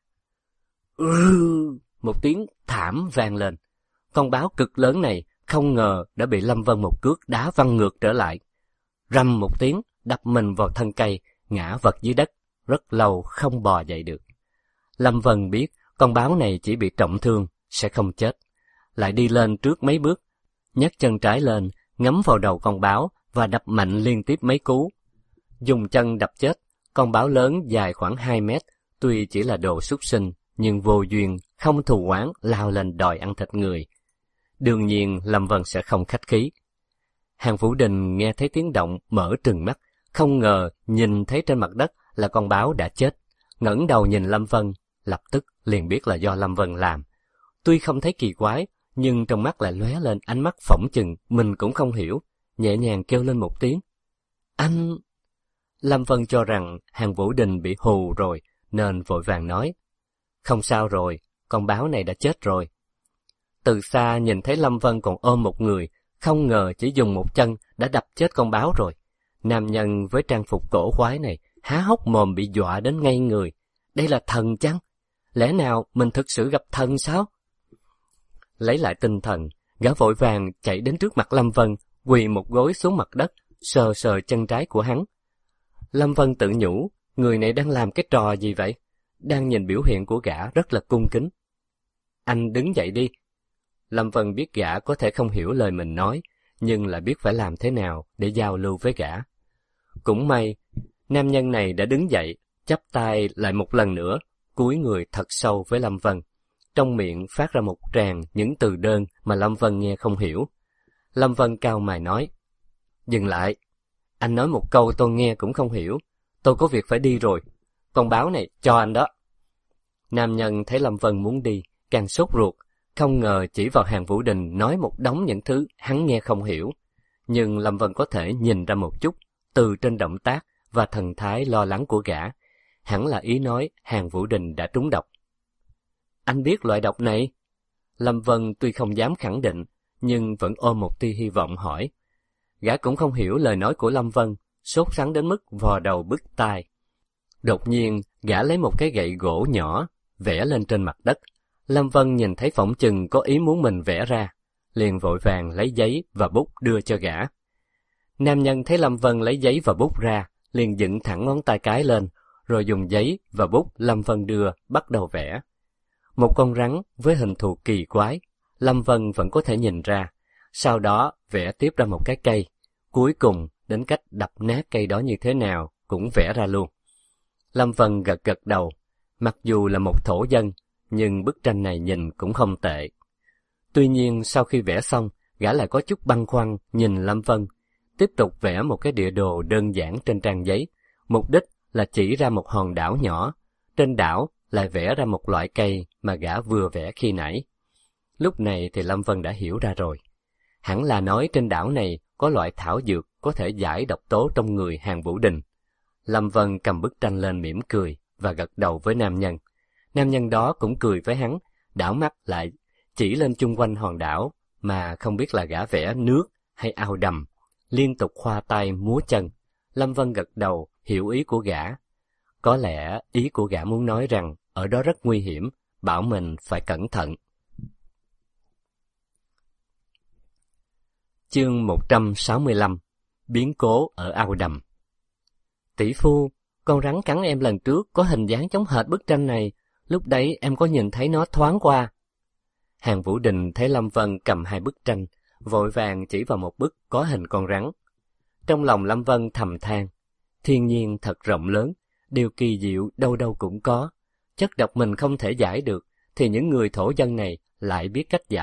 Một tiếng thảm vang lên. Con báo cực lớn này không ngờ đã bị Lâm Vân một cước đá văng ngược trở lại. Rầm một tiếng, đập mình vào thân cây, ngã vật dưới đất, rất lâu không bò dậy được. Lâm Vân biết con báo này chỉ bị trọng thương, sẽ không chết. Lại đi lên trước mấy bước, nhấc chân trái lên, ngắm vào đầu con báo và đập mạnh liên tiếp mấy cú. Dùng chân đập chết, con báo lớn dài khoảng 2 mét, tuy chỉ là đồ súc sinh, nhưng vô duyên, không thù oán lao lên đòi ăn thịt người. Đương nhiên Lâm Vân sẽ không khách khí. Hàn Vũ Đình nghe thấy tiếng động mở trừng mắt, không ngờ nhìn thấy trên mặt đất là con báo đã chết. Ngẩng đầu nhìn Lâm Vân, lập tức liền biết là do Lâm Vân làm. Tuy không thấy kỳ quái, nhưng trong mắt lại lóe lên ánh mắt phỏng chừng mình cũng không hiểu, nhẹ nhàng kêu lên một tiếng. Anh... Lâm Vân cho rằng Hàn Vũ Đình bị hù rồi, nên vội vàng nói. Không sao rồi, con báo này đã chết rồi. Từ xa nhìn thấy Lâm Vân còn ôm một người, không ngờ chỉ dùng một chân đã đập chết con báo rồi. Nam nhân với trang phục cổ quái này há hốc mồm bị dọa đến ngây người. Đây là thần chăng? Lẽ nào mình thực sự gặp thần sao? Lấy lại tinh thần, gã vội vàng chạy đến trước mặt Lâm Vân, quỳ một gối xuống mặt đất, sờ sờ chân trái của hắn. Lâm Vân tự nhủ, người này đang làm cái trò gì vậy? Đang nhìn biểu hiện của gã rất là cung kính. Anh đứng dậy đi. Lâm Vân biết gã có thể không hiểu lời mình nói, nhưng lại biết phải làm thế nào để giao lưu với gã. Cũng may, nam nhân này đã đứng dậy, chắp tay lại một lần nữa, cúi người thật sâu với Lâm Vân. Trong miệng phát ra một tràng những từ đơn mà Lâm Vân nghe không hiểu. Lâm Vân cau mày nói, dừng lại, anh nói một câu tôi nghe cũng không hiểu, tôi có việc phải đi rồi, con báo này cho anh đó. Nam nhân thấy Lâm Vân muốn đi, càng sốt ruột, không ngờ chỉ vào Hàn Vũ Đình nói một đống những thứ hắn nghe không hiểu. Nhưng Lâm Vân có thể nhìn ra một chút, từ trên động tác và thần thái lo lắng của gã, hẳn là ý nói Hàn Vũ Đình đã trúng độc. Anh biết loại độc này? Lâm Vân tuy không dám khẳng định, nhưng vẫn ôm một tia hy vọng hỏi. Gã cũng không hiểu lời nói của Lâm Vân, sốt sắng đến mức vò đầu bứt tai. Đột nhiên, gã lấy một cái gậy gỗ nhỏ, vẽ lên trên mặt đất. Lâm Vân nhìn thấy phỏng chừng có ý muốn mình vẽ ra, liền vội vàng lấy giấy và bút đưa cho gã. Nam nhân thấy Lâm Vân lấy giấy và bút ra, liền dựng thẳng ngón tay cái lên, rồi dùng giấy và bút Lâm Vân đưa bắt đầu vẽ. Một con rắn với hình thù kỳ quái, Lâm Vân vẫn có thể nhìn ra, sau đó vẽ tiếp ra một cái cây, cuối cùng đến cách đập nát cây đó như thế nào cũng vẽ ra luôn. Lâm Vân gật gật đầu, mặc dù là một thổ dân, nhưng bức tranh này nhìn cũng không tệ. Tuy nhiên sau khi vẽ xong, gã lại có chút băn khoăn nhìn Lâm Vân, tiếp tục vẽ một cái địa đồ đơn giản trên trang giấy, mục đích là chỉ ra một hòn đảo nhỏ, trên đảo lại vẽ ra một loại cây mà gã vừa vẽ khi nãy. Lúc này thì Lâm Vân đã hiểu ra rồi. Hẳn là nói trên đảo này có loại thảo dược có thể giải độc tố trong người Hàn Vũ Đình. Lâm Vân cầm bức tranh lên mỉm cười và gật đầu với nam nhân. Nam nhân đó cũng cười với hắn, đảo mắt lại chỉ lên chung quanh hòn đảo mà không biết là gã vẽ nước hay ao đầm, liên tục khoa tay múa chân. Lâm Vân gật đầu hiểu ý của gã. Có lẽ ý của gã muốn nói rằng ở đó rất nguy hiểm, bảo mình phải cẩn thận. Chương 165. Biến cố ở ao đầm. Tỷ phu, con rắn cắn em lần trước có hình dáng giống hệt bức tranh này, lúc đấy em có nhìn thấy nó thoáng qua. Hàn Vũ Đình thấy Lâm Vân cầm hai bức tranh, vội vàng chỉ vào một bức có hình con rắn. Trong lòng Lâm Vân thầm than, thiên nhiên thật rộng lớn, điều kỳ diệu đâu đâu cũng có. Chất độc mình không thể giải được, thì những người thổ dân này lại biết cách giải,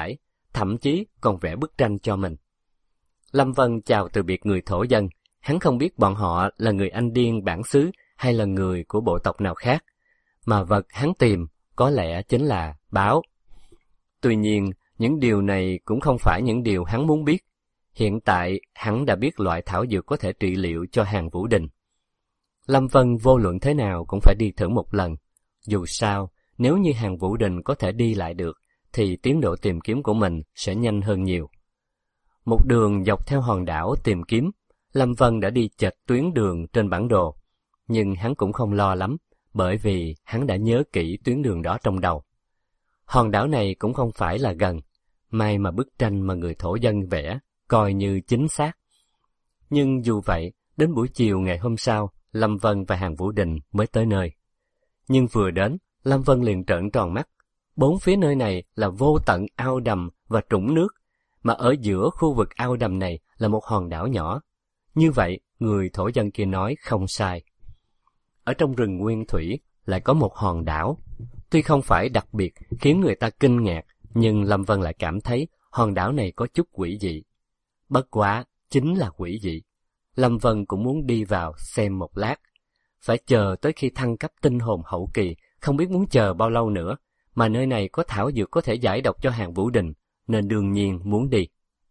thậm chí còn vẽ bức tranh cho mình. Lâm Vân chào từ biệt người thổ dân, hắn không biết bọn họ là người Anh Điên bản xứ hay là người của bộ tộc nào khác, mà vật hắn tìm có lẽ chính là báo. Tuy nhiên, những điều này cũng không phải những điều hắn muốn biết. Hiện tại, hắn đã biết loại thảo dược có thể trị liệu cho Hàn Vũ Đình. Lâm Vân vô luận thế nào cũng phải đi thử một lần. Dù sao, nếu như Hàn Vũ Đình có thể đi lại được, thì tiến độ tìm kiếm của mình sẽ nhanh hơn nhiều. Một đường dọc theo hòn đảo tìm kiếm, Lâm Vân đã đi chệch tuyến đường trên bản đồ. Nhưng hắn cũng không lo lắm, bởi vì hắn đã nhớ kỹ tuyến đường đó trong đầu. Hòn đảo này cũng không phải là gần, may mà bức tranh mà người thổ dân vẽ coi như chính xác. Nhưng dù vậy, đến buổi chiều ngày hôm sau, Lâm Vân và Hàn Vũ Đình mới tới nơi. Nhưng vừa đến, Lâm Vân liền trợn tròn mắt. Bốn phía nơi này là vô tận ao đầm và trũng nước, mà ở giữa khu vực ao đầm này là một hòn đảo nhỏ. Như vậy, người thổ dân kia nói không sai. Ở trong rừng nguyên thủy lại có một hòn đảo. Tuy không phải đặc biệt khiến người ta kinh ngạc, nhưng Lâm Vân lại cảm thấy hòn đảo này có chút quỷ dị. Bất quá, chính là quỷ dị. Lâm Vân cũng muốn đi vào xem một lát. Phải chờ tới khi thăng cấp tinh hồn hậu kỳ, không biết muốn chờ bao lâu nữa, mà nơi này có thảo dược có thể giải độc cho Hàn Vũ Đình, nên đương nhiên muốn đi.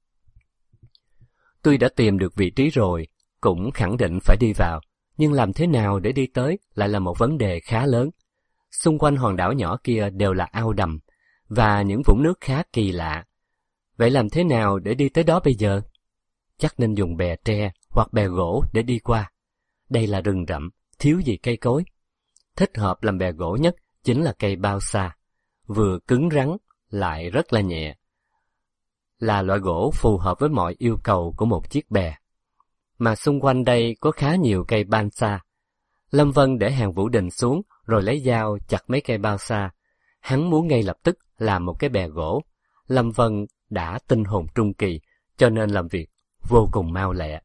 Tuy đã tìm được vị trí rồi, cũng khẳng định phải đi vào, nhưng làm thế nào để đi tới lại là một vấn đề khá lớn. Xung quanh hòn đảo nhỏ kia đều là ao đầm, và những vũng nước khá kỳ lạ. Vậy làm thế nào để đi tới đó bây giờ? Chắc nên dùng bè tre hoặc bè gỗ để đi qua. Đây là rừng rậm, thiếu gì cây cối. Thích hợp làm bè gỗ nhất chính là cây bao sa, vừa cứng rắn lại rất là nhẹ. Là loại gỗ phù hợp với mọi yêu cầu của một chiếc bè. Mà xung quanh đây có khá nhiều cây ban sa. Lâm Vân để Hàn Vũ Đình xuống rồi lấy dao chặt mấy cây bao sa. Hắn muốn ngay lập tức làm một cái bè gỗ. Lâm Vân đã tinh hồn trung kỳ, cho nên làm việc vô cùng mau lẹ.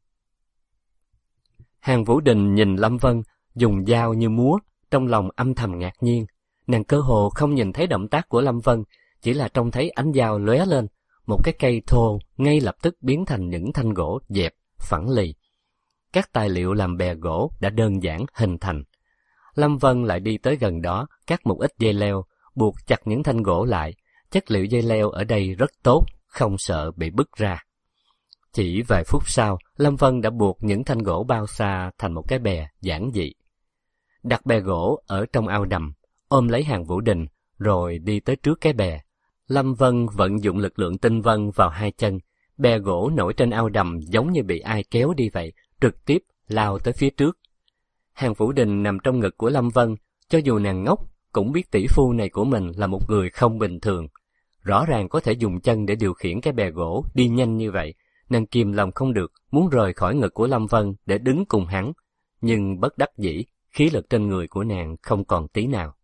Hàn Vũ Đình nhìn Lâm Vân dùng dao như múa, trong lòng âm thầm ngạc nhiên. Nàng cơ hồ không nhìn thấy động tác của Lâm Vân, chỉ là trông thấy ánh dao lóe lên, một cái cây thô ngay lập tức biến thành những thanh gỗ dẹp, phẳng lì. Các tài liệu làm bè gỗ đã đơn giản hình thành. Lâm Vân lại đi tới gần đó, cắt một ít dây leo, buộc chặt những thanh gỗ lại. Chất liệu dây leo ở đây rất tốt, không sợ bị bứt ra. Chỉ vài phút sau, Lâm Vân đã buộc những thanh gỗ bao sa thành một cái bè giản dị. Đặt bè gỗ ở trong ao đầm, ôm lấy Hàn Vũ Đình, rồi đi tới trước cái bè. Lâm Vân vận dụng lực lượng tinh vân vào hai chân, bè gỗ nổi trên ao đầm giống như bị ai kéo đi vậy, trực tiếp lao tới phía trước. Hàn Vũ Đình nằm trong ngực của Lâm Vân, cho dù nàng ngốc, cũng biết tỷ phu này của mình là một người không bình thường. Rõ ràng có thể dùng chân để điều khiển cái bè gỗ đi nhanh như vậy, nàng kìm lòng không được, muốn rời khỏi ngực của Lâm Vân để đứng cùng hắn, nhưng bất đắc dĩ, khí lực trên người của nàng không còn tí nào.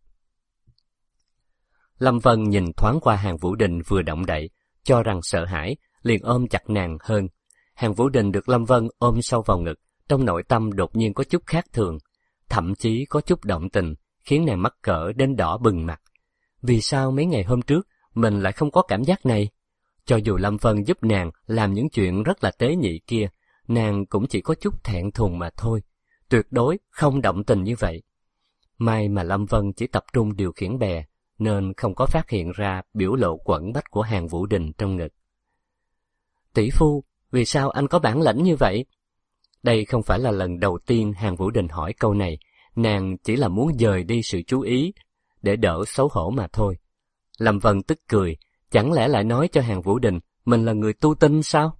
Lâm Vân nhìn thoáng qua Hàn Vũ Đình vừa động đậy, cho rằng sợ hãi, liền ôm chặt nàng hơn. Hàn Vũ Đình được Lâm Vân ôm sâu vào ngực, trong nội tâm đột nhiên có chút khác thường, thậm chí có chút động tình, khiến nàng mắc cỡ đến đỏ bừng mặt. Vì sao mấy ngày hôm trước mình lại không có cảm giác này? Cho dù Lâm Vân giúp nàng làm những chuyện rất là tế nhị kia, nàng cũng chỉ có chút thẹn thùng mà thôi, tuyệt đối không động tình như vậy. May mà Lâm Vân chỉ tập trung điều khiển bè, nên không có phát hiện ra biểu lộ quẫn bách của Hàn Vũ Đình trong ngực. Tỷ phu, vì sao anh có bản lĩnh như vậy? Đây không phải là lần đầu tiên Hàn Vũ Đình hỏi câu này, nàng chỉ là muốn dời đi sự chú ý, để đỡ xấu hổ mà thôi. Lâm Vân tức cười, chẳng lẽ lại nói cho Hàn Vũ Đình mình là người tu tinh sao?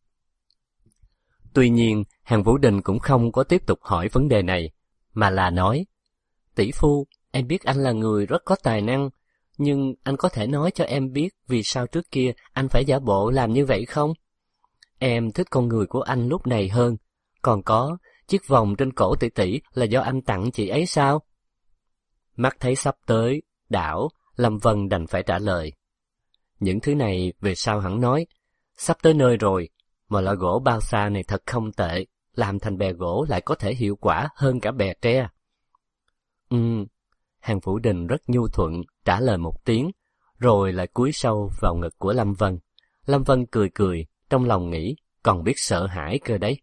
Tuy nhiên, Hàn Vũ Đình cũng không có tiếp tục hỏi vấn đề này, mà là nói, tỷ phu, em biết anh là người rất có tài năng, nhưng anh có thể nói cho em biết vì sao trước kia anh phải giả bộ làm như vậy không? Em thích con người của anh lúc này hơn, còn có, chiếc vòng trên cổ tỷ tỷ là do anh tặng chị ấy sao? Mắt thấy sắp tới, đảo, Lâm Vân đành phải trả lời. Những thứ này về sau hẳn nói, sắp tới nơi rồi, mà loại gỗ bao sa này thật không tệ, làm thành bè gỗ lại có thể hiệu quả hơn cả bè tre. Hàn Vũ Đình rất nhu thuận trả lời một tiếng, rồi lại cúi sâu vào ngực của Lâm Vân. Lâm Vân cười cười, trong lòng nghĩ, còn biết sợ hãi cơ đấy.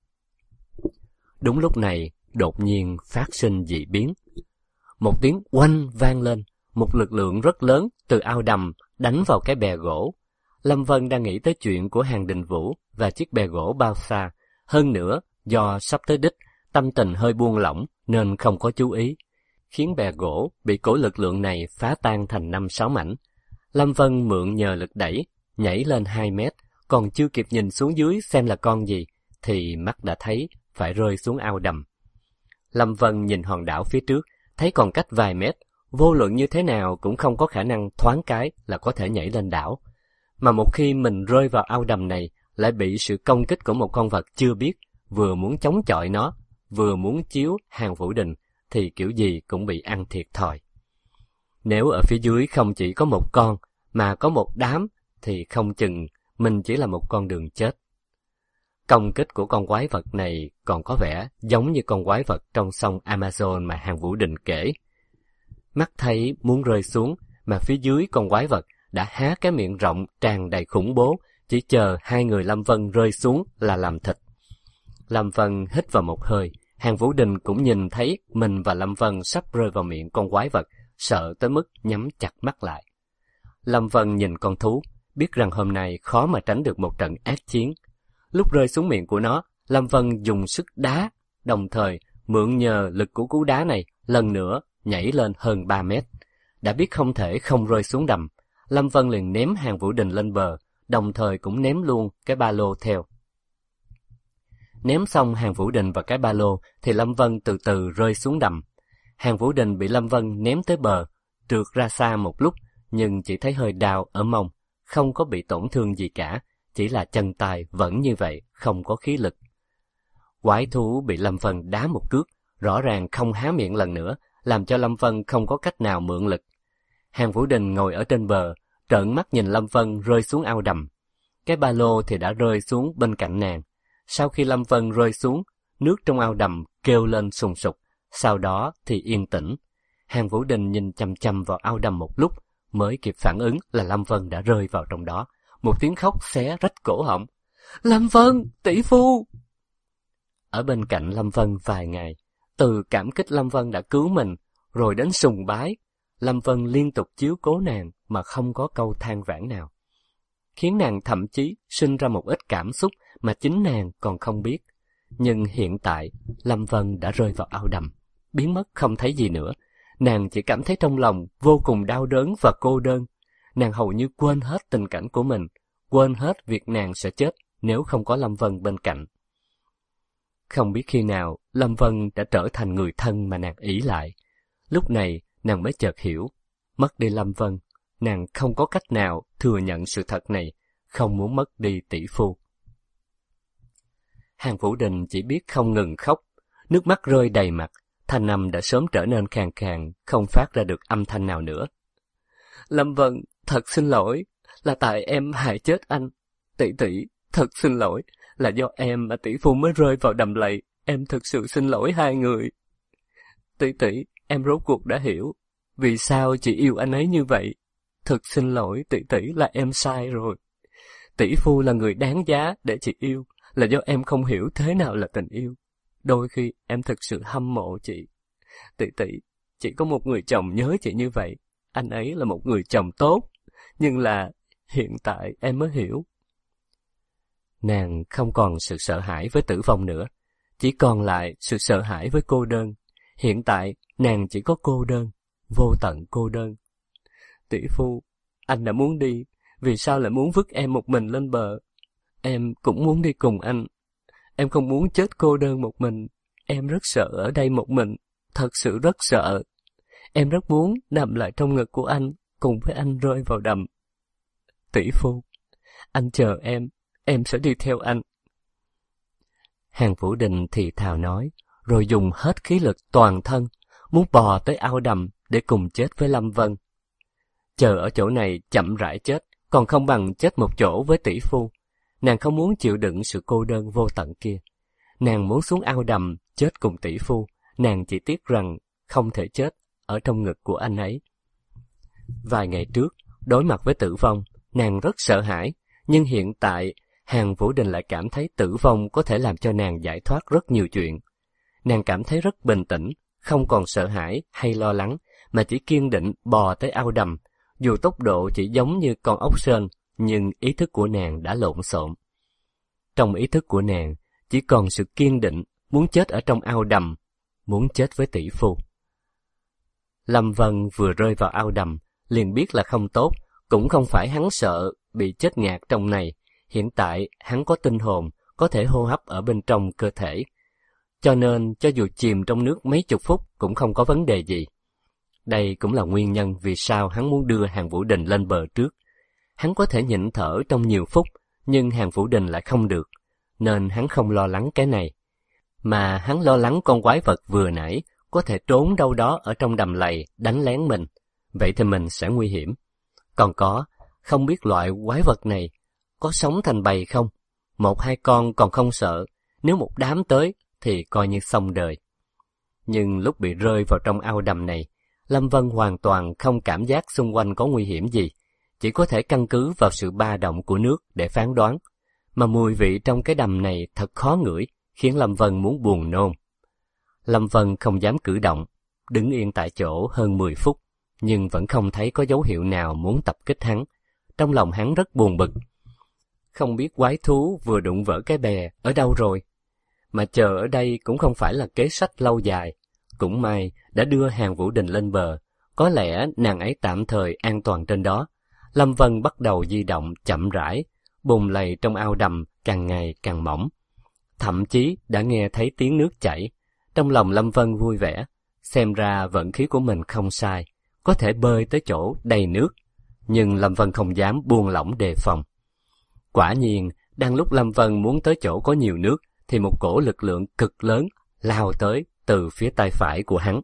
Đúng lúc này, đột nhiên phát sinh dị biến. Một tiếng oanh vang lên, một lực lượng rất lớn từ ao đầm đánh vào cái bè gỗ. Lâm Vân đang nghĩ tới chuyện của Hàn Đình Vũ và chiếc bè gỗ bao xa. Hơn nữa, do sắp tới đích, tâm tình hơi buông lỏng nên không có chú ý, khiến bè gỗ bị cổ lực lượng này phá tan thành 5-6 mảnh. Lâm Vân mượn nhờ lực đẩy, nhảy lên 2 mét, còn chưa kịp nhìn xuống dưới xem là con gì, thì mắt đã thấy phải rơi xuống ao đầm. Lâm Vân nhìn hòn đảo phía trước, thấy còn cách vài mét, vô luận như thế nào cũng không có khả năng thoáng cái là có thể nhảy lên đảo. Mà một khi mình rơi vào ao đầm này, lại bị sự công kích của một con vật chưa biết, vừa muốn chống chọi nó, vừa muốn chiếu Hàn Vũ Đình, thì kiểu gì cũng bị ăn thiệt thòi. Nếu ở phía dưới không chỉ có một con, mà có một đám, thì không chừng mình chỉ là một con đường chết. Công kích của con quái vật này còn có vẻ giống như con quái vật trong sông Amazon mà Hàn Vũ Đình kể. Mắt thấy muốn rơi xuống, mà phía dưới con quái vật đã há cái miệng rộng tràn đầy khủng bố, chỉ chờ hai người Lâm Vân rơi xuống là làm thịt. Lâm Vân hít vào một hơi, Hàn Vũ Đình cũng nhìn thấy mình và Lâm Vân sắp rơi vào miệng con quái vật, sợ tới mức nhắm chặt mắt lại. Lâm Vân nhìn con thú, biết rằng hôm nay khó mà tránh được một trận ác chiến. Lúc rơi xuống miệng của nó, Lâm Vân dùng sức đá, đồng thời mượn nhờ lực của cú đá này lần nữa nhảy lên hơn 3 mét. Đã biết không thể không rơi xuống đầm, Lâm Vân liền ném Hàn Vũ Đình lên bờ, đồng thời cũng ném luôn cái ba lô theo. Ném xong Hàn Vũ Đình và cái ba lô thì Lâm Vân từ từ rơi xuống đầm. Hàn Vũ Đình bị Lâm Vân ném tới bờ, trượt ra xa một lúc, nhưng chỉ thấy hơi đau ở mông, không có bị tổn thương gì cả, chỉ là chân tay vẫn như vậy, không có khí lực. Quái thú bị Lâm Vân đá một cước, rõ ràng không há miệng lần nữa, làm cho Lâm Vân không có cách nào mượn lực. Hàn Vũ Đình ngồi ở trên bờ, trợn mắt nhìn Lâm Vân rơi xuống ao đầm. Cái ba lô thì đã rơi xuống bên cạnh nàng. Sau khi Lâm Vân rơi xuống, nước trong ao đầm kêu lên sùng sục, sau đó thì yên tĩnh. Hàn Vũ Đình nhìn chằm chằm vào ao đầm một lúc, mới kịp phản ứng là Lâm Vân đã rơi vào trong đó. Một tiếng khóc xé rách cổ họng. Lâm Vân, tỷ phu! Ở bên cạnh Lâm Vân vài ngày, từ cảm kích Lâm Vân đã cứu mình, rồi đến sùng bái, Lâm Vân liên tục chiếu cố nàng mà không có câu than vãn nào, khiến nàng thậm chí sinh ra một ít cảm xúc mà chính nàng còn không biết. Nhưng hiện tại, Lâm Vân đã rơi vào ao đầm, biến mất không thấy gì nữa. Nàng chỉ cảm thấy trong lòng vô cùng đau đớn và cô đơn. Nàng hầu như quên hết tình cảnh của mình, quên hết việc nàng sẽ chết nếu không có Lâm Vân bên cạnh. Không biết khi nào Lâm Vân đã trở thành người thân mà nàng ỷ lại. Lúc này nàng mới chợt hiểu, mất đi Lâm Vân, nàng không có cách nào thừa nhận sự thật này, không muốn mất đi tỷ phu. Hàn Vũ Đình chỉ biết không ngừng khóc, nước mắt rơi đầy mặt, thanh âm đã sớm trở nên khàn khàn, không phát ra được âm thanh nào nữa. Lâm Vân, thật xin lỗi, là tại em hại chết anh. Tỷ tỷ, thật xin lỗi, là do em mà tỷ phu mới rơi vào đầm lầy, em thực sự xin lỗi hai người. Tỷ tỷ, em rốt cuộc đã hiểu, vì sao chị yêu anh ấy như vậy. Thật xin lỗi tỷ tỷ, là em sai rồi. Tỷ phu là người đáng giá để chị yêu, là do em không hiểu thế nào là tình yêu. Đôi khi em thực sự hâm mộ chị. Tỷ tỷ, chị có một người chồng nhớ chị như vậy, anh ấy là một người chồng tốt, nhưng là hiện tại em mới hiểu. Nàng không còn sự sợ hãi với tử vong nữa, chỉ còn lại sự sợ hãi với cô đơn. Hiện tại nàng chỉ có cô đơn, vô tận cô đơn. Tỷ phu, anh đã muốn đi, vì sao lại muốn vứt em một mình lên bờ? Em cũng muốn đi cùng anh. Em không muốn chết cô đơn một mình. Em rất sợ ở đây một mình, thật sự rất sợ. Em rất muốn nằm lại trong ngực của anh, cùng với anh rơi vào đầm. Tỷ phu, anh chờ em sẽ đi theo anh. Hàn Vũ Đình thì thào nói, rồi dùng hết khí lực toàn thân, muốn bò tới ao đầm để cùng chết với Lâm Vân. Chờ ở chỗ này chậm rãi chết, còn không bằng chết một chỗ với tỷ phu. Nàng không muốn chịu đựng sự cô đơn vô tận kia. Nàng muốn xuống ao đầm chết cùng tỷ phu, nàng chỉ tiếc rằng không thể chết ở trong ngực của anh ấy. Vài ngày trước, Đối mặt với tử vong, nàng rất sợ hãi, nhưng hiện tại Hàn Vũ Đình lại cảm thấy tử vong có thể làm cho nàng giải thoát rất nhiều chuyện. Nàng cảm thấy rất bình tĩnh, không còn sợ hãi hay lo lắng, mà chỉ kiên định bò tới ao đầm. Dù tốc độ chỉ giống như con ốc sên, nhưng ý thức của nàng đã lộn xộn. Trong ý thức của nàng, chỉ còn sự kiên định, muốn chết ở trong ao đầm, muốn chết với tỷ phu. Lâm Vân vừa rơi vào ao đầm, liền biết là không tốt, cũng không phải hắn sợ bị chết ngạt trong này. Hiện tại, hắn có tinh hồn, có thể hô hấp ở bên trong cơ thể. Cho nên, cho dù chìm trong nước mấy chục phút cũng không có vấn đề gì. Đây cũng là nguyên nhân vì sao hắn muốn đưa Hàn Vũ Đình lên bờ trước. Hắn có thể nhịn thở trong nhiều phút, nhưng Hàn Vũ Đình lại không được, nên hắn không lo lắng cái này. Mà hắn lo lắng con quái vật vừa nãy có thể trốn đâu đó ở trong đầm lầy đánh lén mình, vậy thì mình sẽ nguy hiểm. Còn không biết loại quái vật này có sống thành bầy không? 1-2 con còn không sợ, nếu một đám tới thì coi như xong đời. Nhưng lúc bị rơi vào trong ao đầm này, Lâm Vân hoàn toàn không cảm giác xung quanh có nguy hiểm gì, chỉ có thể căn cứ vào sự ba động của nước để phán đoán. Mà mùi vị trong cái đầm này thật khó ngửi, khiến Lâm Vân muốn buồn nôn. Lâm Vân không dám cử động, đứng yên tại chỗ hơn 10 phút, nhưng vẫn không thấy có dấu hiệu nào muốn tập kích hắn. Trong lòng hắn rất buồn bực. Không biết quái thú vừa đụng vỡ cái bè ở đâu rồi. Mà chờ ở đây cũng không phải là kế sách lâu dài. Cũng may đã đưa Hàn Vũ Đình lên bờ, có lẽ nàng ấy tạm thời an toàn trên đó. Lâm Vân bắt đầu di động chậm rãi, bùn lầy trong ao đầm càng ngày càng mỏng. Thậm chí đã nghe thấy tiếng nước chảy. Trong lòng Lâm Vân vui vẻ, xem ra vận khí của mình không sai, có thể bơi tới chỗ đầy nước. Nhưng Lâm Vân không dám buông lỏng đề phòng. Quả nhiên, đang lúc Lâm Vân muốn tới chỗ có nhiều nước, thì một cổ lực lượng cực lớn lao tới từ phía tay phải của hắn.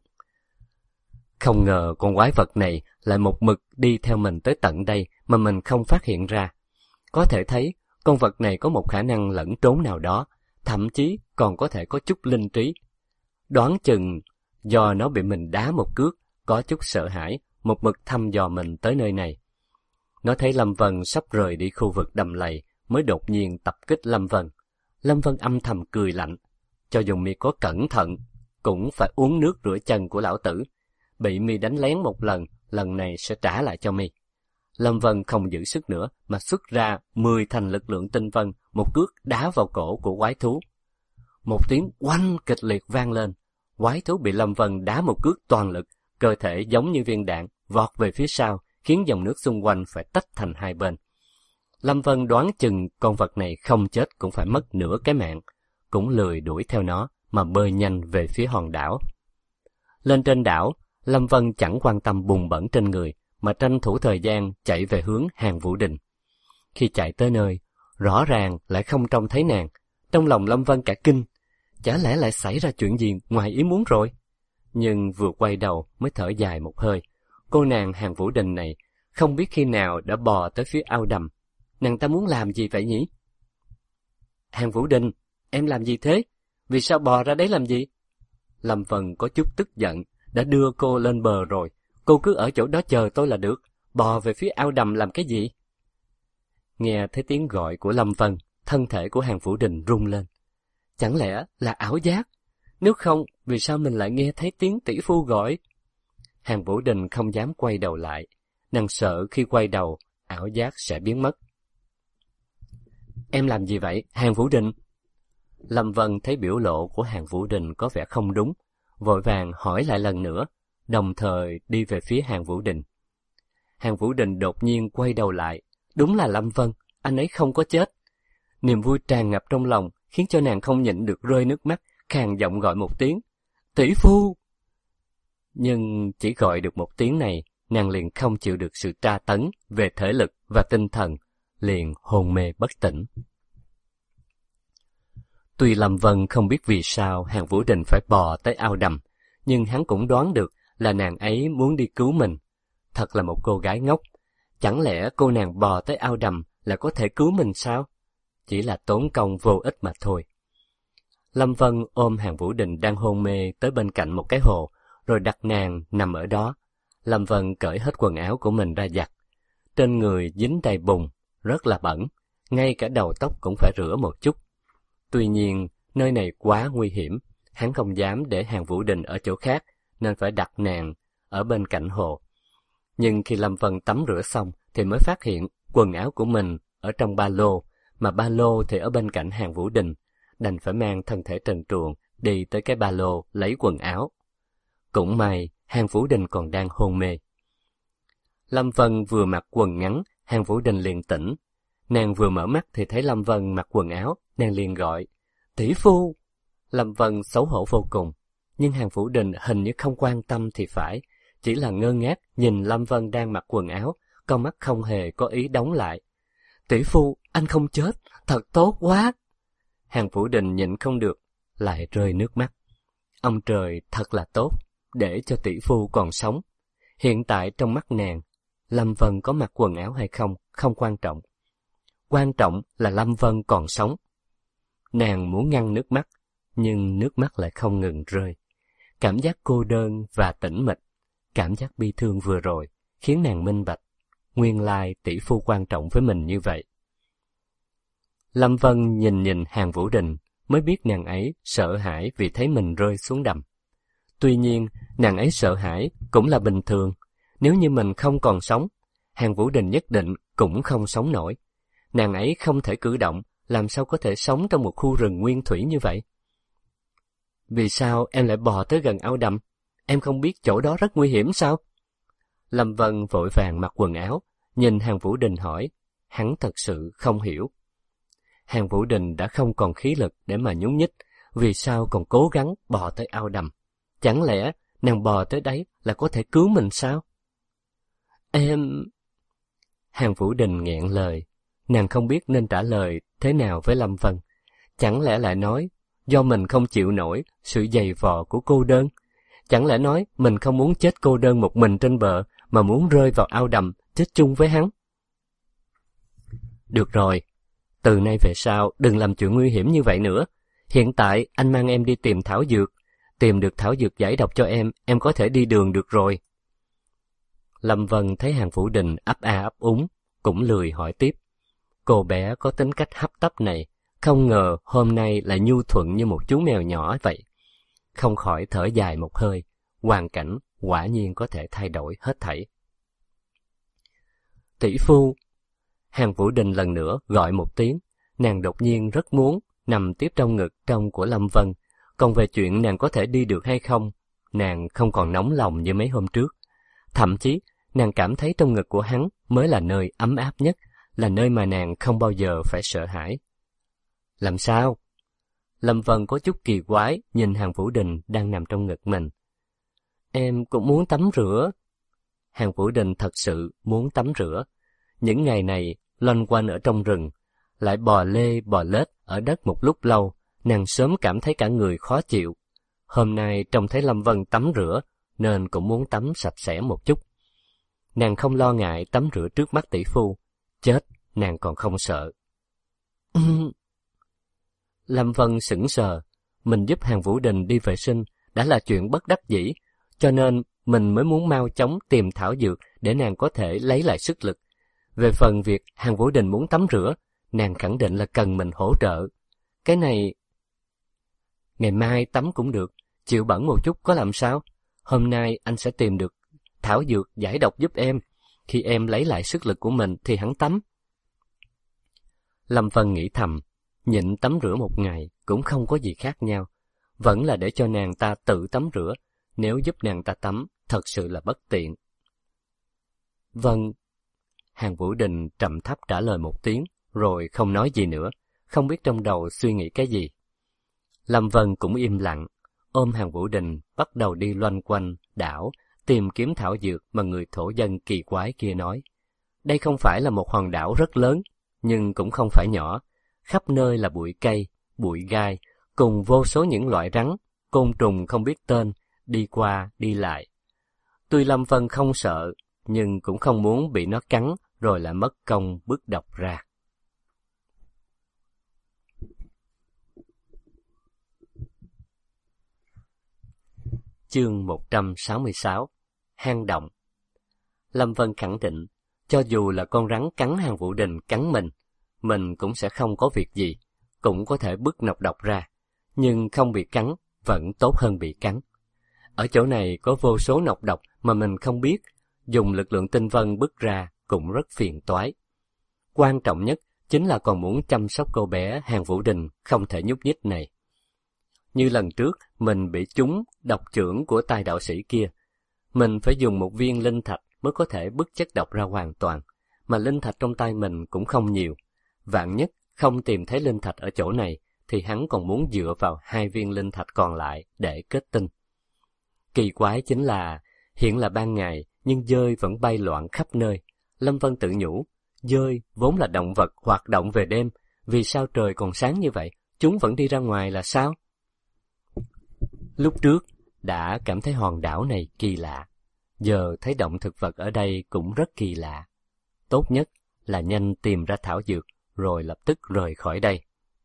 Không ngờ con quái vật này lại một mực đi theo mình tới tận đây mà mình không phát hiện ra. Có thể thấy, con vật này có một khả năng lẫn trốn nào đó, thậm chí còn có thể có chút linh trí. Đoán chừng do nó bị mình đá một cước, có chút sợ hãi, một mực thăm dò mình tới nơi này. Nó thấy Lâm Vân sắp rời đi khu vực đầm lầy, mới đột nhiên tập kích Lâm Vân. Lâm Vân âm thầm cười lạnh, cho dù mi có cẩn thận, cũng phải uống nước rửa chân của lão tử. Bị mi đánh lén một lần, lần này sẽ trả lại cho mi. Lâm Vân không giữ sức nữa, mà xuất ra 10 thành lực lượng tinh vân, một cước đá vào cổ của quái thú. Một tiếng oanh kịch liệt vang lên, quái thú bị Lâm Vân đá một cước toàn lực, cơ thể giống như viên đạn, vọt về phía sau, khiến dòng nước xung quanh phải tách thành hai bên. Lâm Vân đoán chừng con vật này không chết cũng phải mất nửa cái mạng, cũng lười đuổi theo nó mà bơi nhanh về phía hòn đảo. Lên trên đảo, Lâm Vân chẳng quan tâm bùn bẩn trên người, mà tranh thủ thời gian chạy về hướng Hàn Vũ Đình. Khi chạy tới nơi, rõ ràng lại không trông thấy nàng. Trong lòng Lâm Vân cả kinh, chả lẽ lại xảy ra chuyện gì ngoài ý muốn rồi? Nhưng vừa quay đầu mới thở dài một hơi. Cô nàng Hàn Vũ Đình này không biết khi nào đã bò tới phía ao đầm. Nàng ta muốn làm gì vậy nhỉ? Hàn Vũ Đình, em làm gì thế? Vì sao bò ra đấy làm gì? Lâm Vân có chút tức giận, đã đưa cô lên bờ rồi, cô cứ ở chỗ đó chờ tôi là được, bò về phía ao đầm làm cái gì? Nghe thấy tiếng gọi của Lâm Vân, thân thể của Hàn Vũ Đình rung lên. Chẳng lẽ là ảo giác? Nếu không, vì sao mình lại nghe thấy tiếng tỷ phu gọi? Hàn Vũ Đình không dám quay đầu lại, nàng sợ khi quay đầu, ảo giác sẽ biến mất. Em làm gì vậy, Hàn Vũ Đình? Lâm Vân thấy biểu lộ của Hàn Vũ Đình có vẻ không đúng, vội vàng hỏi lại lần nữa, đồng thời đi về phía Hàn Vũ Đình. Hàn Vũ Đình đột nhiên quay đầu lại, đúng là Lâm Vân, anh ấy không có chết. Niềm vui tràn ngập trong lòng, khiến cho nàng không nhịn được rơi nước mắt, khàn giọng gọi một tiếng, tỷ phu! Nhưng chỉ gọi được một tiếng này, nàng liền không chịu được sự tra tấn về thể lực và tinh thần, liền hôn mê bất tỉnh. Tuy Lâm Vân không biết vì sao Hàn Vũ Đình phải bò tới ao đầm, nhưng hắn cũng đoán được là nàng ấy muốn đi cứu mình. Thật là một cô gái ngốc. Chẳng lẽ cô nàng bò tới ao đầm là có thể cứu mình sao? Chỉ là tốn công vô ích mà thôi. Lâm Vân ôm Hàn Vũ Đình đang hôn mê tới bên cạnh một cái hồ, rồi đặt nàng nằm ở đó. Lâm Vân cởi hết quần áo của mình ra giặt. trên người dính đầy bùn, rất là bẩn, ngay cả đầu tóc cũng phải rửa một chút. Tuy nhiên, nơi này quá nguy hiểm, hắn không dám để Hàn Vũ Đình ở chỗ khác, nên phải đặt nàng ở bên cạnh hồ. Nhưng khi Lâm Vân tắm rửa xong thì mới phát hiện quần áo của mình ở trong ba lô, mà ba lô thì ở bên cạnh Hàn Vũ Đình, đành phải mang thân thể trần truồng đi tới cái ba lô lấy quần áo. Cũng may Hàn Vũ Đình còn đang hôn mê. Lâm Vân vừa mặc quần ngắn, Hàn Vũ Đình liền tỉnh. Nàng vừa mở mắt thì thấy Lâm Vân mặc quần áo, nàng liền gọi, tỷ phu. Lâm Vân xấu hổ vô cùng, nhưng Hàn Vũ Đình hình như không quan tâm thì phải, chỉ là ngơ ngác nhìn Lâm Vân đang mặc quần áo, con mắt không hề có ý đóng lại. Tỷ phu, anh không chết, thật tốt quá. Hàn Vũ Đình nhịn không được, lại rơi nước mắt. Ông trời thật là tốt, để cho tỷ phu còn sống. Hiện tại trong mắt nàng, Lâm Vân có mặc quần áo hay không, không quan trọng. Quan trọng là Lâm Vân còn sống. Nàng muốn ngăn nước mắt, nhưng nước mắt lại không ngừng rơi. Cảm giác cô đơn và tĩnh mịch, cảm giác bi thương vừa rồi, khiến nàng minh bạch. Nguyên lai tỷ phu quan trọng với mình như vậy. Lâm Vân nhìn Hàn Vũ Đình, mới biết nàng ấy sợ hãi vì thấy mình rơi xuống đầm. Tuy nhiên, nàng ấy sợ hãi cũng là bình thường. Nếu như mình không còn sống, Hàn Vũ Đình nhất định cũng không sống nổi. Nàng ấy không thể cử động, làm sao có thể sống trong một khu rừng nguyên thủy như vậy? Vì sao em lại bò tới gần ao đầm? Em không biết chỗ đó rất nguy hiểm sao? Lâm Vân vội vàng mặc quần áo, nhìn Hàn Vũ Đình hỏi. Hắn thật sự không hiểu. Hàn Vũ Đình đã không còn khí lực để mà nhúc nhích, vì sao còn cố gắng bò tới ao đầm? Chẳng lẽ nàng bò tới đấy là có thể cứu mình sao? Em... Hàn Vũ Đình nghẹn lời, nàng không biết nên trả lời thế nào với Lâm Vân. Chẳng lẽ lại nói, do mình không chịu nổi sự dày vò của cô đơn? Chẳng lẽ nói mình không muốn chết cô đơn một mình trên bờ, mà muốn rơi vào ao đầm, chết chung với hắn? Được rồi, từ nay về sau đừng làm chuyện nguy hiểm như vậy nữa. Hiện tại anh mang em đi tìm thảo dược. Tìm được thảo dược giải độc cho em có thể đi đường được rồi. Lâm Vân thấy Hàn Vũ Đình ấp a ấp úng, cũng lười hỏi tiếp. Cô bé có tính cách hấp tấp này, không ngờ hôm nay lại nhu thuận như một chú mèo nhỏ vậy. Không khỏi thở dài một hơi, hoàn cảnh quả nhiên có thể thay đổi hết thảy. Tỷ phu. Hàn Vũ Đình lần nữa gọi một tiếng, nàng đột nhiên rất muốn nằm tiếp trong ngực trong của Lâm Vân. Còn về chuyện nàng có thể đi được hay không, nàng không còn nóng lòng như mấy hôm trước. Thậm chí, nàng cảm thấy trong ngực của hắn mới là nơi ấm áp nhất, là nơi mà nàng không bao giờ phải sợ hãi. Làm sao? Lâm Vân có chút kỳ quái nhìn Hàn Vũ Đình đang nằm trong ngực mình. Em cũng muốn tắm rửa. Hàn Vũ Đình thật sự muốn tắm rửa. Những ngày này loanh quanh ở trong rừng, lại bò lê bò lết ở đất một lúc lâu, nàng sớm cảm thấy cả người khó chịu. Hôm nay trông thấy Lâm Vân tắm rửa, nên cũng muốn tắm sạch sẽ một chút. Nàng không lo ngại tắm rửa trước mắt tỷ phu. Chết, nàng còn không sợ. Lâm Vân sững sờ. Mình giúp Hàn Vũ Đình đi vệ sinh đã là chuyện bất đắc dĩ, cho nên mình mới muốn mau chóng tìm thảo dược để nàng có thể lấy lại sức lực. Về phần việc Hàn Vũ Đình muốn tắm rửa, nàng khẳng định là cần mình hỗ trợ. Cái này... Ngày mai tắm cũng được, chịu bẩn một chút có làm sao? Hôm nay anh sẽ tìm được thảo dược giải độc giúp em. Khi em lấy lại sức lực của mình thì hắn tắm. Lâm Vân nghĩ thầm, nhịn tắm rửa một ngày cũng không có gì khác nhau. Vẫn là để cho nàng ta tự tắm rửa, nếu giúp nàng ta tắm, thật sự là bất tiện. Vâng. Hàn Vũ Đình trầm thấp trả lời một tiếng, rồi không nói gì nữa, không biết trong đầu suy nghĩ cái gì. Lâm Vân cũng im lặng, ôm Hàn Vũ Đình bắt đầu đi loanh quanh đảo, tìm kiếm thảo dược mà người thổ dân kỳ quái kia nói. Đây không phải là một hòn đảo rất lớn, nhưng cũng không phải nhỏ, khắp nơi là bụi cây, bụi gai, cùng vô số những loại rắn, côn trùng không biết tên, đi qua đi lại. Tuy Lâm Vân không sợ, nhưng cũng không muốn bị nó cắn rồi lại mất công bứt độc ra. Chương 166. Hang động. Lâm Vân khẳng định, cho dù là con rắn cắn Hàn Vũ Đình cắn mình cũng sẽ không có việc gì, cũng có thể bứt nọc độc ra, nhưng không bị cắn vẫn tốt hơn bị cắn. Ở chỗ này có vô số nọc độc mà mình không biết, dùng lực lượng tinh vân bứt ra cũng rất phiền toái. Quan trọng nhất chính là còn muốn chăm sóc cô bé Hàn Vũ Đình không thể nhúc nhích này. Như lần trước mình bị trúng độc chưởng của tài đạo sĩ kia, mình phải dùng một viên linh thạch mới có thể bứt chất độc ra hoàn toàn, mà linh thạch trong tay mình cũng không nhiều. Vạn nhất không tìm thấy linh thạch ở chỗ này, thì hắn còn muốn dựa vào 2 viên linh thạch còn lại để kết tinh. Kỳ quái chính là, hiện là ban ngày, nhưng dơi vẫn bay loạn khắp nơi. Lâm Vân tự nhủ, dơi vốn là động vật hoạt động về đêm, vì sao trời còn sáng như vậy, chúng vẫn đi ra ngoài là sao? Lúc trước, đã cảm thấy hòn đảo này kỳ lạ, giờ thấy động thực vật ở đây cũng rất kỳ lạ. Tốt nhất là nhanh tìm ra thảo dược, rồi lập tức rời khỏi đây.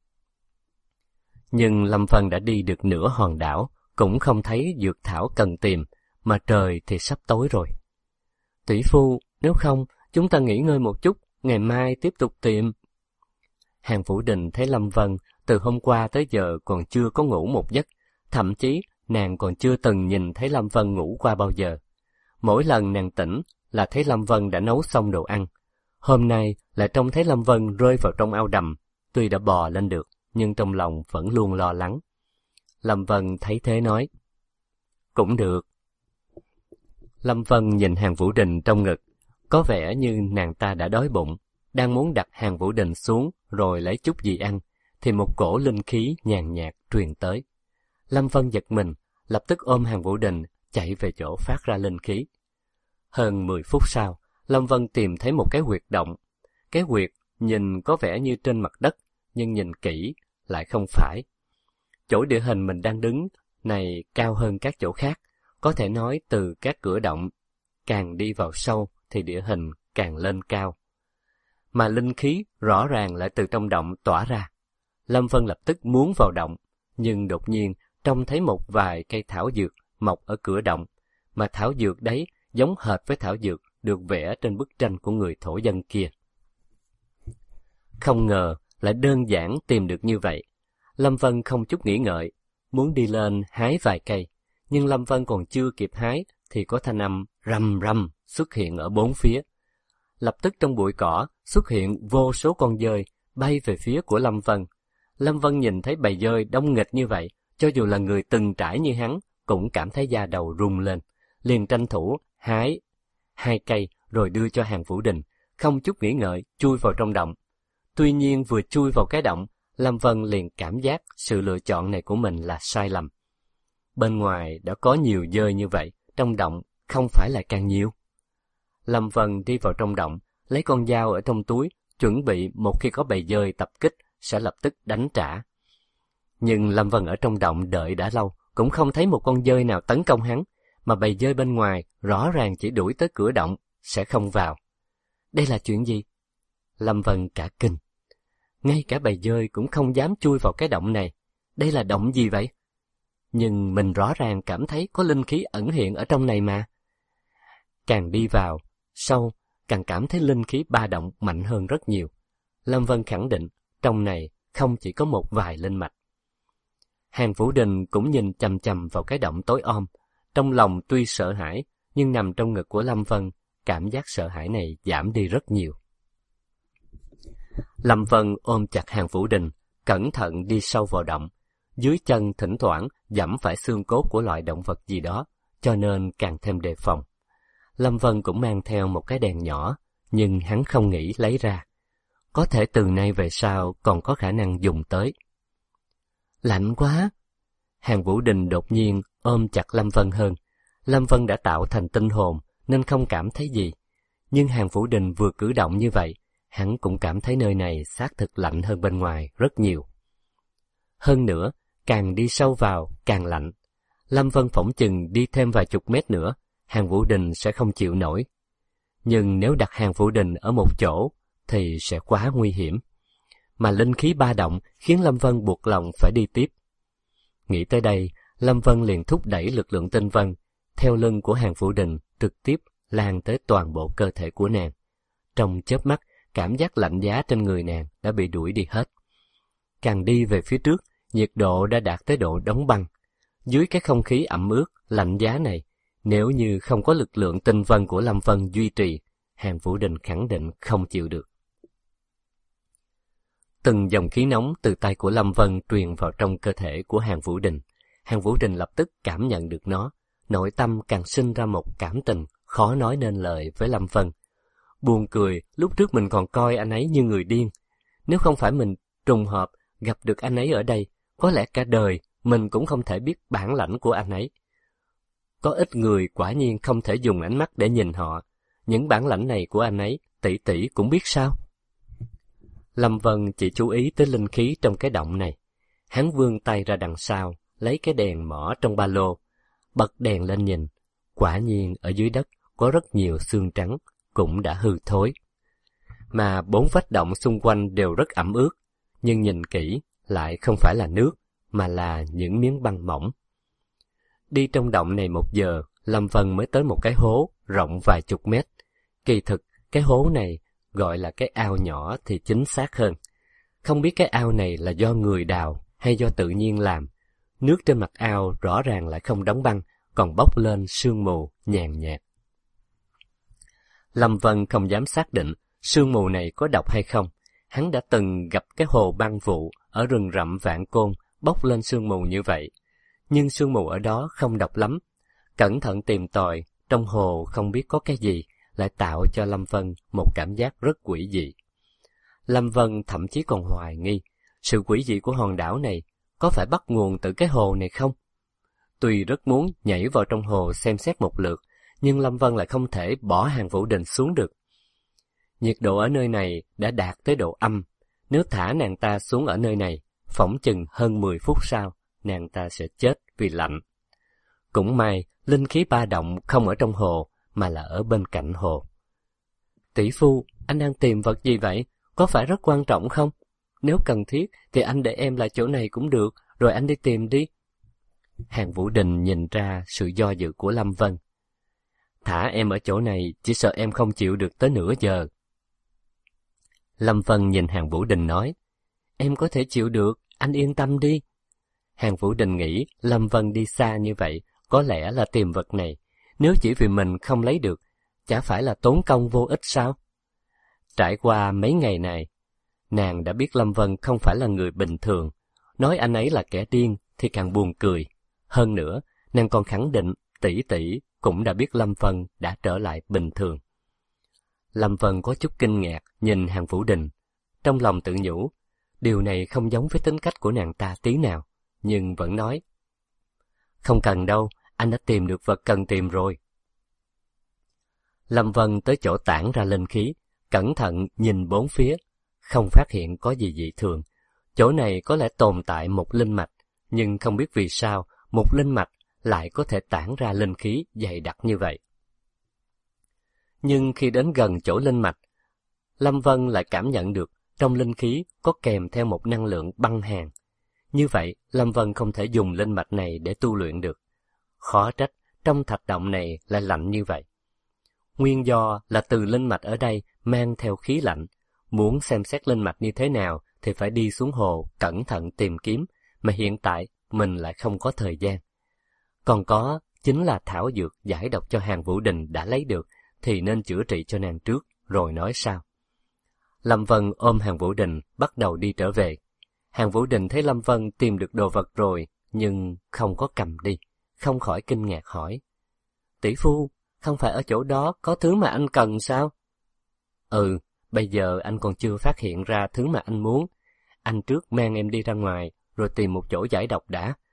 Nhưng Lâm Vân đã đi được nửa hòn đảo, cũng không thấy dược thảo cần tìm, mà trời thì sắp tối rồi. Tỷ phu, nếu không, chúng ta nghỉ ngơi một chút, ngày mai tiếp tục tìm. Hàn Vũ Đình thấy Lâm Vân từ hôm qua tới giờ còn chưa có ngủ một giấc, thậm chí nàng còn chưa từng nhìn thấy Lâm Vân ngủ qua bao giờ. Mỗi lần nàng tỉnh là thấy Lâm Vân đã nấu xong đồ ăn. Hôm nay lại trông thấy Lâm Vân rơi vào trong ao đầm, tuy đã bò lên được, nhưng trong lòng vẫn luôn lo lắng. Lâm Vân thấy thế nói, cũng được. Lâm Vân nhìn Hàn Vũ Đình trong ngực, có vẻ như nàng ta đã đói bụng, đang muốn đặt Hàn Vũ Đình xuống rồi lấy chút gì ăn, thì một cổ linh khí nhàn nhạt truyền tới. Lâm Vân giật mình, lập tức ôm Hàn Vũ Đình chạy về chỗ phát ra linh khí. Hơn 10 phút sau, Lâm Vân tìm thấy một cái huyệt động. Cái huyệt nhìn có vẻ như trên mặt đất, nhưng nhìn kỹ lại không phải. Chỗ địa hình mình đang đứng này cao hơn các chỗ khác, có thể nói từ các cửa động càng đi vào sâu thì địa hình càng lên cao. Mà linh khí rõ ràng lại từ trong động tỏa ra. Lâm Vân lập tức muốn vào động, nhưng đột nhiên trông thấy một vài cây thảo dược mọc ở cửa động, mà thảo dược đấy giống hệt với thảo dược được vẽ trên bức tranh của người thổ dân kia. Không ngờ lại đơn giản tìm được như vậy. Lâm Vân không chút nghĩ ngợi, muốn đi lên hái vài cây, nhưng Lâm Vân còn chưa kịp hái thì có thanh âm rầm rầm xuất hiện ở bốn phía. Lập tức trong bụi cỏ xuất hiện vô số con dơi bay về phía của Lâm Vân. Lâm Vân nhìn thấy bầy dơi đông nghịch như vậy, cho dù là người từng trải như hắn cũng cảm thấy da đầu rung lên, liền tranh thủ hái 2 cây rồi đưa cho Hàn Vũ Đình, không chút nghĩ ngợi chui vào trong động. Tuy nhiên vừa chui vào cái động, Lâm Vân liền cảm giác sự lựa chọn này của mình là sai lầm. Bên ngoài đã có nhiều dơi như vậy, trong động không phải là càng nhiều. Lâm Vân đi vào trong động, lấy con dao ở trong túi, chuẩn bị một khi có bầy dơi tập kích sẽ lập tức đánh trả. Nhưng Lâm Vân ở trong động đợi đã lâu, cũng không thấy một con dơi nào tấn công hắn, mà bầy dơi bên ngoài rõ ràng chỉ đuổi tới cửa động, sẽ không vào. Đây là chuyện gì? Lâm Vân cả kinh. Ngay cả bầy dơi cũng không dám chui vào cái động này. Đây là động gì vậy? Nhưng mình rõ ràng cảm thấy có linh khí ẩn hiện ở trong này mà. Càng đi vào sâu, càng cảm thấy linh khí ba động mạnh hơn rất nhiều. Lâm Vân khẳng định, trong này không chỉ có một vài linh mạch. Hàn Vũ Đình cũng nhìn chằm chằm vào cái động tối om. Trong lòng tuy sợ hãi, nhưng nằm trong ngực của Lâm Vân, cảm giác sợ hãi này giảm đi rất nhiều. Lâm Vân ôm chặt Hàn Vũ Đình, cẩn thận đi sâu vào động. Dưới chân thỉnh thoảng giẫm phải xương cốt của loại động vật gì đó, cho nên càng thêm đề phòng. Lâm Vân cũng mang theo một cái đèn nhỏ, nhưng hắn không nghĩ lấy ra. Có thể từ nay về sau còn có khả năng dùng tới. Lạnh quá! Hàn Vũ Đình đột nhiên ôm chặt Lâm Vân hơn. Lâm Vân đã tạo thành tinh hồn nên không cảm thấy gì. Nhưng Hàn Vũ Đình vừa cử động như vậy, hắn cũng cảm thấy nơi này xác thực lạnh hơn bên ngoài rất nhiều. Hơn nữa, càng đi sâu vào càng lạnh. Lâm Vân phỏng chừng đi thêm vài chục mét nữa, Hàn Vũ Đình sẽ không chịu nổi. Nhưng nếu đặt Hàn Vũ Đình ở một chỗ thì sẽ quá nguy hiểm. Mà linh khí ba động khiến Lâm Vân buộc lòng phải đi tiếp. Nghĩ tới đây, Lâm Vân liền thúc đẩy lực lượng tinh vân theo lưng của Hàn Vũ Đình trực tiếp lan tới toàn bộ cơ thể của nàng. Trong chớp mắt, cảm giác lạnh giá trên người nàng đã bị đuổi đi hết. Càng đi về phía trước, nhiệt độ đã đạt tới độ đóng băng. Dưới cái không khí ẩm ướt, lạnh giá này, nếu như không có lực lượng tinh vân của Lâm Vân duy trì, Hàn Vũ Đình khẳng định không chịu được. Từng dòng khí nóng từ tay của Lâm Vân truyền vào trong cơ thể của Hàn Vũ Đình. Hàn Vũ Đình lập tức cảm nhận được nó, nội tâm càng sinh ra một cảm tình khó nói nên lời với Lâm Vân. Buồn cười, lúc trước mình còn coi anh ấy như người điên. Nếu không phải mình trùng hợp gặp được anh ấy ở đây, có lẽ cả đời mình cũng không thể biết bản lãnh của anh ấy. Có ít người quả nhiên không thể dùng ánh mắt để nhìn họ. Những bản lãnh này của anh ấy, tỷ tỷ cũng biết sao. Lâm Vân chỉ chú ý tới linh khí trong cái động này. Hắn vươn tay ra đằng sau, lấy cái đèn mỏ trong ba lô, bật đèn lên nhìn. Quả nhiên ở dưới đất có rất nhiều xương trắng, cũng đã hư thối. Mà 4 vách động xung quanh đều rất ẩm ướt, nhưng nhìn kỹ lại không phải là nước, mà là những miếng băng mỏng. Đi trong động này 1 giờ, Lâm Vân mới tới một cái hố rộng vài chục mét. Kỳ thực, cái hố này gọi là cái ao nhỏ thì chính xác hơn. Không biết cái ao này là do người đào hay do tự nhiên làm. Nước trên mặt ao rõ ràng lại không đóng băng, còn bốc lên sương mù nhàn nhạt. Lâm Vân không dám xác định sương mù này có độc hay không. Hắn đã từng gặp cái hồ băng vụ ở rừng rậm Vạn Côn bốc lên sương mù như vậy. Nhưng sương mù ở đó không độc lắm. Cẩn thận tìm tòi, trong hồ không biết có cái gì, lại tạo cho Lâm Vân một cảm giác rất quỷ dị. Lâm Vân thậm chí còn hoài nghi, sự quỷ dị của hòn đảo này có phải bắt nguồn từ cái hồ này không? Tuy rất muốn nhảy vào trong hồ xem xét một lượt, nhưng Lâm Vân lại không thể bỏ Hàn Vũ Đình xuống được. Nhiệt độ ở nơi này đã đạt tới độ âm. Nếu thả nàng ta xuống ở nơi này, phỏng chừng hơn 10 phút sau, nàng ta sẽ chết vì lạnh. Cũng may, linh khí ba động không ở trong hồ, mà là ở bên cạnh hồ. Tỷ phu, anh đang tìm vật gì vậy? Có phải rất quan trọng không? Nếu cần thiết, thì anh để em lại chỗ này cũng được, rồi anh đi tìm đi. Hàn Vũ Đình nhìn ra sự do dự của Lâm Vân. Thả em ở chỗ này, chỉ sợ em không chịu được tới nửa giờ. Lâm Vân nhìn Hàn Vũ Đình nói, em có thể chịu được, anh yên tâm đi. Hàn Vũ Đình nghĩ Lâm Vân đi xa như vậy, có lẽ là tìm vật này. Nếu chỉ vì mình không lấy được, chả phải là tốn công vô ích sao? Trải qua mấy ngày này, nàng đã biết Lâm Vân không phải là người bình thường. Nói anh ấy là kẻ điên thì càng buồn cười. Hơn nữa, nàng còn khẳng định tỷ tỷ cũng đã biết Lâm Vân đã trở lại bình thường. Lâm Vân có chút kinh ngạc nhìn Hàn Vũ Đình. Trong lòng tự nhủ, điều này không giống với tính cách của nàng ta tí nào, nhưng vẫn nói. Không cần đâu, anh đã tìm được vật cần tìm rồi. Lâm Vân tới chỗ tản ra linh khí, cẩn thận nhìn bốn phía, không phát hiện có gì dị thường. Chỗ này có lẽ tồn tại một linh mạch, nhưng không biết vì sao một linh mạch lại có thể tản ra linh khí dày đặc như vậy. Nhưng khi đến gần chỗ linh mạch, Lâm Vân lại cảm nhận được trong linh khí có kèm theo một năng lượng băng hàn. Như vậy, Lâm Vân không thể dùng linh mạch này để tu luyện được. Khó trách trong thạch động này lại lạnh như vậy. Nguyên do là từ linh mạch ở đây mang theo khí lạnh. Muốn xem xét linh mạch như thế nào thì phải đi xuống hồ cẩn thận tìm kiếm, mà hiện tại mình lại không có thời gian. Còn có chính là thảo dược giải độc cho Hàn Vũ Đình đã lấy được, thì nên chữa trị cho nàng trước, rồi nói sao. Lâm Vân ôm Hàn Vũ Đình bắt đầu đi trở về. Hàn Vũ Đình thấy Lâm Vân tìm được đồ vật rồi, nhưng không có cầm đi, không khỏi kinh ngạc hỏi. Tỷ phu, không phải ở chỗ đó có thứ mà anh cần sao? Ừ, bây giờ anh còn chưa phát hiện ra thứ mà anh muốn. Anh trước mang em đi ra ngoài, rồi tìm một chỗ giải độc đã,